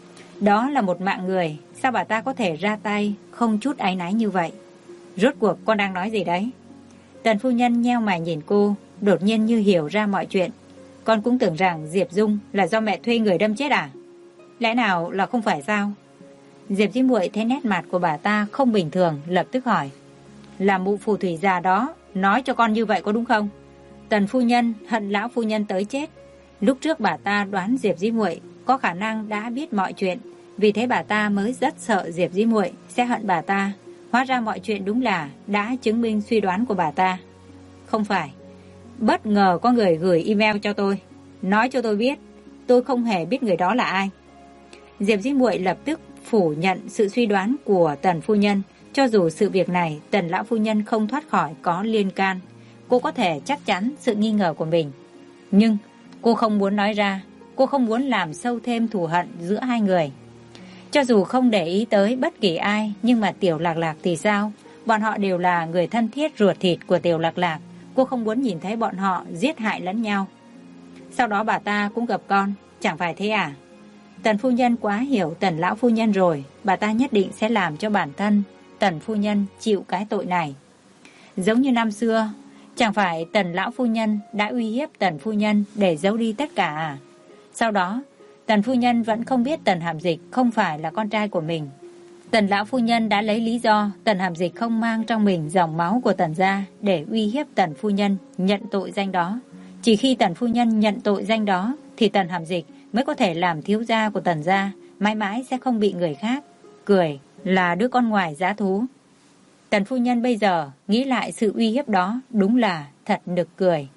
Speaker 1: Đó là một mạng người, sao bà ta có thể ra tay không chút áy náy như vậy? Rốt cuộc con đang nói gì đấy? Tần phu nhân nheo mày nhìn cô, đột nhiên như hiểu ra mọi chuyện. Con cũng tưởng rằng Diệp Dung là do mẹ thuê người đâm chết à? Lẽ nào là không phải sao? Diệp Dĩ Muội thấy nét mặt của bà ta không bình thường, lập tức hỏi. Là mụ phù thủy già đó nói cho con như vậy có đúng không? Tần phu nhân hận lão phu nhân tới chết. Lúc trước bà ta đoán Diệp Dĩ Muội có khả năng đã biết mọi chuyện, vì thế bà ta mới rất sợ Diệp Dĩ Muội sẽ hận bà ta. Hóa ra mọi chuyện đúng là đã chứng minh suy đoán của bà ta. Không phải. Bất ngờ có người gửi email cho tôi, nói cho tôi biết. Tôi không hề biết người đó là ai. Diệp Dĩ Muội lập tức phủ nhận sự suy đoán của Tần phu nhân. Cho dù sự việc này Tần lão phu nhân không thoát khỏi có liên can, cô có thể chắc chắn sự nghi ngờ của mình. Nhưng cô không muốn nói ra. Cô không muốn làm sâu thêm thù hận giữa hai người. Cho dù không để ý tới bất kỳ ai, nhưng mà Tiểu Lạc Lạc thì sao? Bọn họ đều là người thân thiết ruột thịt của Tiểu Lạc Lạc. Cô không muốn nhìn thấy bọn họ giết hại lẫn nhau. Sau đó bà ta cũng gặp con, chẳng phải thế à? Tần phu nhân quá hiểu Tần lão phu nhân rồi. Bà ta nhất định sẽ làm cho bản thân Tần phu nhân chịu cái tội này. Giống như năm xưa, chẳng phải Tần lão phu nhân đã uy hiếp Tần phu nhân để giấu đi tất cả à? Sau đó, Tần phu nhân vẫn không biết Tần Hàm Dịch không phải là con trai của mình. Tần lão phu nhân đã lấy lý do Tần Hàm Dịch không mang trong mình dòng máu của Tần gia để uy hiếp Tần phu nhân nhận tội danh đó. Chỉ khi Tần phu nhân nhận tội danh đó thì Tần Hàm Dịch mới có thể làm thiếu gia của Tần gia, mãi mãi sẽ không bị người khác cười là đứa con ngoài giá thú. Tần phu nhân bây giờ nghĩ lại sự uy hiếp đó đúng là thật nực cười.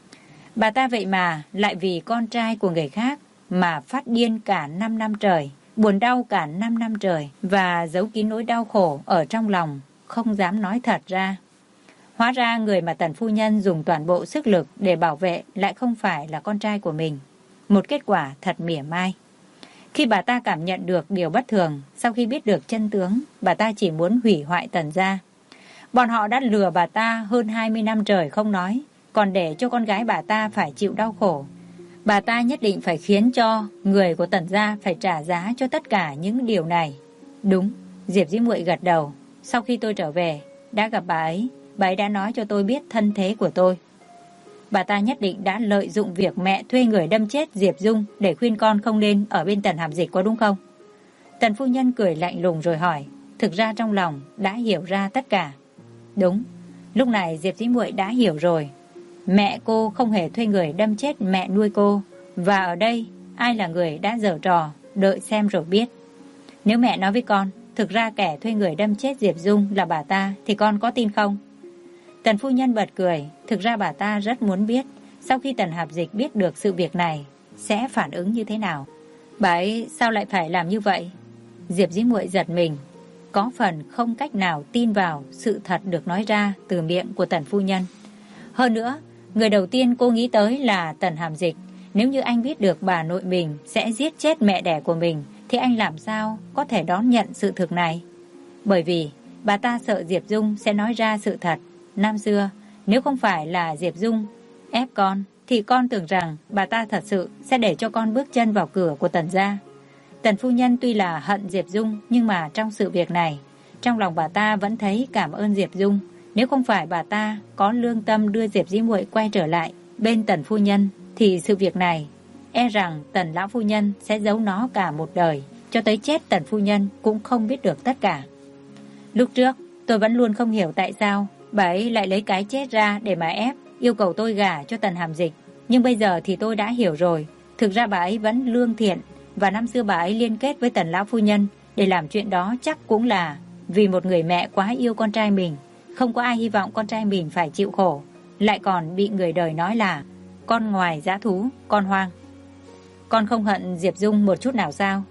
Speaker 1: Bà ta vậy mà lại vì con trai của người khác mà phát điên cả 5 năm trời, buồn đau cả 5 năm trời và giấu kín nỗi đau khổ ở trong lòng, không dám nói thật ra. Hóa ra người mà Tần phu nhân dùng toàn bộ sức lực để bảo vệ lại không phải là con trai của mình. Một kết quả thật mỉa mai. Khi bà ta cảm nhận được điều bất thường, sau khi biết được chân tướng, bà ta chỉ muốn hủy hoại Tần gia. Bọn họ đã lừa bà ta hơn 20 năm trời không nói, còn để cho con gái bà ta phải chịu đau khổ. Bà ta nhất định phải khiến cho người của Tần gia phải trả giá cho tất cả những điều này. Đúng, Diệp Dĩ Muội gật đầu. Sau khi tôi trở về, đã gặp bà ấy đã nói cho tôi biết thân thế của tôi. Bà ta nhất định đã lợi dụng việc mẹ thuê người đâm chết Diệp Dung để khuyên con không nên ở bên Tần Hàm Dịch, có đúng không? Tần phu nhân cười lạnh lùng rồi hỏi. Thực ra trong lòng đã hiểu ra tất cả. Đúng, lúc này Diệp Dĩ Muội đã hiểu rồi. Mẹ cô không hề thuê người đâm chết mẹ nuôi cô. Và ở đây ai là người đã giở trò, đợi xem rồi biết. Nếu mẹ nói với con thực ra kẻ thuê người đâm chết Diệp Dung là bà ta, thì con có tin không? Tần phu nhân bật cười. Thực ra bà ta rất muốn biết sau khi Tần Hàm Dịch biết được sự việc này sẽ phản ứng như thế nào. Bà ấy sao lại phải làm như vậy? Diệp Dĩ Muội giật mình, có phần không cách nào tin vào sự thật được nói ra từ miệng của Tần phu nhân. Hơn nữa, người đầu tiên cô nghĩ tới là Tần Hàm Dịch. Nếu như anh biết được bà nội mình sẽ giết chết mẹ đẻ của mình, thì anh làm sao có thể đón nhận sự thực này? Bởi vì bà ta sợ Diệp Dung sẽ nói ra sự thật. Năm xưa, nếu không phải là Diệp Dung ép con, thì con tưởng rằng bà ta thật sự sẽ để cho con bước chân vào cửa của Tần gia. Tần phu nhân tuy là hận Diệp Dung, nhưng mà trong sự việc này, trong lòng bà ta vẫn thấy cảm ơn Diệp Dung. Nếu không phải bà ta có lương tâm đưa Diệp Dĩ Muội quay trở lại bên Tần phu nhân, thì sự việc này e rằng Tần lão phu nhân sẽ giấu nó cả một đời, cho tới chết Tần phu nhân cũng không biết được tất cả. Lúc trước, tôi vẫn luôn không hiểu tại sao bà ấy lại lấy cái chết ra để mà ép, yêu cầu tôi gả cho Tần Hàm Dịch. Nhưng bây giờ thì tôi đã hiểu rồi. Thực ra bà ấy vẫn lương thiện, và năm xưa bà ấy liên kết với Tần lão phu nhân để làm chuyện đó chắc cũng là vì một người mẹ quá yêu con trai mình. Không có ai hy vọng con trai mình phải chịu khổ, lại còn bị người đời nói là con ngoài dã thú, con hoang. Con không hận Diệp Dung một chút nào sao?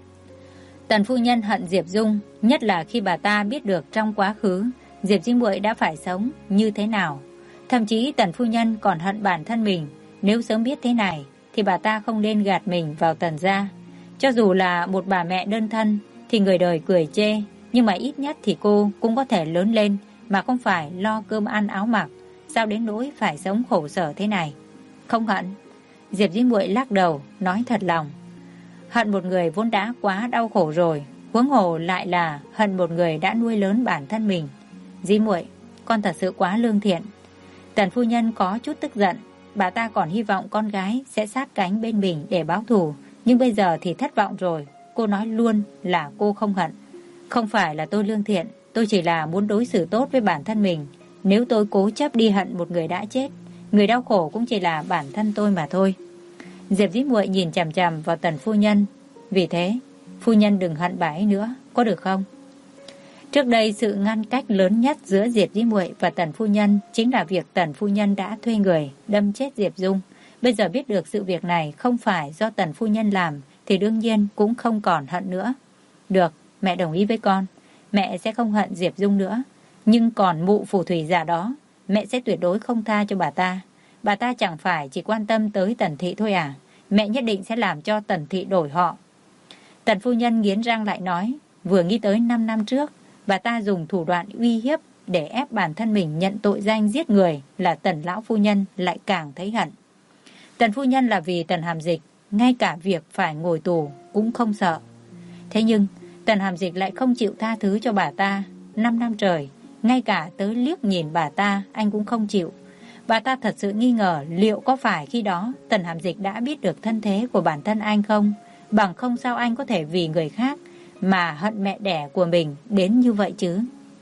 Speaker 1: Tần phu nhân hận Diệp Dung, nhất là khi bà ta biết được trong quá khứ Diệp Dĩ Muội đã phải sống như thế nào. Thậm chí Tần phu nhân còn hận bản thân mình. Nếu sớm biết thế này thì bà ta không nên gạt mình vào Tần gia. Cho dù là một bà mẹ đơn thân thì người đời cười chê, nhưng mà ít nhất thì cô cũng có thể lớn lên mà không phải lo cơm ăn áo mặc. Sao đến nỗi phải sống khổ sở thế này? Không hận. Diệp Dĩ Muội lắc đầu, nói thật lòng. Hận một người vốn đã quá đau khổ rồi, huống hồ lại là hận một người đã nuôi lớn bản thân mình. Dĩ Muội, con thật sự quá lương thiện. Tần phu nhân có chút tức giận. Bà ta còn hy vọng con gái sẽ sát cánh bên mình để báo thù, nhưng bây giờ thì thất vọng rồi. Cô nói luôn là cô không hận. Không phải là tôi lương thiện, tôi chỉ là muốn đối xử tốt với bản thân mình. Nếu tôi cố chấp đi hận một người đã chết, người đau khổ cũng chỉ là bản thân tôi mà thôi. Diệp Dĩ Muội nhìn chằm chằm vào Tần phu nhân. Vì thế, phu nhân đừng hận bà ấy nữa, có được không? Trước đây sự ngăn cách lớn nhất giữa Diệp Dĩ Muội và Tần phu nhân chính là việc Tần phu nhân đã thuê người đâm chết Diệp Dung. Bây giờ biết được sự việc này không phải do Tần phu nhân làm thì đương nhiên cũng không còn hận nữa. Được, mẹ đồng ý với con. Mẹ sẽ không hận Diệp Dung nữa. Nhưng còn mụ phù thủy già đó, mẹ sẽ tuyệt đối không tha cho bà ta. Bà ta chẳng phải chỉ quan tâm tới Tần thị thôi à? Mẹ nhất định sẽ làm cho Tần thị đổi họ. Tần phu nhân nghiến răng lại nói, vừa nghĩ tới 5 năm trước, bà ta dùng thủ đoạn uy hiếp để ép bản thân mình nhận tội danh giết người là Tần lão phu nhân lại càng thấy hận. Tần phu nhân là vì Tần Hàm Dịch, ngay cả việc phải ngồi tù cũng không sợ. Thế nhưng Tần Hàm Dịch lại không chịu tha thứ cho bà ta. 5 năm trời, ngay cả tới liếc nhìn bà ta anh cũng không chịu. Bà ta thật sự nghi ngờ liệu có phải khi đó Tần Hàm Dịch đã biết được thân thế của bản thân anh không? Bằng không sao anh có thể vì người khác mà hận mẹ đẻ của mình đến như vậy chứ?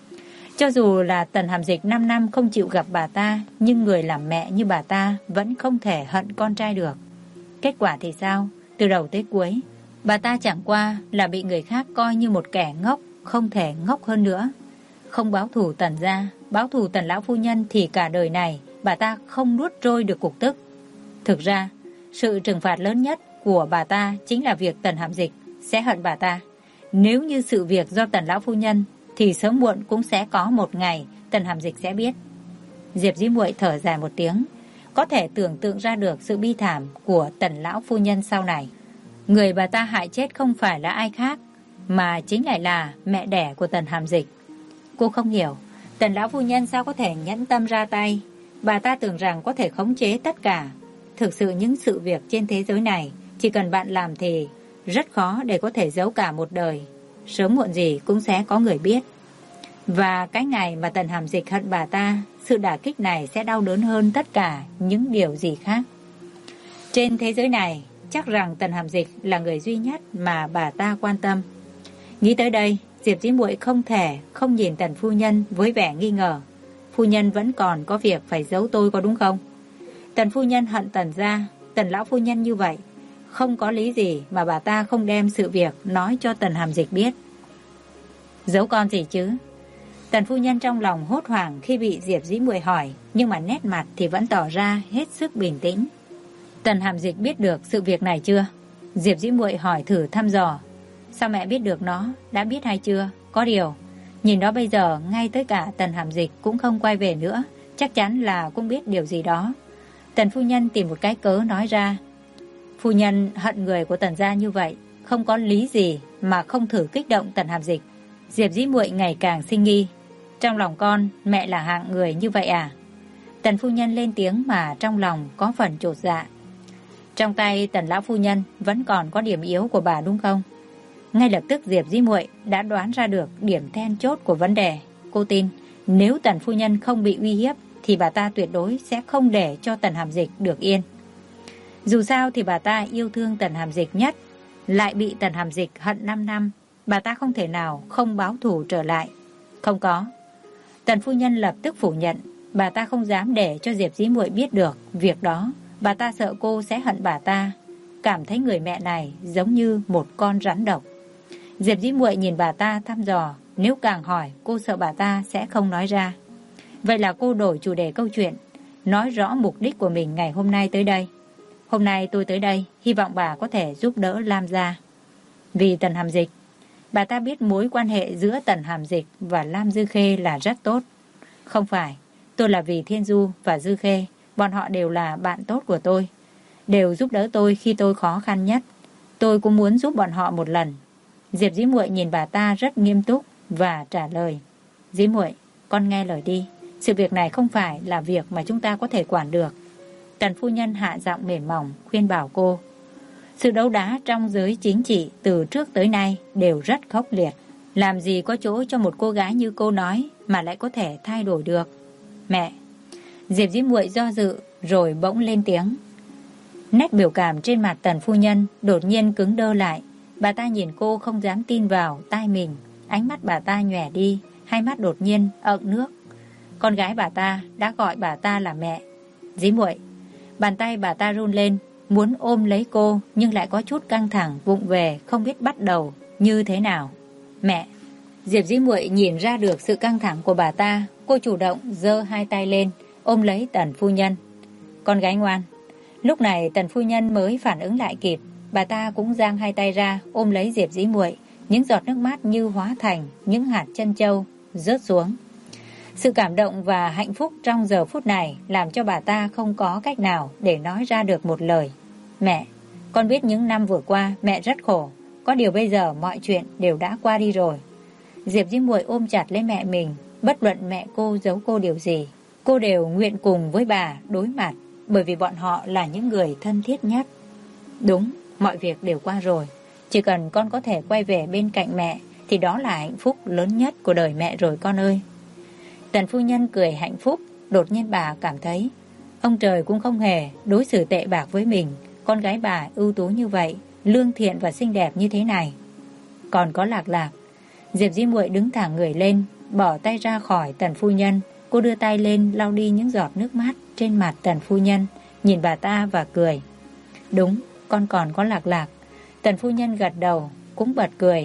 Speaker 1: Cho dù là Tần Hàm Dịch 5 năm không chịu gặp bà ta, nhưng người làm mẹ như bà ta vẫn không thể hận con trai được. Kết quả thì sao? Từ đầu tới cuối, bà ta chẳng qua là bị người khác coi như một kẻ ngốc, không thể ngốc hơn nữa. Không báo thù Tần gia, báo thù Tần lão phu nhân thì cả đời này bà ta không nuốt trôi được cục tức. Thực ra, sự trừng phạt lớn nhất của bà ta chính là việc Tần Hàm Dịch sẽ hận bà ta. Nếu như sự việc do Tần lão phu nhân thì sớm muộn cũng sẽ có một ngày Tần Hàm Dịch sẽ biết. Diệp Dĩ Muội thở dài một tiếng, có thể tưởng tượng ra được sự bi thảm của Tần lão phu nhân sau này. Người bà ta hại chết không phải là ai khác, mà chính lại là mẹ đẻ của Tần Hàm Dịch. Cô không hiểu Tần lão phu nhân sao có thể nhẫn tâm ra tay. Bà ta tưởng rằng có thể khống chế tất cả. Thực sự những sự việc trên thế giới này, chỉ cần bạn làm thì rất khó để có thể giấu cả một đời. Sớm muộn gì cũng sẽ có người biết. Và cái ngày mà Tần Hàm Dịch hận bà ta, sự đả kích này sẽ đau đớn hơn tất cả những điều gì khác. Trên thế giới này, chắc rằng Tần Hàm Dịch là người duy nhất mà bà ta quan tâm. Nghĩ tới đây, Diệp Dĩ Muội không thể không nhìn Tần phu nhân với vẻ nghi ngờ. Phu nhân vẫn còn có việc phải giấu tôi có đúng không? Tần phu nhân hận Tần gia, Tần lão phu nhân như vậy, không có lý gì mà bà ta không đem sự việc nói cho Tần Hàm Dịch biết. Giấu con gì chứ? Tần phu nhân trong lòng hốt hoảng khi bị Diệp Dĩ Muội hỏi, nhưng mà nét mặt thì vẫn tỏ ra hết sức bình tĩnh. Tần Hàm Dịch biết được sự việc này chưa? Diệp Dĩ Muội hỏi thử thăm dò. Sao mẹ biết được nó? Đã biết hay chưa? Có điều, nhìn đó bây giờ ngay tới cả Tần Hàm Dịch cũng không quay về nữa, chắc chắn là cũng biết điều gì đó. Tần phu nhân tìm một cái cớ nói ra. Phu nhân hận người của Tần gia như vậy, không có lý gì mà không thử kích động Tần Hàm Dịch. Diệp Dĩ Muội ngày càng sinh nghi. Trong lòng con, mẹ là hạng người như vậy à? Tần phu nhân lên tiếng mà trong lòng có phần chột dạ. Trong tay Tần lão phu nhân vẫn còn có điểm yếu của bà đúng không? Ngay lập tức Diệp Dĩ Muội đã đoán ra được điểm then chốt của vấn đề. Cô tin nếu Tần phu nhân không bị uy hiếp thì bà ta tuyệt đối sẽ không để cho Tần Hàm Dịch được yên. Dù sao thì bà ta yêu thương Tần Hàm Dịch nhất, lại bị Tần Hàm Dịch hận 5 năm, bà ta không thể nào không báo thù trở lại. Không có. Tần phu nhân lập tức phủ nhận, bà ta không dám để cho Diệp Dĩ Muội biết được việc đó, bà ta sợ cô sẽ hận bà ta, cảm thấy người mẹ này giống như một con rắn độc. Diệp Dĩ Muội nhìn bà ta thăm dò, nếu càng hỏi cô sợ bà ta sẽ không nói ra. Vậy là cô đổi chủ đề câu chuyện, nói rõ mục đích của mình ngày hôm nay tới đây. Hôm nay tôi tới đây, hy vọng bà có thể giúp đỡ Lam gia. Vì Tần Hàm Dịch, bà ta biết mối quan hệ giữa Tần Hàm Dịch và Lam Dư Khê là rất tốt. Không phải, tôi là vì Thiên Du và Dư Khê, bọn họ đều là bạn tốt của tôi, đều giúp đỡ tôi khi tôi khó khăn nhất. Tôi cũng muốn giúp bọn họ một lần. Diệp Dĩ Muội nhìn bà ta rất nghiêm túc và trả lời. Dĩ Muội, con nghe lời đi. Sự việc này không phải là việc mà chúng ta có thể quản được. Tần phu nhân hạ giọng mềm mỏng khuyên bảo cô. Sự đấu đá trong giới chính trị từ trước tới nay đều rất khốc liệt. Làm gì có chỗ cho một cô gái như cô nói mà lại có thể thay đổi được. Mẹ. Diệp Dĩ Muội do dự rồi bỗng lên tiếng. Nét biểu cảm trên mặt Tần phu nhân đột nhiên cứng đơ lại. Bà ta nhìn cô không dám tin vào tai mình. Ánh mắt bà ta nhòe đi, hai mắt đột nhiên ợn nước. Con gái bà ta đã gọi bà ta là mẹ. Dĩ Muội. Bàn tay bà ta run lên, muốn ôm lấy cô nhưng lại có chút căng thẳng, vụng về, không biết bắt đầu như thế nào. Mẹ. Diệp Dĩ Muội nhìn ra được sự căng thẳng của bà ta, cô chủ động giơ hai tay lên, ôm lấy Tần phu nhân. Con gái ngoan. Lúc này Tần phu nhân mới phản ứng lại kịp, bà ta cũng giang hai tay ra ôm lấy Diệp Dĩ Muội, những giọt nước mắt như hóa thành những hạt trân châu rớt xuống. Sự cảm động và hạnh phúc trong giờ phút này làm cho bà ta không có cách nào để nói ra được một lời. Mẹ, con biết những năm vừa qua mẹ rất khổ, có điều bây giờ mọi chuyện đều đã qua đi rồi. Diệp Dĩ Muội ôm chặt lấy mẹ mình, bất luận mẹ cô giấu cô điều gì, cô đều nguyện cùng với bà đối mặt, bởi vì bọn họ là những người thân thiết nhất. Đúng, mọi việc đều qua rồi, chỉ cần con có thể quay về bên cạnh mẹ thì đó là hạnh phúc lớn nhất của đời mẹ rồi con ơi. Tần phu nhân cười hạnh phúc, đột nhiên bà cảm thấy ông trời cũng không hề đối xử tệ bạc với mình. Con gái bà ưu tú như vậy, lương thiện và xinh đẹp như thế này. Còn có Lạc Lạc. Diệp Dĩ Muội đứng thẳng người lên, bỏ tay ra khỏi Tần phu nhân. Cô đưa tay lên lau đi những giọt nước mắt trên mặt Tần phu nhân, nhìn bà ta và cười. Đúng, con còn có Lạc Lạc. Tần phu nhân gật đầu, cũng bật cười.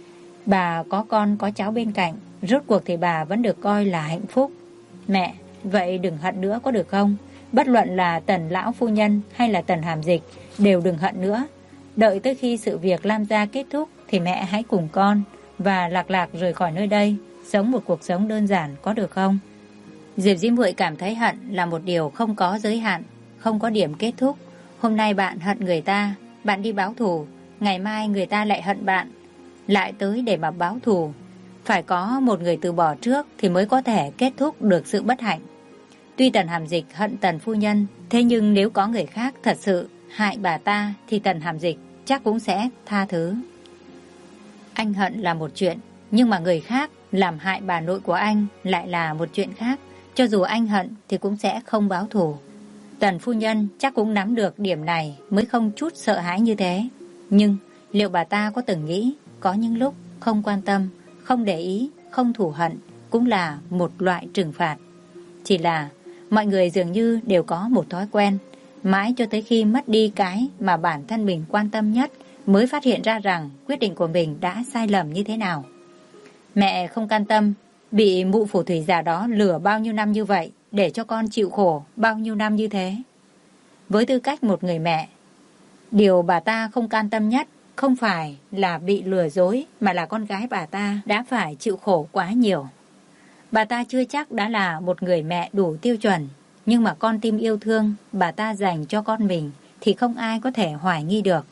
Speaker 1: Bà có con có cháu bên cạnh, rốt cuộc thì bà vẫn được coi là hạnh phúc. Mẹ, vậy đừng hận nữa có được không? Bất luận là Tần lão phu nhân hay là Tần Hàm Dịch đều đừng hận nữa. Đợi tới khi sự việc Lam gia kết thúc thì mẹ hãy cùng con và Lạc Lạc rời khỏi nơi đây, sống một cuộc sống đơn giản có được không? Diệp Dĩ Muội cảm thấy hận là một điều không có giới hạn, không có điểm kết thúc. Hôm nay bạn hận người ta, bạn đi báo thù, ngày mai người ta lại hận bạn, lại tới để mà báo thù. Phải có một người từ bỏ trước thì mới có thể kết thúc được sự bất hạnh. Tuy Tần Hàm Dịch hận Tần phu nhân, thế nhưng nếu có người khác thật sự hại bà ta thì Tần Hàm Dịch chắc cũng sẽ tha thứ. Anh hận là một chuyện, nhưng mà người khác làm hại bà nội của anh lại là một chuyện khác. Cho dù anh hận thì cũng sẽ không báo thù. Tần phu nhân chắc cũng nắm được điểm này mới không chút sợ hãi như thế. Nhưng liệu bà ta có từng nghĩ có những lúc không quan tâm, không để ý, không thù hận cũng là một loại trừng phạt. Chỉ là mọi người dường như đều có một thói quen, mãi cho tới khi mất đi cái mà bản thân mình quan tâm nhất mới phát hiện ra rằng quyết định của mình đã sai lầm như thế nào. Mẹ không can tâm bị mụ phù thủy già đó lừa bao nhiêu năm như vậy, để cho con chịu khổ bao nhiêu năm như thế. Với tư cách một người mẹ, điều bà ta không can tâm nhất không phải là bị lừa dối, mà là con gái bà ta đã phải chịu khổ quá nhiều. Bà ta chưa chắc đã là một người mẹ đủ tiêu chuẩn, nhưng mà con tim yêu thương bà ta dành cho con mình thì không ai có thể hoài nghi được.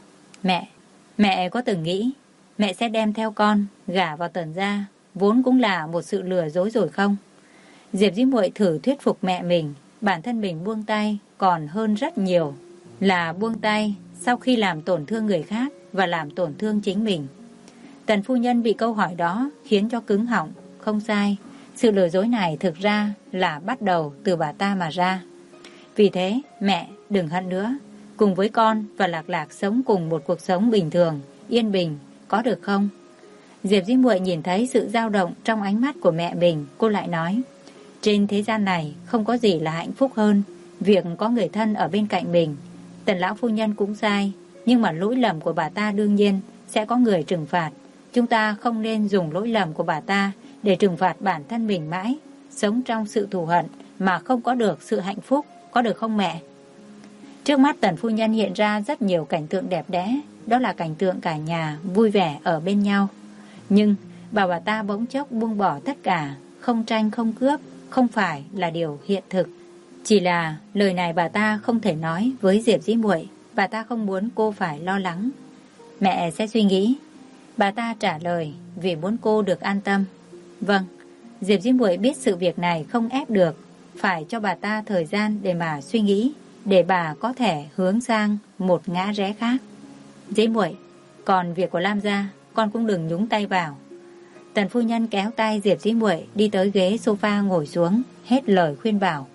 Speaker 1: Mẹ có từng nghĩ mẹ sẽ đem theo con gả vào Tần gia vốn cũng là một sự lừa dối rồi không? Diệp Dĩ Muội thử thuyết phục mẹ mình, bản thân mình buông tay còn hơn rất nhiều là buông tay sau khi làm tổn thương người khác và làm tổn thương chính mình. Tần phu nhân bị câu hỏi đó khiến cho cứng họng. Không sai, sự lừa dối này thực ra là bắt đầu từ bà ta mà ra. Vì thế, mẹ đừng hận nữa. cùng với con và Lạc Lạc sống cùng một cuộc sống bình thường, yên bình, có được không? Diệp Dĩ Muội nhìn thấy sự dao động trong ánh mắt của mẹ mình, cô lại nói, trên thế gian này không có gì là hạnh phúc hơn việc có người thân ở bên cạnh mình. Tần lão phu nhân cũng sai, nhưng mà lỗi lầm của bà ta đương nhiên sẽ có người trừng phạt. Chúng ta không nên dùng lỗi lầm của bà ta để trừng phạt bản thân mình mãi, sống trong sự thù hận mà không có được sự hạnh phúc, có được không mẹ? Trước mắt Tần phu nhân hiện ra rất nhiều cảnh tượng đẹp đẽ, đó là cảnh tượng cả nhà vui vẻ ở bên nhau. Nhưng bà ta bỗng chốc buông bỏ tất cả, không tranh không cướp, không phải là điều hiện thực. Chỉ là lời này bà ta không thể nói với Diệp Dĩ Muội, bà ta không muốn cô phải lo lắng. Mẹ sẽ suy nghĩ. Bà ta trả lời vì muốn cô được an tâm. Vâng, Diệp Dĩ Muội biết sự việc này không ép được, phải cho bà ta thời gian để mà suy nghĩ, để bà có thể hướng sang một ngã rẽ khác. Dĩ Muội, còn việc của Lam gia con cũng đừng nhúng tay vào. Tần phu nhân kéo tay Diệp Dĩ Muội đi tới ghế sofa ngồi xuống, hết lời khuyên bảo.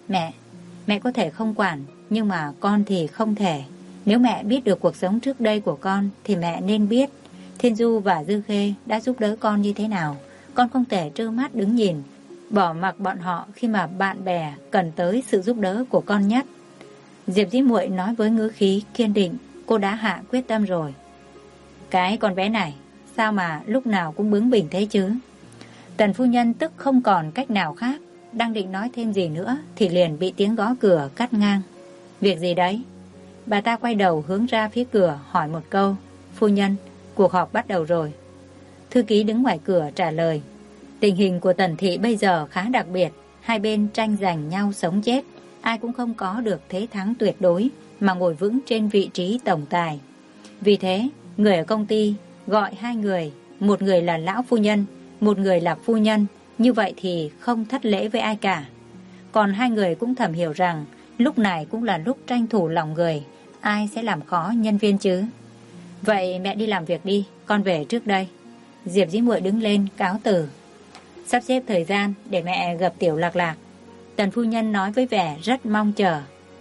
Speaker 1: Mẹ có thể không quản, nhưng mà con thì không thể. Nếu mẹ biết được cuộc sống trước đây của con thì mẹ nên biết Thiên Du và Dư Khê đã giúp đỡ con như thế nào. Con không thể trơ mắt đứng nhìn, bỏ mặc bọn họ khi mà bạn bè cần tới sự giúp đỡ của con nhất. Diệp Dĩ Muội nói với ngữ khí kiên định, cô đã hạ quyết tâm rồi. Cái con bé này, sao mà lúc nào cũng bướng bỉnh thế chứ? Tần phu nhân tức không còn cách nào khác, đang định nói thêm gì nữa thì liền bị tiếng gõ cửa cắt ngang. Việc gì đấy? Bà ta quay đầu hướng ra phía cửa hỏi một câu. Phu nhân, cuộc họp bắt đầu rồi. Thư ký đứng ngoài cửa trả lời. Tình hình của Tần thị bây giờ khá đặc biệt, hai bên tranh giành nhau sống chết, ai cũng không có được thế thắng tuyệt đối mà ngồi vững trên vị trí tổng tài. Vì thế, người ở công ty gọi hai người, một người là lão phu nhân, một người là phu nhân, như vậy thì không thất lễ với ai cả. Còn hai người cũng thầm hiểu rằng lúc này cũng là lúc tranh thủ lòng người, ai sẽ làm khó nhân viên chứ? Vậy mẹ đi làm việc đi, con về trước đây. Diệp Dĩ Muội đứng lên cáo từ. Sắp xếp thời gian để mẹ gặp Tiểu Lạc Lạc. Tần phu nhân nói với vẻ rất mong chờ.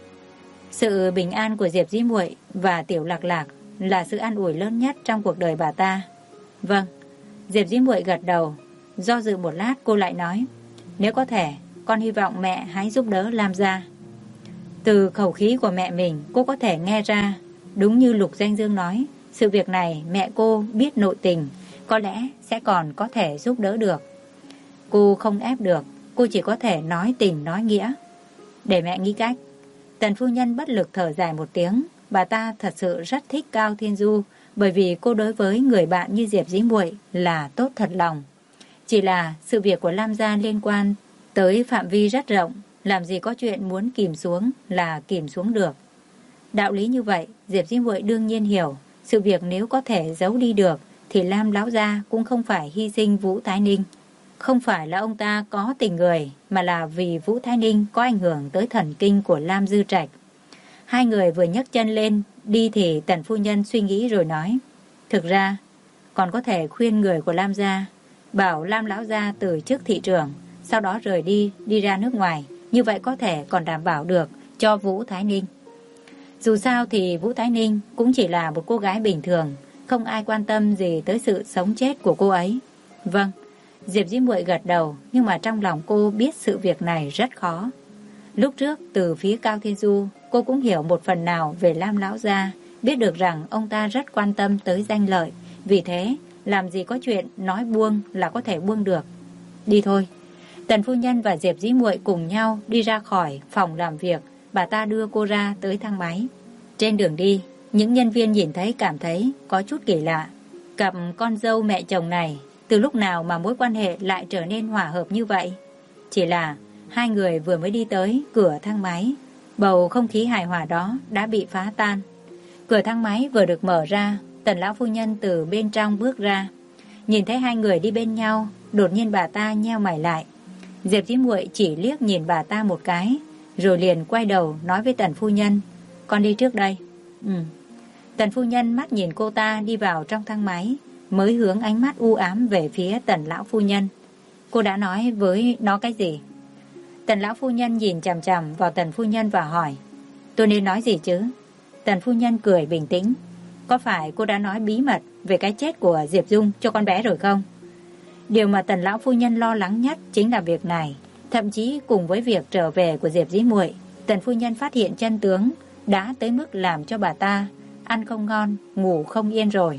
Speaker 1: Sự bình an của Diệp Dĩ Muội và Tiểu Lạc Lạc là sự an ủi lớn nhất trong cuộc đời bà ta. Vâng. Diệp Dĩ Muội gật đầu. Do dự một lát cô lại nói, nếu có thể, con hy vọng mẹ hãy giúp đỡ Lam gia. Từ khẩu khí của mẹ mình, cô có thể nghe ra, đúng như Lục Danh Dương nói, sự việc này mẹ cô biết nội tình, có lẽ sẽ còn có thể giúp đỡ được. Cô không ép được, cô chỉ có thể nói tình nói nghĩa. Để mẹ nghĩ cách. Tần phu nhân bất lực thở dài một tiếng, bà ta thật sự rất thích Cao Thiên Du, bởi vì cô đối với người bạn như Diệp Dĩ Muội là tốt thật lòng. Chỉ là sự việc của Lam gia liên quan tới phạm vi rất rộng, làm gì có chuyện muốn kìm xuống là kìm xuống được. Đạo lý như vậy, Diệp Dĩ Muội đương nhiên hiểu, sự việc nếu có thể giấu đi được thì Lam lão gia cũng không phải hy sinh Vũ Thái Ninh. Không phải là ông ta có tình người, mà là vì Vũ Thái Ninh có ảnh hưởng tới thần kinh của Lam Dư Trạch. Hai người vừa nhấc chân lên đi thì Tần phu nhân suy nghĩ rồi nói, thực ra còn có thể khuyên người của Lam gia bảo Lam lão gia từ chức thị trưởng, sau đó rời đi ra nước ngoài, như vậy có thể còn đảm bảo được cho Vũ Thái Ninh. Dù sao thì Vũ Thái Ninh cũng chỉ là một cô gái bình thường, không ai quan tâm gì tới sự sống chết của cô ấy. Vâng. Diệp Dĩ Muội gật đầu, nhưng mà trong lòng cô biết sự việc này rất khó. Lúc trước từ phía Cao Thiên Du, cô cũng hiểu một phần nào về Lam lão gia, biết được rằng ông ta rất quan tâm tới danh lợi, vì thế làm gì có chuyện nói buông là có thể buông được. Đi thôi. Tần phu nhân và Diệp Dĩ Muội cùng nhau đi ra khỏi phòng làm việc, bà ta đưa cô ra tới thang máy. Trên đường đi, những nhân viên nhìn thấy cảm thấy có chút kỳ lạ. Cặp con dâu mẹ chồng này từ lúc nào mà mối quan hệ lại trở nên hòa hợp như vậy? Chỉ là hai người vừa mới đi tới cửa thang máy, bầu không khí hài hòa đó đã bị phá tan. Cửa thang máy vừa được mở ra, Tần lão phu nhân từ bên trong bước ra. Nhìn thấy hai người đi bên nhau, đột nhiên bà ta nheo mày lại. Diệp Dĩ Muội chỉ liếc nhìn bà ta một cái, rồi liền quay đầu nói với Tần phu nhân, con đi trước đây. Tần phu nhân mắt nhìn cô ta đi vào trong thang máy, mới hướng ánh mắt u ám về phía Tần lão phu nhân. Cô đã nói với nó cái gì? Tần lão phu nhân nhìn chằm chằm vào Tần phu nhân và hỏi, tôi nên nói gì chứ? Tần phu nhân cười bình tĩnh. Có phải cô đã nói bí mật về cái chết của Diệp Dung cho con bé rồi không? Điều mà Tần lão phu nhân lo lắng nhất chính là việc này. Thậm chí cùng với việc trở về của Diệp Dĩ Muội, Tần phu nhân phát hiện chân tướng đã tới mức làm cho bà ta ăn không ngon, ngủ không yên rồi.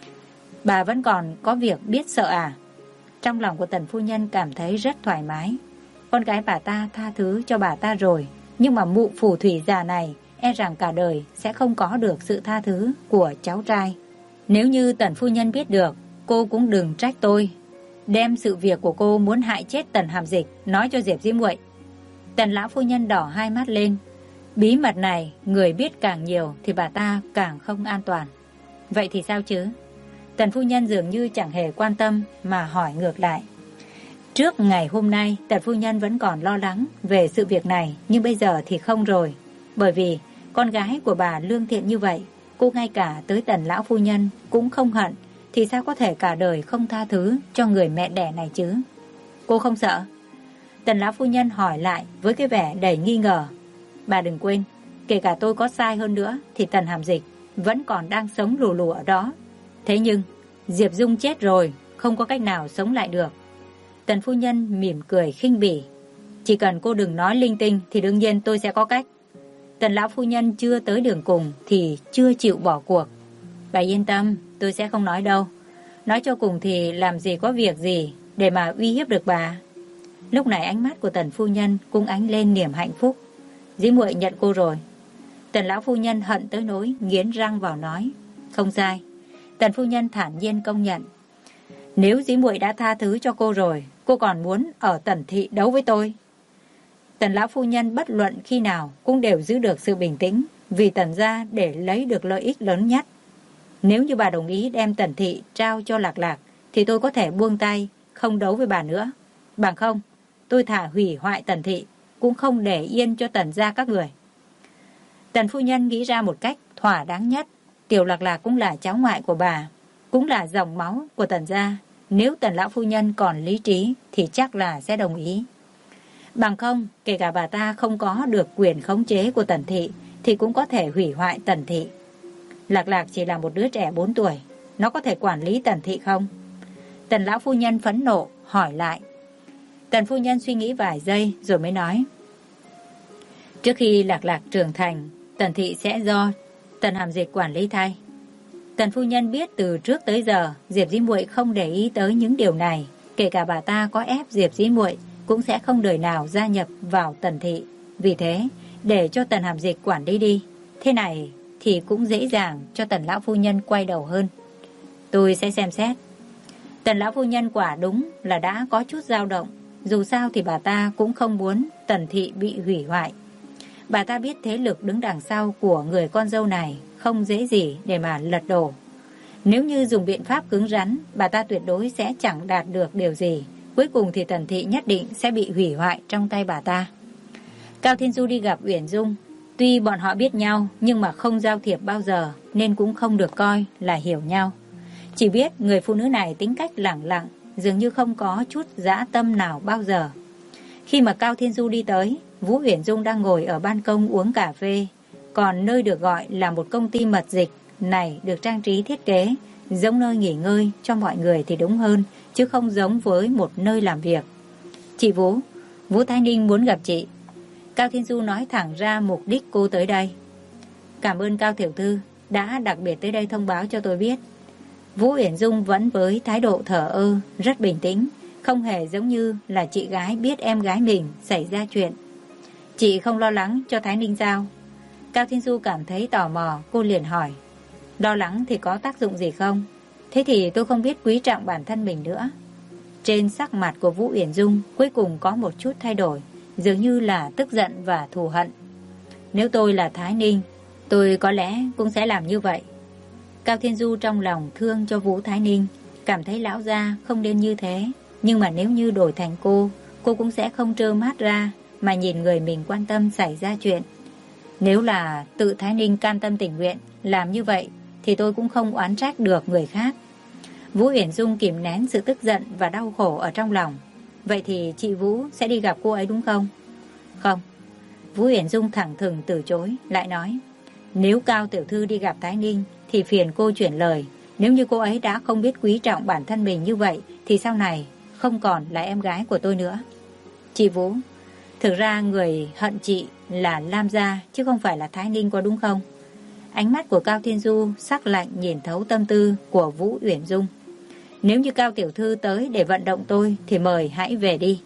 Speaker 1: Bà vẫn còn có việc biết sợ à? Trong lòng của Tần phu nhân cảm thấy rất thoải mái. Con gái bà ta tha thứ cho bà ta rồi, nhưng mà mụ phù thủy già này e rằng cả đời sẽ không có được sự tha thứ của cháu trai. Nếu như Tần phu nhân biết được, cô cũng đừng trách tôi. Đem sự việc của cô muốn hại chết Tần Hàm Dịch nói cho Diệp Dĩ Muội. Tần lão phu nhân đỏ hai mắt lên. Bí mật này người biết càng nhiều thì bà ta càng không an toàn. Vậy thì sao chứ? Tần phu nhân dường như chẳng hề quan tâm mà hỏi ngược lại. Trước ngày hôm nay Tần phu nhân vẫn còn lo lắng về sự việc này, nhưng bây giờ thì không rồi. Bởi vì con gái của bà lương thiện như vậy, cô ngay cả tới Tần lão phu nhân cũng không hận, thì sao có thể cả đời không tha thứ cho người mẹ đẻ này chứ? Cô không sợ? Tần lão phu nhân hỏi lại với cái vẻ đầy nghi ngờ. Bà đừng quên, kể cả tôi có sai hơn nữa thì Tần Hàm Dịch vẫn còn đang sống lù lù ở đó. Thế nhưng Diệp Dung chết rồi, không có cách nào sống lại được. Tần phu nhân mỉm cười khinh bỉ. Chỉ cần cô đừng nói linh tinh thì đương nhiên tôi sẽ có cách. Tần lão phu nhân chưa tới đường cùng thì chưa chịu bỏ cuộc. Bà yên tâm, tôi sẽ không nói đâu. Nói cho cùng thì làm gì có việc gì để mà uy hiếp được bà. Lúc này ánh mắt của Tần phu nhân cũng ánh lên niềm hạnh phúc. Dĩ Muội nhận cô rồi. Tần lão phu nhân hận tới nỗi nghiến răng vào nói. Không sai. Tần phu nhân thản nhiên công nhận. Nếu Dĩ Muội đã tha thứ cho cô rồi, cô còn muốn ở Tần thị đấu với tôi? Tần lão phu nhân bất luận khi nào cũng đều giữ được sự bình tĩnh, vì Tần gia để lấy được lợi ích lớn nhất. Nếu như bà đồng ý đem Tần thị trao cho Lạc Lạc thì tôi có thể buông tay, không đấu với bà nữa. Bằng không, tôi thả hủy hoại Tần thị, cũng không để yên cho Tần gia các người. Tần phu nhân nghĩ ra một cách thỏa đáng nhất. Tiểu Lạc Lạc cũng là cháu ngoại của bà, cũng là dòng máu của Tần gia. Nếu Tần lão phu nhân còn lý trí thì chắc là sẽ đồng ý. Bằng không, kể cả bà ta không có được quyền khống chế của Tần thị thì cũng có thể hủy hoại Tần thị. Lạc Lạc chỉ là một đứa trẻ 4 tuổi, nó có thể quản lý Tần thị không? Tần lão phu nhân phẫn nộ hỏi lại. Tần phu nhân suy nghĩ vài giây rồi mới nói. Trước khi Lạc Lạc trưởng thành, Tần thị sẽ do Tần Hàm Dịch quản lý thay. Tần phu nhân biết từ trước tới giờ Diệp Dĩ Muội không để ý tới những điều này. Kể cả bà ta có ép Diệp Dĩ Muội cũng sẽ không đời nào gia nhập vào Tần thị. Vì thế, để cho Tần Hàm Dịch quản lý đi. Thế này thì cũng dễ dàng cho Tần lão phu nhân quay đầu hơn. Tôi sẽ xem xét. Tần lão phu nhân quả đúng là đã có chút dao động. Dù sao thì bà ta cũng không muốn Tần thị bị hủy hoại. Bà ta biết thế lực đứng đằng sau của người con dâu này không dễ gì để mà lật đổ. Nếu như dùng biện pháp cứng rắn, bà ta tuyệt đối sẽ chẳng đạt được điều gì. Cuối cùng thì Tần thị nhất định sẽ bị hủy hoại trong tay bà ta. Cao Thiên Du đi gặp Uyển Dung. Tuy bọn họ biết nhau nhưng mà không giao thiệp bao giờ nên cũng không được coi là hiểu nhau. Chỉ biết người phụ nữ này tính cách lẳng lặng, dường như không có chút dã tâm nào bao giờ. Khi mà Cao Thiên Du đi tới, Vũ Uyển Dung đang ngồi ở ban công uống cà phê. Còn nơi được gọi là một công ty mật dịch này được trang trí thiết kế giống nơi nghỉ ngơi cho mọi người thì đúng hơn, chứ không giống với một nơi làm việc. Chị Vũ, Vũ Thái Ninh muốn gặp chị. Cao Thiên Du nói thẳng ra mục đích cô tới đây. Cảm ơn Cao tiểu thư đã đặc biệt tới đây thông báo cho tôi biết. Vũ Uyển Dung vẫn với thái độ thờ ơ, rất bình tĩnh, không hề giống như là chị gái biết em gái mình xảy ra chuyện. Chị không lo lắng cho Thái Ninh sao? Cao Thiên Du cảm thấy tò mò, cô liền hỏi. Lo lắng thì có tác dụng gì không? Thế thì tôi không biết quý trọng bản thân mình nữa. Trên sắc mặt của Vũ Uyển Dung cuối cùng có một chút thay đổi, dường như là tức giận và thù hận. Nếu tôi là Thái Ninh, tôi có lẽ cũng sẽ làm như vậy. Cao Thiên Du trong lòng thương cho Vũ Thái Ninh, cảm thấy lão gia không nên như thế. Nhưng mà nếu như đổi thành cô cũng sẽ không trơ mắt ra mà nhìn người mình quan tâm xảy ra chuyện. Nếu là tự Thái Ninh cam tâm tình nguyện làm như vậy thì tôi cũng không oán trách được người khác. Vũ Uyển Dung kìm nén sự tức giận và đau khổ ở trong lòng. Vậy thì chị Vũ sẽ đi gặp cô ấy đúng không? Không. Vũ Uyển Dung thẳng thừng từ chối, lại nói. Nếu Cao tiểu thư đi gặp Thái Ninh thì phiền cô chuyển lời. Nếu như cô ấy đã không biết quý trọng bản thân mình như vậy thì sau này không còn là em gái của tôi nữa. Chị Vũ, thực ra người hận chị là Lam gia chứ không phải là Thái Ninh, có đúng không? Ánh mắt của Cao Thiên Du sắc lạnh nhìn thấu tâm tư của Vũ Uyển Dung. Nếu như Cao tiểu thư tới để vận động tôi thì mời hãy về đi.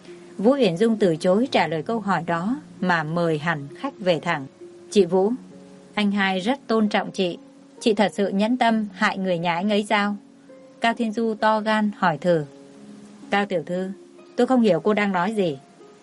Speaker 1: Vũ Uyển Dung từ chối trả lời câu hỏi đó mà mời hẳn khách về thẳng. Chị Vũ, anh hai rất tôn trọng chị. Chị thật sự nhẫn tâm hại người nhà anh ấy sao? Cao Thiên Du to gan hỏi thử. Cao tiểu thư, tôi không hiểu cô đang nói gì.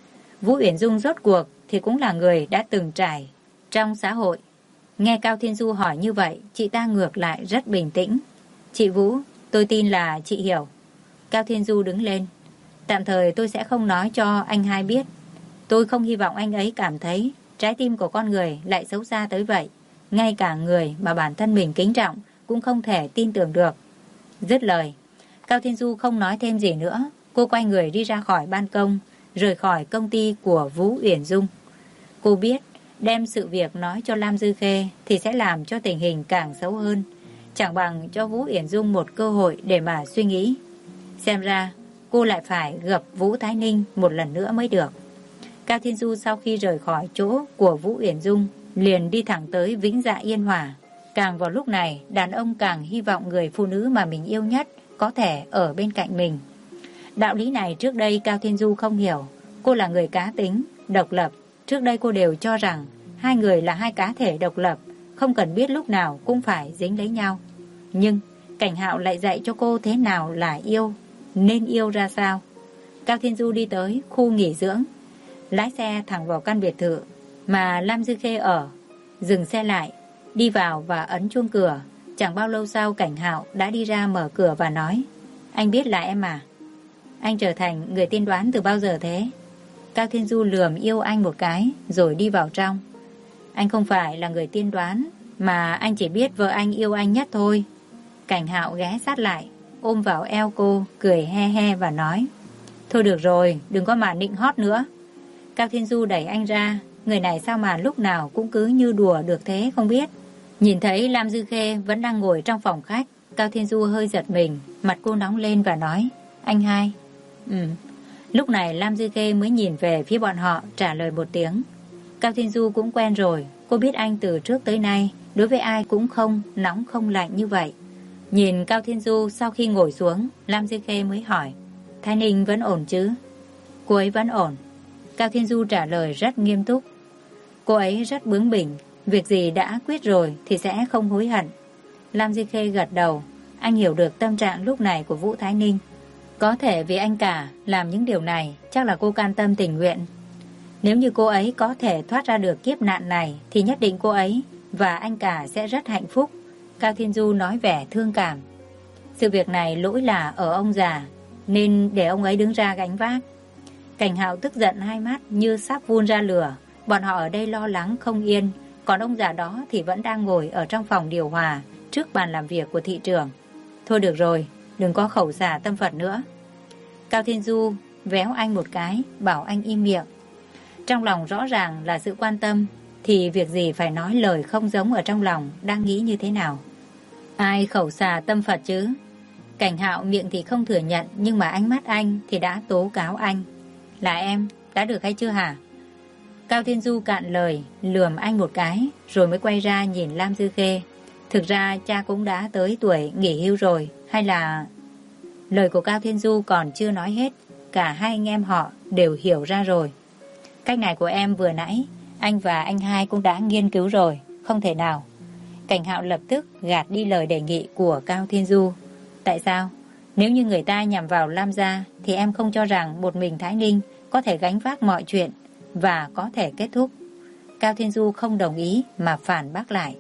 Speaker 1: Vũ Uyển Dung rốt cuộc thì cũng là người đã từng trải trong xã hội. Nghe Cao Thiên Du hỏi như vậy, chị ta ngược lại rất bình tĩnh. Chị Vũ, tôi tin là chị hiểu. Cao Thiên Du đứng lên. Tạm thời tôi sẽ không nói cho anh hai biết. Tôi không hy vọng anh ấy cảm thấy trái tim của con người lại xấu xa tới vậy. Ngay cả người mà bản thân mình kính trọng cũng không thể tin tưởng được. Dứt lời, Cao Thiên Du không nói thêm gì nữa. Cô quay người đi ra khỏi ban công, rời khỏi công ty của Vũ Uyển Dung. Cô biết đem sự việc nói cho Lam Dư Khê thì sẽ làm cho tình hình càng xấu hơn. Chẳng bằng cho Vũ Uyển Dung một cơ hội để mà suy nghĩ. Xem ra cô lại phải gặp Vũ Thái Ninh một lần nữa mới được. Cao Thiên Du sau khi rời khỏi chỗ của Vũ Uyển Dung liền đi thẳng tới Vĩnh Dạ Yên Hòa. Càng vào lúc này, đàn ông càng hy vọng người phụ nữ mà mình yêu nhất có thể ở bên cạnh mình. Đạo lý này trước đây Cao Thiên Du không hiểu. Cô là người cá tính, độc lập. Trước đây cô đều cho rằng hai người là hai cá thể độc lập, không cần biết lúc nào cũng phải dính lấy nhau. Nhưng Cảnh Hạo lại dạy cho cô thế nào là yêu, nên yêu ra sao. Cao Thiên Du đi tới khu nghỉ dưỡng, lái xe thẳng vào căn biệt thự mà Lam Dư Khê ở. Dừng xe lại, đi vào và ấn chuông cửa. Chẳng bao lâu sau Cảnh Hạo đã đi ra mở cửa và nói: Anh biết là em à? Anh trở thành người tiên đoán từ bao giờ thế? Cao Thiên Du lườm yêu anh một cái rồi đi vào trong. Anh không phải là người tiên đoán, mà anh chỉ biết vợ anh yêu anh nhất thôi. Cảnh Hạo ghé sát lại, ôm vào eo cô, cười he he và nói: Thôi được rồi, đừng có mà nịnh hót nữa. Cao Thiên Du đẩy anh ra. Người này sao mà lúc nào cũng cứ như đùa được thế không biết. Nhìn thấy Lam Dư Khê vẫn đang ngồi trong phòng khách, Cao Thiên Du hơi giật mình. Mặt cô nóng lên và nói: Anh hai. Lúc này Lam Dư Khê mới nhìn về phía bọn họ, trả lời một tiếng. Cao Thiên Du cũng quen rồi. Cô biết anh từ trước tới nay đối với ai cũng không nóng không lạnh như vậy. Nhìn Cao Thiên Du sau khi ngồi xuống, Lam Dư Khê mới hỏi: Thái Ninh vẫn ổn chứ? Cô ấy vẫn ổn. Cao Thiên Du trả lời rất nghiêm túc. Cô ấy rất bướng bỉnh, việc gì đã quyết rồi thì sẽ không hối hận. Lam Dư Khê gật đầu. Anh hiểu được tâm trạng lúc này của Vũ Thái Ninh. Có thể vì anh cả làm những điều này, chắc là cô can tâm tình nguyện. Nếu như cô ấy có thể thoát ra được kiếp nạn này thì nhất định cô ấy và anh cả sẽ rất hạnh phúc. Cao Thiên Du nói vẻ thương cảm. Sự việc này lỗi là ở ông già, nên để ông ấy đứng ra gánh vác. Cảnh Hạo tức giận, hai mắt như sắp vun ra lửa. Bọn họ ở đây lo lắng không yên, còn ông già đó thì vẫn đang ngồi ở trong phòng điều hòa trước bàn làm việc của thị trưởng. Thôi được rồi, đừng có khẩu xả tâm Phật nữa. Cao Thiên Du véo anh một cái, bảo anh im miệng. Trong lòng rõ ràng là sự quan tâm, thì việc gì phải nói lời không giống ở trong lòng đang nghĩ như thế nào. Ai khẩu xả tâm Phật chứ? Cảnh Hạo miệng thì không thừa nhận, nhưng mà ánh mắt anh thì đã tố cáo anh. Là em, đã được hay chưa hả? Cao Thiên Du cạn lời, lườm anh một cái, rồi mới quay ra nhìn Lam Dư Khê. Thực ra cha cũng đã tới tuổi nghỉ hưu rồi, hay là... Lời của Cao Thiên Du còn chưa nói hết, cả hai anh em họ đều hiểu ra rồi. Cách này của em vừa nãy, anh và anh hai cũng đã nghiên cứu rồi, không thể nào. Cảnh Hạo lập tức gạt đi lời đề nghị của Cao Thiên Du. Tại sao? Nếu như người ta nhằm vào Lam gia thì em không cho rằng một mình Thái Ninh có thể gánh vác mọi chuyện và có thể kết thúc. Cao Thiên Du không đồng ý mà phản bác lại.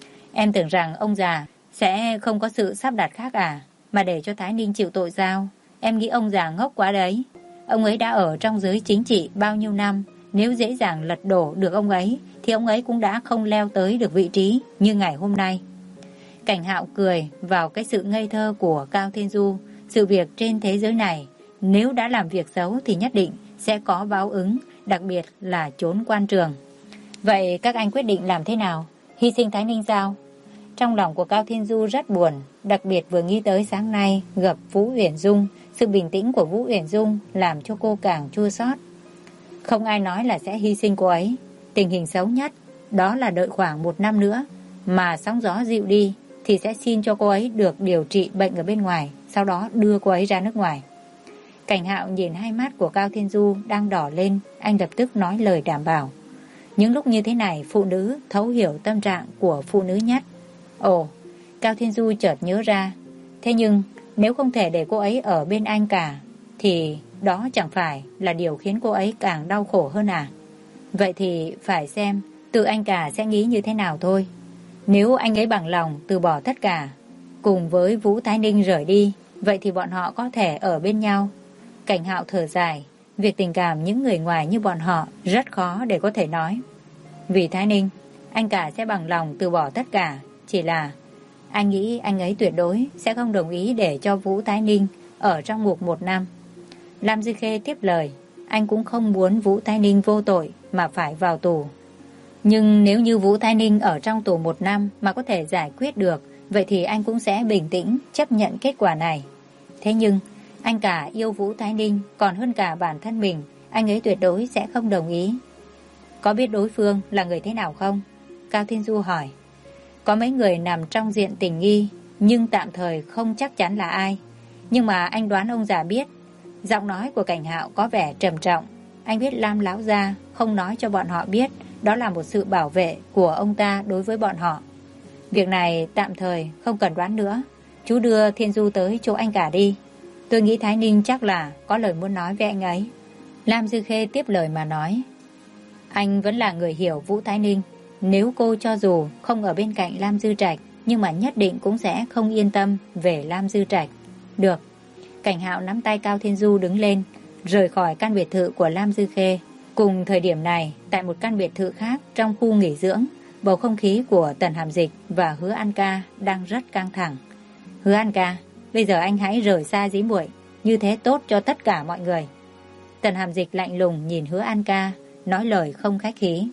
Speaker 1: Em tưởng rằng ông già sẽ không có sự sắp đặt khác à, mà để cho Thái Ninh chịu tội sao? Em nghĩ ông già ngốc quá đấy. Ông ấy đã ở trong giới chính trị bao nhiêu năm, nếu dễ dàng lật đổ được ông ấy thì ông ấy cũng đã không leo tới được vị trí như ngày hôm nay. Cảnh Hạo cười vào cái sự ngây thơ của Cao Thiên Du. Sự việc trên thế giới này, nếu đã làm việc xấu thì nhất định sẽ có báo ứng, đặc biệt là trốn quan trường. Vậy các anh quyết định làm thế nào? Hy sinh Thái Ninh sao? Trong lòng của Cao Thiên Du rất buồn, đặc biệt vừa nghĩ tới sáng nay gặp Vũ Uyển Dung, sự bình tĩnh của Vũ Uyển Dung làm cho cô càng chua xót. Không ai nói là sẽ hy sinh cô ấy. Tình hình xấu nhất đó là đợi khoảng 1 năm nữa mà sóng gió dịu đi thì sẽ xin cho cô ấy được điều trị bệnh ở bên ngoài, sau đó đưa cô ấy ra nước ngoài. Cảnh Hạo nhìn hai mắt của Cao Thiên Du đang đỏ lên, anh lập tức nói lời đảm bảo. Những lúc như thế này, phụ nữ thấu hiểu tâm trạng của phụ nữ nhất. Ồ, Cao Thiên Du chợt nhớ ra. Thế nhưng nếu không thể để cô ấy ở bên anh cả, thì đó chẳng phải là điều khiến cô ấy càng đau khổ hơn à? Vậy thì phải xem tự anh cả sẽ nghĩ như thế nào thôi. Nếu anh ấy bằng lòng từ bỏ tất cả, cùng với Vũ Thái Ninh rời đi, vậy thì bọn họ có thể ở bên nhau. Cảnh Hạo thở dài, việc tình cảm những người ngoài như bọn họ rất khó để có thể nói. Vì Thái Ninh, anh cả sẽ bằng lòng từ bỏ tất cả, chỉ là anh nghĩ anh ấy tuyệt đối sẽ không đồng ý để cho Vũ Thái Ninh ở trong ngục 1 năm. Lam Dư Khê tiếp lời, anh cũng không muốn Vũ Thái Ninh vô tội mà phải vào tù. Nhưng nếu như Vũ Thái Ninh ở trong tù 1 năm mà có thể giải quyết được, vậy thì anh cũng sẽ bình tĩnh chấp nhận kết quả này. Thế nhưng anh cả yêu Vũ Thái Ninh còn hơn cả bản thân mình, anh ấy tuyệt đối sẽ không đồng ý. Có biết đối phương là người thế nào không? Cao Thiên Du hỏi. Có mấy người nằm trong diện tình nghi, nhưng tạm thời không chắc chắn là ai. Nhưng mà anh đoán ông già biết. Giọng nói của Cảnh Hạo có vẻ trầm trọng. Anh biết Lam lão gia không nói cho bọn họ biết, đó là một sự bảo vệ của ông ta đối với bọn họ. Việc này tạm thời không cần đoán nữa. Chú đưa Thiên Du tới chỗ anh cả đi. Tôi nghĩ Thái Ninh chắc là có lời muốn nói với anh ấy. Lam Dư Khê tiếp lời mà nói. Anh vẫn là người hiểu Vũ Thái Ninh. Nếu cô cho dù không ở bên cạnh Lam Dư Trạch, nhưng mà nhất định cũng sẽ không yên tâm về Lam Dư Trạch. Được. Cảnh Hạo nắm tay Cao Thiên Du đứng lên, rời khỏi căn biệt thự của Lam Dư Khê. Cùng thời điểm này, tại một căn biệt thự khác trong khu nghỉ dưỡng, bầu không khí của Tần Hàm Dịch và Hứa An Ca đang rất căng thẳng. Hứa An Ca, bây giờ anh hãy rời xa dĩ muội, như thế tốt cho tất cả mọi người. Tần Hàm Dịch lạnh lùng nhìn Hứa An Ca, nói lời không khách khí.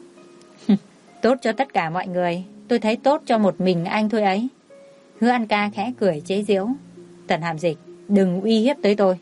Speaker 1: Tốt cho tất cả mọi người, tôi thấy tốt cho một mình anh thôi ấy. Hứa An Ca khẽ cười chế giễu. Tần Hàm Dịch, đừng uy hiếp tới tôi.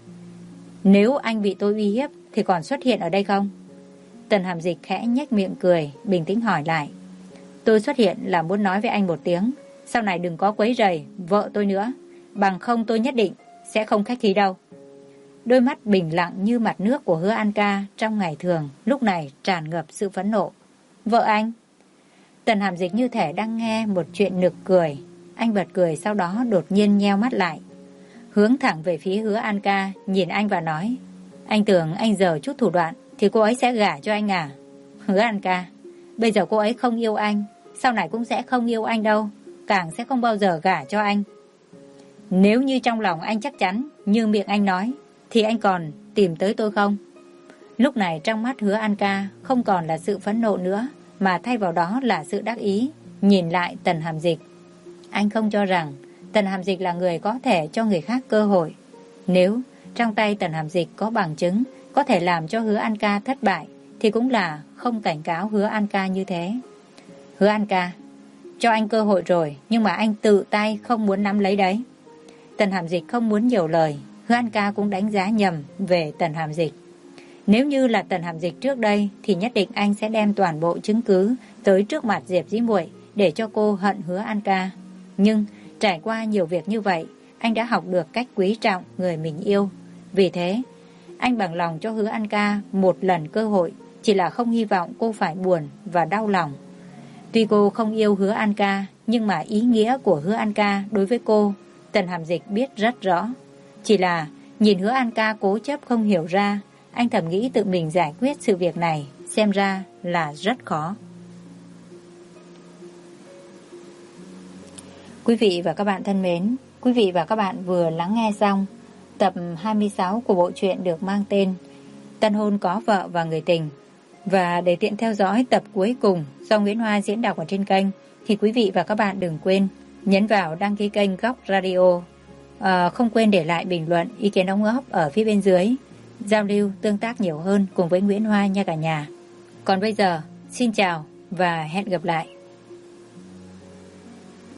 Speaker 1: Nếu anh bị tôi uy hiếp thì còn xuất hiện ở đây không? Tần Hàm Dịch khẽ nhếch miệng cười, bình tĩnh hỏi lại. Tôi xuất hiện là muốn nói với anh một tiếng, sau này đừng có quấy rầy vợ tôi nữa, bằng không tôi nhất định sẽ không khách khí đâu. Đôi mắt bình lặng như mặt nước của Hứa An Ca trong ngày thường lúc này tràn ngập sự phẫn nộ. Vợ anh? Tần Hàm Dịch như thể đang nghe một chuyện nực cười. Anh bật cười, sau đó đột nhiên nheo mắt lại, hướng thẳng về phía Hứa An Ca, nhìn anh và nói. Anh tưởng anh giở chút thủ đoạn thì cô ấy sẽ gả cho anh à? Hứa An Ca, bây giờ cô ấy không yêu anh, sau này cũng sẽ không yêu anh đâu, càng sẽ không bao giờ gả cho anh. Nếu như trong lòng anh chắc chắn như miệng anh nói, thì anh còn tìm tới tôi không? Lúc này trong mắt Hứa An Ca không còn là sự phẫn nộ nữa, mà thay vào đó là sự đắc ý, nhìn lại Tần Hàm Dịch. Anh không cho rằng Tần Hàm Dịch là người có thể cho người khác cơ hội. Nếu trong tay Tần Hàm Dịch có bằng chứng có thể làm cho Hứa An Ca thất bại, thì cũng là không cảnh cáo Hứa An Ca như thế. Hứa An Ca, cho anh cơ hội rồi, nhưng mà anh tự tay không muốn nắm lấy đấy. Tần Hàm Dịch không muốn nhiều lời. Hứa An Ca cũng đánh giá nhầm về Tần Hàm Dịch. Nếu như là Tần Hàm Dịch trước đây thì nhất định anh sẽ đem toàn bộ chứng cứ tới trước mặt Diệp Dĩ Muội để cho cô hận Hứa An Ca. Nhưng trải qua nhiều việc như vậy, anh đã học được cách quý trọng người mình yêu. Vì thế, anh bằng lòng cho Hứa An Ca một lần cơ hội, chỉ là không hy vọng cô phải buồn và đau lòng. Tuy cô không yêu Hứa An Ca, nhưng mà ý nghĩa của Hứa An Ca đối với cô, Tần Hàm Dịch biết rất rõ. Chỉ là nhìn Hứa An Ca cố chấp không hiểu ra, anh thầm nghĩ tự mình giải quyết sự việc này xem ra là rất khó. Quý vị và các bạn thân mến, quý vị và các bạn vừa lắng nghe xong tập 26 của bộ truyện được mang tên Tân hôn có vợ và người tình. Và để tiện theo dõi tập cuối cùng do Nguyễn Hoa diễn đọc ở trên kênh, thì quý vị và các bạn đừng quên nhấn vào đăng ký kênh Góc Radio. Không quên để lại bình luận, ý kiến đóng góp ở phía bên dưới, giao lưu tương tác nhiều hơn cùng với Nguyễn Hoa nha cả nhà. Còn bây giờ, xin chào và hẹn gặp lại.